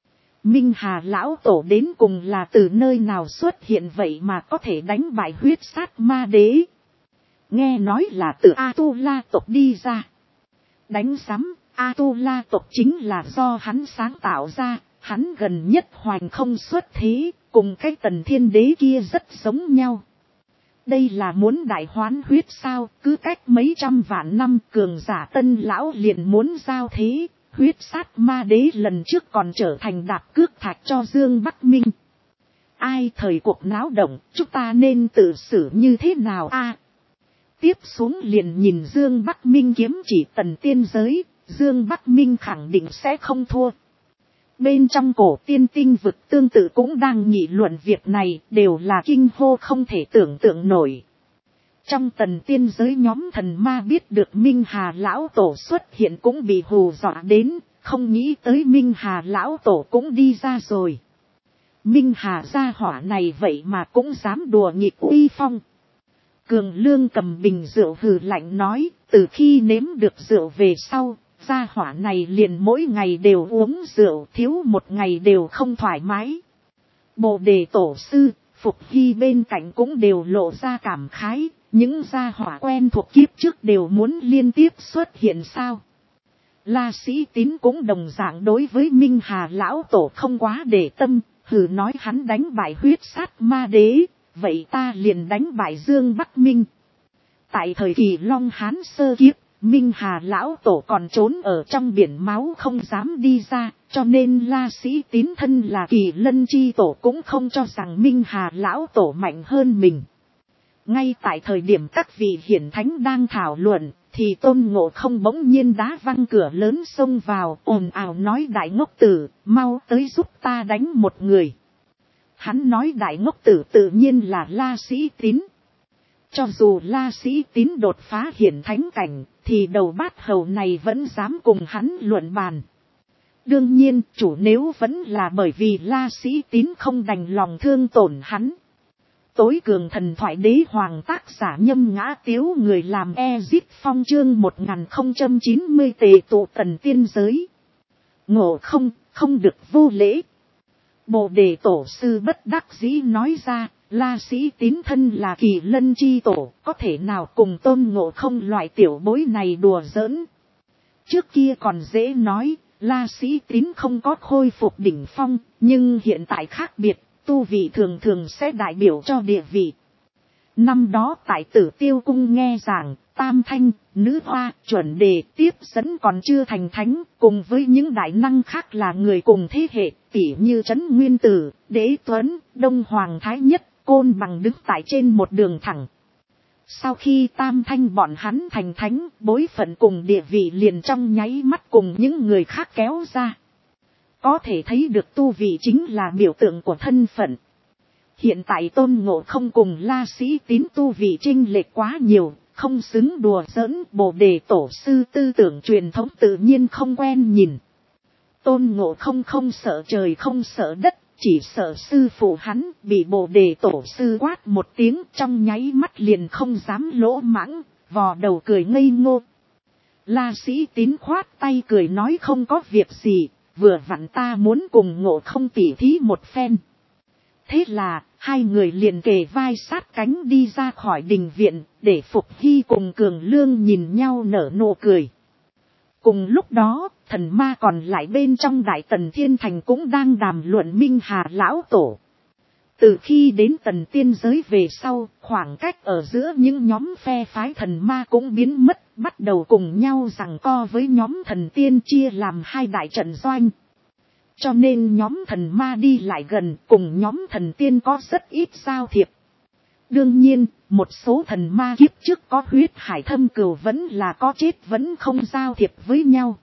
Minh Hà lão tổ đến cùng là từ nơi nào xuất hiện vậy mà có thể đánh bại huyết sát ma đế? Nghe nói là từ A-tu-la tộc đi ra. Đánh sắm, A-tu-la tộc chính là do hắn sáng tạo ra, hắn gần nhất hoành không xuất thế, cùng cái Tần Thiên Đế kia rất giống nhau. Đây là muốn đại hoán huyết sao? Cứ cách mấy trăm vạn năm cường giả Tân lão liền muốn giao thế. Huyết sát ma đế lần trước còn trở thành đạp cước thạch cho Dương Bắc Minh. Ai thời cuộc náo động, chúng ta nên tự xử như thế nào a? Tiếp xuống liền nhìn Dương Bắc Minh kiếm chỉ Tần tiên giới, Dương Bắc Minh khẳng định sẽ không thua. Bên trong Cổ Tiên Tinh vực tương tự cũng đang nghị luận việc này, đều là kinh hô không thể tưởng tượng nổi. Trong Tần tiên giới nhóm thần ma biết được Minh Hà lão tổ xuất hiện cũng bị hù dọa đến, không nghĩ tới Minh Hà lão tổ cũng đi ra rồi. Minh Hà gia hỏa này vậy mà cũng dám đùa nghịch uy phong. Cường Lương cầm bình rượu hừ lạnh nói, từ khi nếm được rượu về sau, gia hỏa này liền mỗi ngày đều uống rượu, thiếu một ngày đều không thoải mái. Bồ đề tổ sư, Phục Hy bên cạnh cũng đều lộ ra cảm khái, những gia hỏa quen thuộc kiếp trước đều muốn liên tiếp xuất hiện sao. La Sĩ Tín cũng đồng dạng đối với Minh Hà lão tổ không quá để tâm, hừ nói hắn đánh bại huyết sát ma đế, vậy ta liền đánh bại Dương Bắc Minh. Tại thời kỳ Long Hán sơ kiếp, Minh Hà lão tổ còn trốn ở trong biển máu không dám đi ra, cho nên La Sĩ Tín thân là Kỳ Lân chi tổ cũng không cho rằng Minh Hà lão tổ mạnh hơn mình. Ngay tại thời điểm các vị hiển thánh đang thảo luận, thì Tôn Ngộ Không bỗng nhiên đá văng cửa lớn xông vào, ồn ào nói đại ngốc tử, mau tới giúp ta đánh một người. Hắn nói đại ngốc tử tự nhiên là La Sĩ Tín. Cho dù La Sĩ Tín đột phá hiển thánh cảnh, thì đầu bát hầu này vẫn dám cùng hắn luận bàn. Đương nhiên, chủ nếu vẫn là bởi vì La Sĩ Tín không đành lòng thương tổn hắn. Tối cường thần thoại đế hoàng tác giả Nhâm Ngã Tiếu người làm Ezip Phong chương 1090 tề tụ tần tiên giới. Ngộ không, không được vô lễ. Bồ đề tổ sư bất đắc dĩ nói ra, La Sĩ Tín thân là Kỳ Lân chi tổ, có thể nào cùng Tôn Ngộ Không loại tiểu bối này đùa giỡn. Trước kia còn dễ nói, La Sĩ Tín không có khôi phục đỉnh phong, nhưng hiện tại khác biệt, tu vị thường thường sẽ đại biểu cho địa vị. Năm đó tại Tử Tiêu Cung nghe giảng, Tam Thanh, Nữ Hoa, Chuẩn Đề tiếp dẫn còn chưa thành thánh, cùng với những đại năng khác là người cùng thế hệ, tỉ như Trấn Nguyên Tử, Đế Tuấn, Đông Hoàng Thái Nhất, Côn Bằng đứng tại trên một đường thẳng. Sau khi Tam Thanh bọn hắn thành thánh, bối phận cùng địa vị liền trong nháy mắt cùng những người khác kéo ra. Có thể thấy được tu vị chính là biểu tượng của thân phận. Hiện tại Tôn Ngộ Không cùng La Sĩ Tín tu vị chênh lệch quá nhiều, không xứng đùa giỡn. Bồ đề tổ sư tư tưởng truyền thống tự nhiên không quen nhìn. Tôn Ngộ Không không sợ trời không sợ đất, chỉ sợ sư phụ hắn bị bồ đề tổ sư quát một tiếng trong nháy mắt liền không dám lỗ mãng, vò đầu cười ngây ngô. La Sĩ Tín khoát tay cười nói không có việc gì, vừa vặn ta muốn cùng Ngộ Không tỉ thí một phen. Thế là, hai người liền kề vai sát cánh đi ra khỏi đình viện, để Phục Hy cùng Cường Lương nhìn nhau nở nụ cười. Cùng lúc đó, thần ma còn lại bên trong Đại Tần Thiên Thành cũng đang đàm luận Minh Hà lão tổ. Từ khi đến Tần Tiên giới về sau, khoảng cách ở giữa những nhóm phe phái thần ma cũng biến mất, bắt đầu cùng nhau giằng co với nhóm thần tiên chia làm hai đại trận doanh. Cho nên nhóm thần ma đi lại gần, cùng nhóm thần tiên có rất ít giao thiệp. Đương nhiên, một số thần ma kiếp trước có huyết hải thâm cừu vẫn là có chết vẫn không giao thiệp với nhau.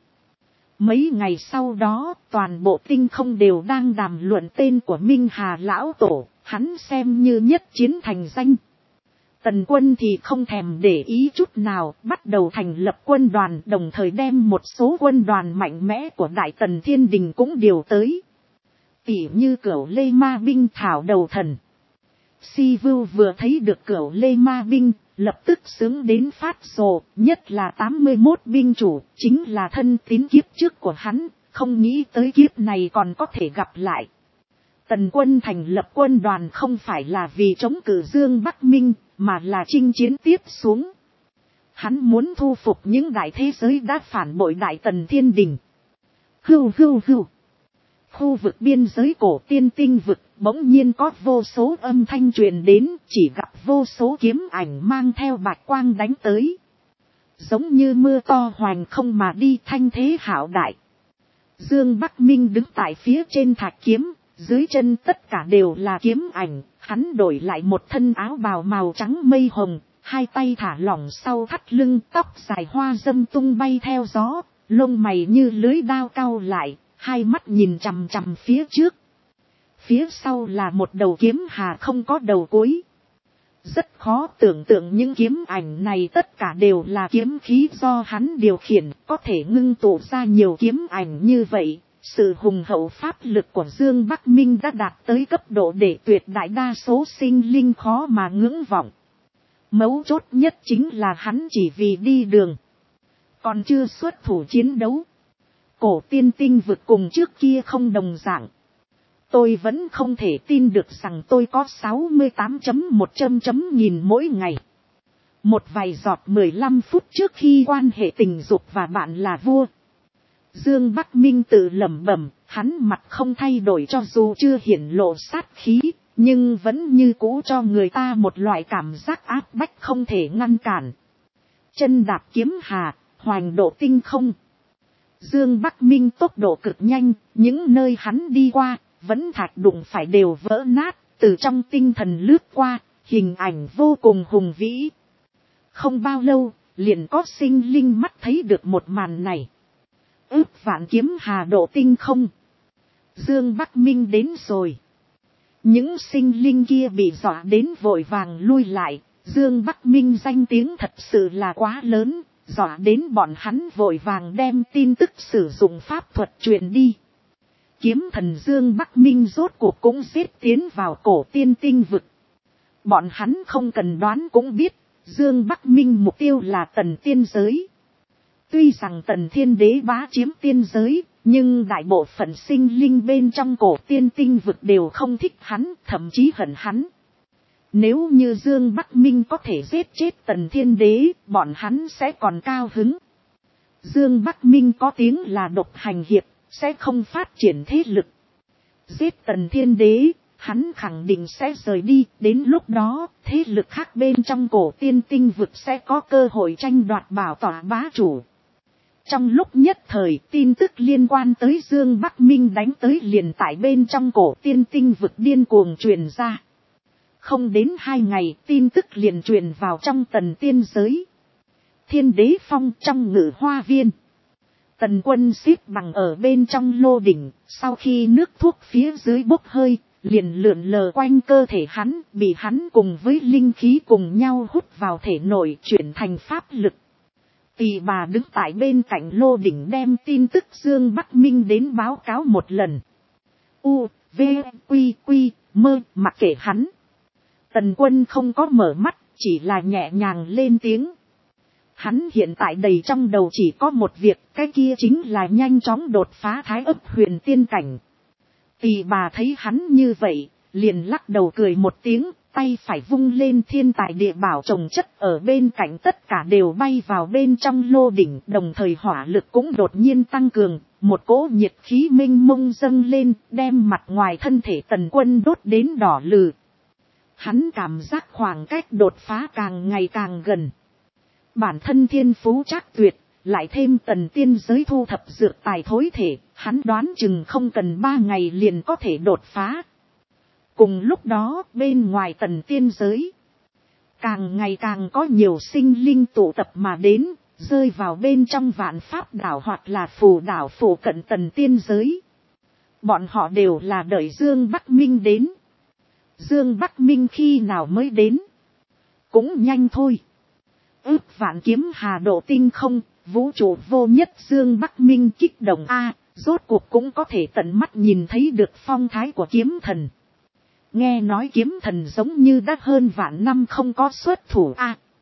Mấy ngày sau đó, toàn bộ tinh không đều đang đàm luận tên của Minh Hà lão tổ, hắn xem như nhất chiến thành danh. Tần quân thì không thèm để ý chút nào, bắt đầu thành lập quân đoàn, đồng thời đem một số quân đoàn mạnh mẽ của Đại Tần Thiên Đình cũng điều tới. Tỉ như Cửu Lê Ma binh thảo đầu thần. Si Vưu vừa thấy được Cửu Lê Ma binh, lập tức sướng đến phát rồ, nhất là 81 binh chủ, chính là thân tín kiếp trước của hắn, không nghĩ tới kiếp này còn có thể gặp lại. Tần quân thành lập quân đoàn không phải là vì chống cự Dương Bắc Minh, mà là chinh chiến tiếp xuống. Hắn muốn thu phục những đại thế giới đã phản bội Đại Tần Thiên Đình. Hưu hưu hưu. Khu vực biên giới cổ tiên tinh vực bỗng nhiên có vô số âm thanh truyền đến, chỉ gặp vô số kiếm ảnh mang theo bạch quang đánh tới. Giống như mưa to hoành không mà đi, thanh thế hạo đại. Dương Bắc Minh đứng tại phía trên thạch kiếm, dưới chân tất cả đều là kiếm ảnh, hắn đổi lại một thân áo bào màu trắng mây hồng, hai tay thả lỏng sau thắt lưng, tóc dài hoa dâm tung bay theo gió, lông mày như lưới đao cau lại, hai mắt nhìn chằm chằm phía trước. Phía sau là một đầu kiếm hà không có đầu cuối. Rất khó tưởng tượng những kiếm ảnh này tất cả đều là kiếm khí do hắn điều khiển, có thể ngưng tụ ra nhiều kiếm ảnh như vậy, Sự hùng hậu pháp lực của Dương Bắc Minh đã đạt tới cấp độ để tuyệt đại đa số sinh linh khó mà ngưỡng vọng. Mấu chốt nhất chính là hắn chỉ vì đi đường, còn chưa xuất thủ chiến đấu. Cổ tiên tinh vực cùng trước kia không đồng dạng. Tôi vẫn không thể tin được rằng tôi có 68.1 nghìn mỗi ngày. Một vài giọt 15 phút trước khi quan hệ tình dục và bạn là vua. Dương Bắc Minh tự lẩm bẩm, hắn mặt không thay đổi cho dù chưa hiển lộ sát khí, nhưng vẫn như cũ cho người ta một loại cảm giác áp bách không thể ngăn cản. Chân đạp kiếm hà, hoành độ tinh không. Dương Bắc Minh tốc độ cực nhanh, những nơi hắn đi qua, vẫn thạch đụng phải đều vỡ nát, từ trong tinh thần lướt qua, hình ảnh vô cùng hùng vĩ. Không bao lâu, liền có sinh linh mắt thấy được một màn này. Ước vạn kiếm hà độ tinh không. Dương Bắc Minh đến rồi. Những sinh linh kia bị dọa đến vội vàng lui lại. Dương Bắc Minh danh tiếng thật sự là quá lớn, dọa đến bọn hắn vội vàng đem tin tức sử dụng pháp thuật truyền đi. Kiếm thần Dương Bắc Minh rốt cuộc cũng giết tiến vào cổ tiên tinh vực. Bọn hắn không cần đoán cũng biết, Dương Bắc Minh mục tiêu là Tần tiên giới. Tuy rằng Tần Thiên Đế bá chiếm tiên giới, nhưng đại bộ phận sinh linh bên trong cổ tiên tinh vực đều không thích hắn, thậm chí hận hắn. Nếu như Dương Bắc Minh có thể giết chết Tần Thiên Đế, bọn hắn sẽ còn cao hứng. Dương Bắc Minh có tiếng là độc hành hiệp, sẽ không phát triển thế lực. Giết Tần Thiên Đế, hắn khẳng định sẽ rời đi, đến lúc đó, thế lực khác bên trong cổ tiên tinh vực sẽ có cơ hội tranh đoạt bảo tọa bá chủ. Trong lúc nhất thời, tin tức liên quan tới Dương Bắc Minh đánh tới liền tại bên trong cổ tiên tinh vực điên cuồng truyền ra. Không đến 2 ngày, tin tức liền truyền vào trong Tần tiên giới. Thiên Đế Phong trong Ngự Hoa Viên. Tần Quân xếp bằng ở bên trong lô đỉnh, sau khi nước thuốc phía dưới bốc hơi, liền lượn lờ quanh cơ thể hắn, bị hắn cùng với linh khí cùng nhau hút vào thể nội chuyển thành pháp lực. Tỳ bà đứng tại bên cạnh lô đỉnh đem tin tức Dương Bắc Minh đến báo cáo một lần. U, V, Quy, Quy, Mơ, mặc kệ hắn. Tần Quân không có mở mắt, chỉ là nhẹ nhàng lên tiếng. Hắn hiện tại đầy trong đầu chỉ có một việc, cái kia chính là nhanh chóng đột phá Thái Ấp Huyền tiên cảnh. Tỳ bà thấy hắn như vậy, liền lắc đầu cười một tiếng, tay phải vung lên thiên tài địa bảo trồng chất ở bên cạnh tất cả đều bay vào bên trong lô đỉnh, đồng thời hỏa lực cũng đột nhiên tăng cường, một cỗ nhiệt khí mênh mông dâng lên, đem mặt ngoài thân thể Tần Quân đốt đến đỏ lừ. Hắn cảm giác khoảng cách đột phá càng ngày càng gần. Bản thân thiên phú trác tuyệt, lại thêm Tần tiên giới thu thập dược tài thối thể, hắn đoán chừng không cần 3 ngày liền có thể đột phá. Cùng lúc đó, bên ngoài Tần tiên giới, càng ngày càng có nhiều sinh linh tụ tập mà đến, rơi vào bên trong Vạn Pháp đảo hoặc là Phù đảo phụ cận Tần tiên giới. Bọn họ đều là đợi Dương Bắc Minh đến. Dương Bắc Minh khi nào mới đến? Cũng nhanh thôi. Ước vạn kiếm hà độ tinh không, vũ trụ vô nhất Dương Bắc Minh kích động rốt cuộc cũng có thể tận mắt nhìn thấy được phong thái của kiếm thần. Nghe nói kiếm thần giống như đã hơn vạn năm không có xuất thủ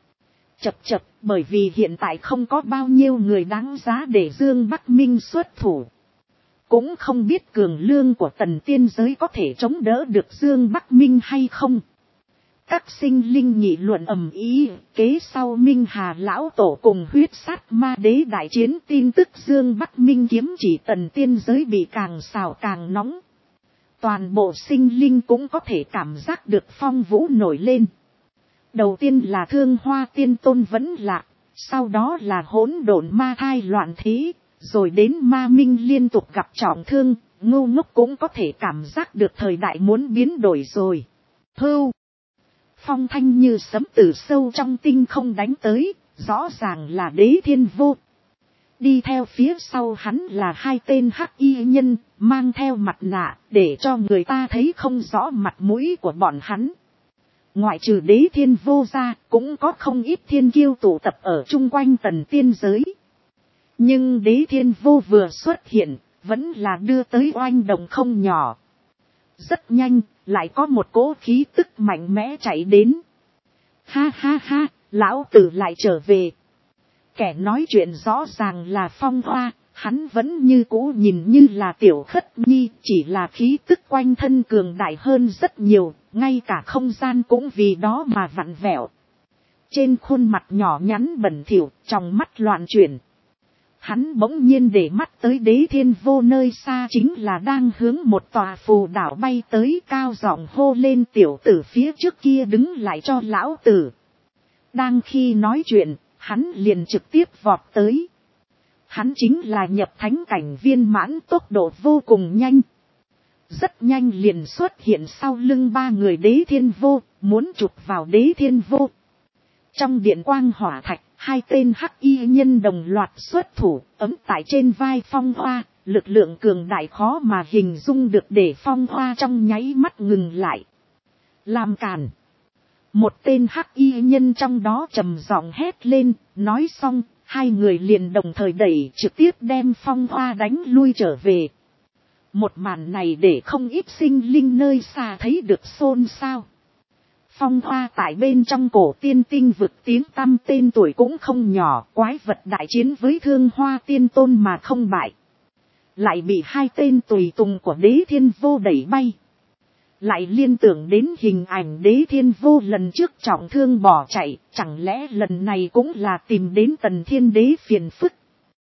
chập, bởi vì hiện tại không có bao nhiêu người đáng giá để Dương Bắc Minh xuất thủ. Cũng không biết cường lương của Tần tiên giới có thể chống đỡ được Dương Bắc Minh hay không. Các sinh linh nghị luận ầm ĩ, kế sau Minh Hà lão tổ cùng huyết sát ma đế đại chiến tin tức Dương Bắc Minh kiếm chỉ Tần tiên giới bị càng xào càng nóng. Toàn bộ sinh linh cũng có thể cảm giác được phong vũ nổi lên. Đầu tiên là Thương Hoa Tiên Tôn vẫn lạ, sau đó là hỗn độn ma thai loạn thế, rồi đến ma minh liên tục gặp trọng thương, ngu ngốc cũng có thể cảm giác được thời đại muốn biến đổi rồi. Hưu! Phong thanh như sấm từ sâu trong tinh không đánh tới, rõ ràng là Đế Thiên Vô. Đi theo phía sau hắn là 2 tên hắc y nhân, mang theo mặt nạ, để cho người ta thấy không rõ mặt mũi của bọn hắn. Ngoại trừ Đế Thiên Vô ra, cũng có không ít thiên kiêu tụ tập ở chung quanh Tần tiên giới. Nhưng Đế Thiên Vô vừa xuất hiện, vẫn là đưa tới oanh động không nhỏ. Rất nhanh, lại có một cỗ khí tức mạnh mẽ chạy đến. Ha ha ha, lão tử lại trở về. Kẻ nói chuyện rõ ràng là Phong Hoa, hắn vẫn như cũ nhìn như là tiểu khất nhi, chỉ là khí tức quanh thân cường đại hơn rất nhiều, ngay cả không gian cũng vì đó mà vặn vẹo. Trên khuôn mặt nhỏ nhắn bẩn thỉu, trong mắt loạn chuyển. Hắn bỗng nhiên để mắt tới Đế Thiên Vô nơi xa chính là đang hướng một tòa phù đảo bay tới, cao giọng hô lên tiểu tử phía trước kia đứng lại cho lão tử. Đang khi nói chuyện, hắn liền trực tiếp vọt tới. Hắn chính là nhập thánh cảnh viên mãn, tốc độ vô cùng nhanh. Rất nhanh liền xuất hiện sau lưng ba người Đế Thiên Vô, muốn chụp vào Đế Thiên Vô. Trong điện quang hỏa thạch, hai tên hắc y nhân đồng loạt xuất thủ, ấm tại trên vai Phong Hoa, lực lượng cường đại khó mà hình dung được, để Phong Hoa trong nháy mắt ngừng lại. Làm cản. Một tên hắc y nhân trong đó trầm giọng hét lên, nói xong, hai người liền đồng thời đẩy trực tiếp đem Phong Hoa đánh lui trở về. Một màn này để không ít sinh linh nơi xa thấy được xôn xao. Phong Hoa tại bên trong cổ tiên tinh vực tiếng tăm tên tuổi cũng không nhỏ, quái vật đại chiến với Thương Hoa Tiên Tôn mà không bại. Lại bị hai tên tùy tùng của Đế Thiên Vô đẩy bay. Lại liên tưởng đến hình ảnh Đế Thiên Vô lần trước trọng thương bỏ chạy, chẳng lẽ lần này cũng là tìm đến Tần Thiên Đế phiền phức.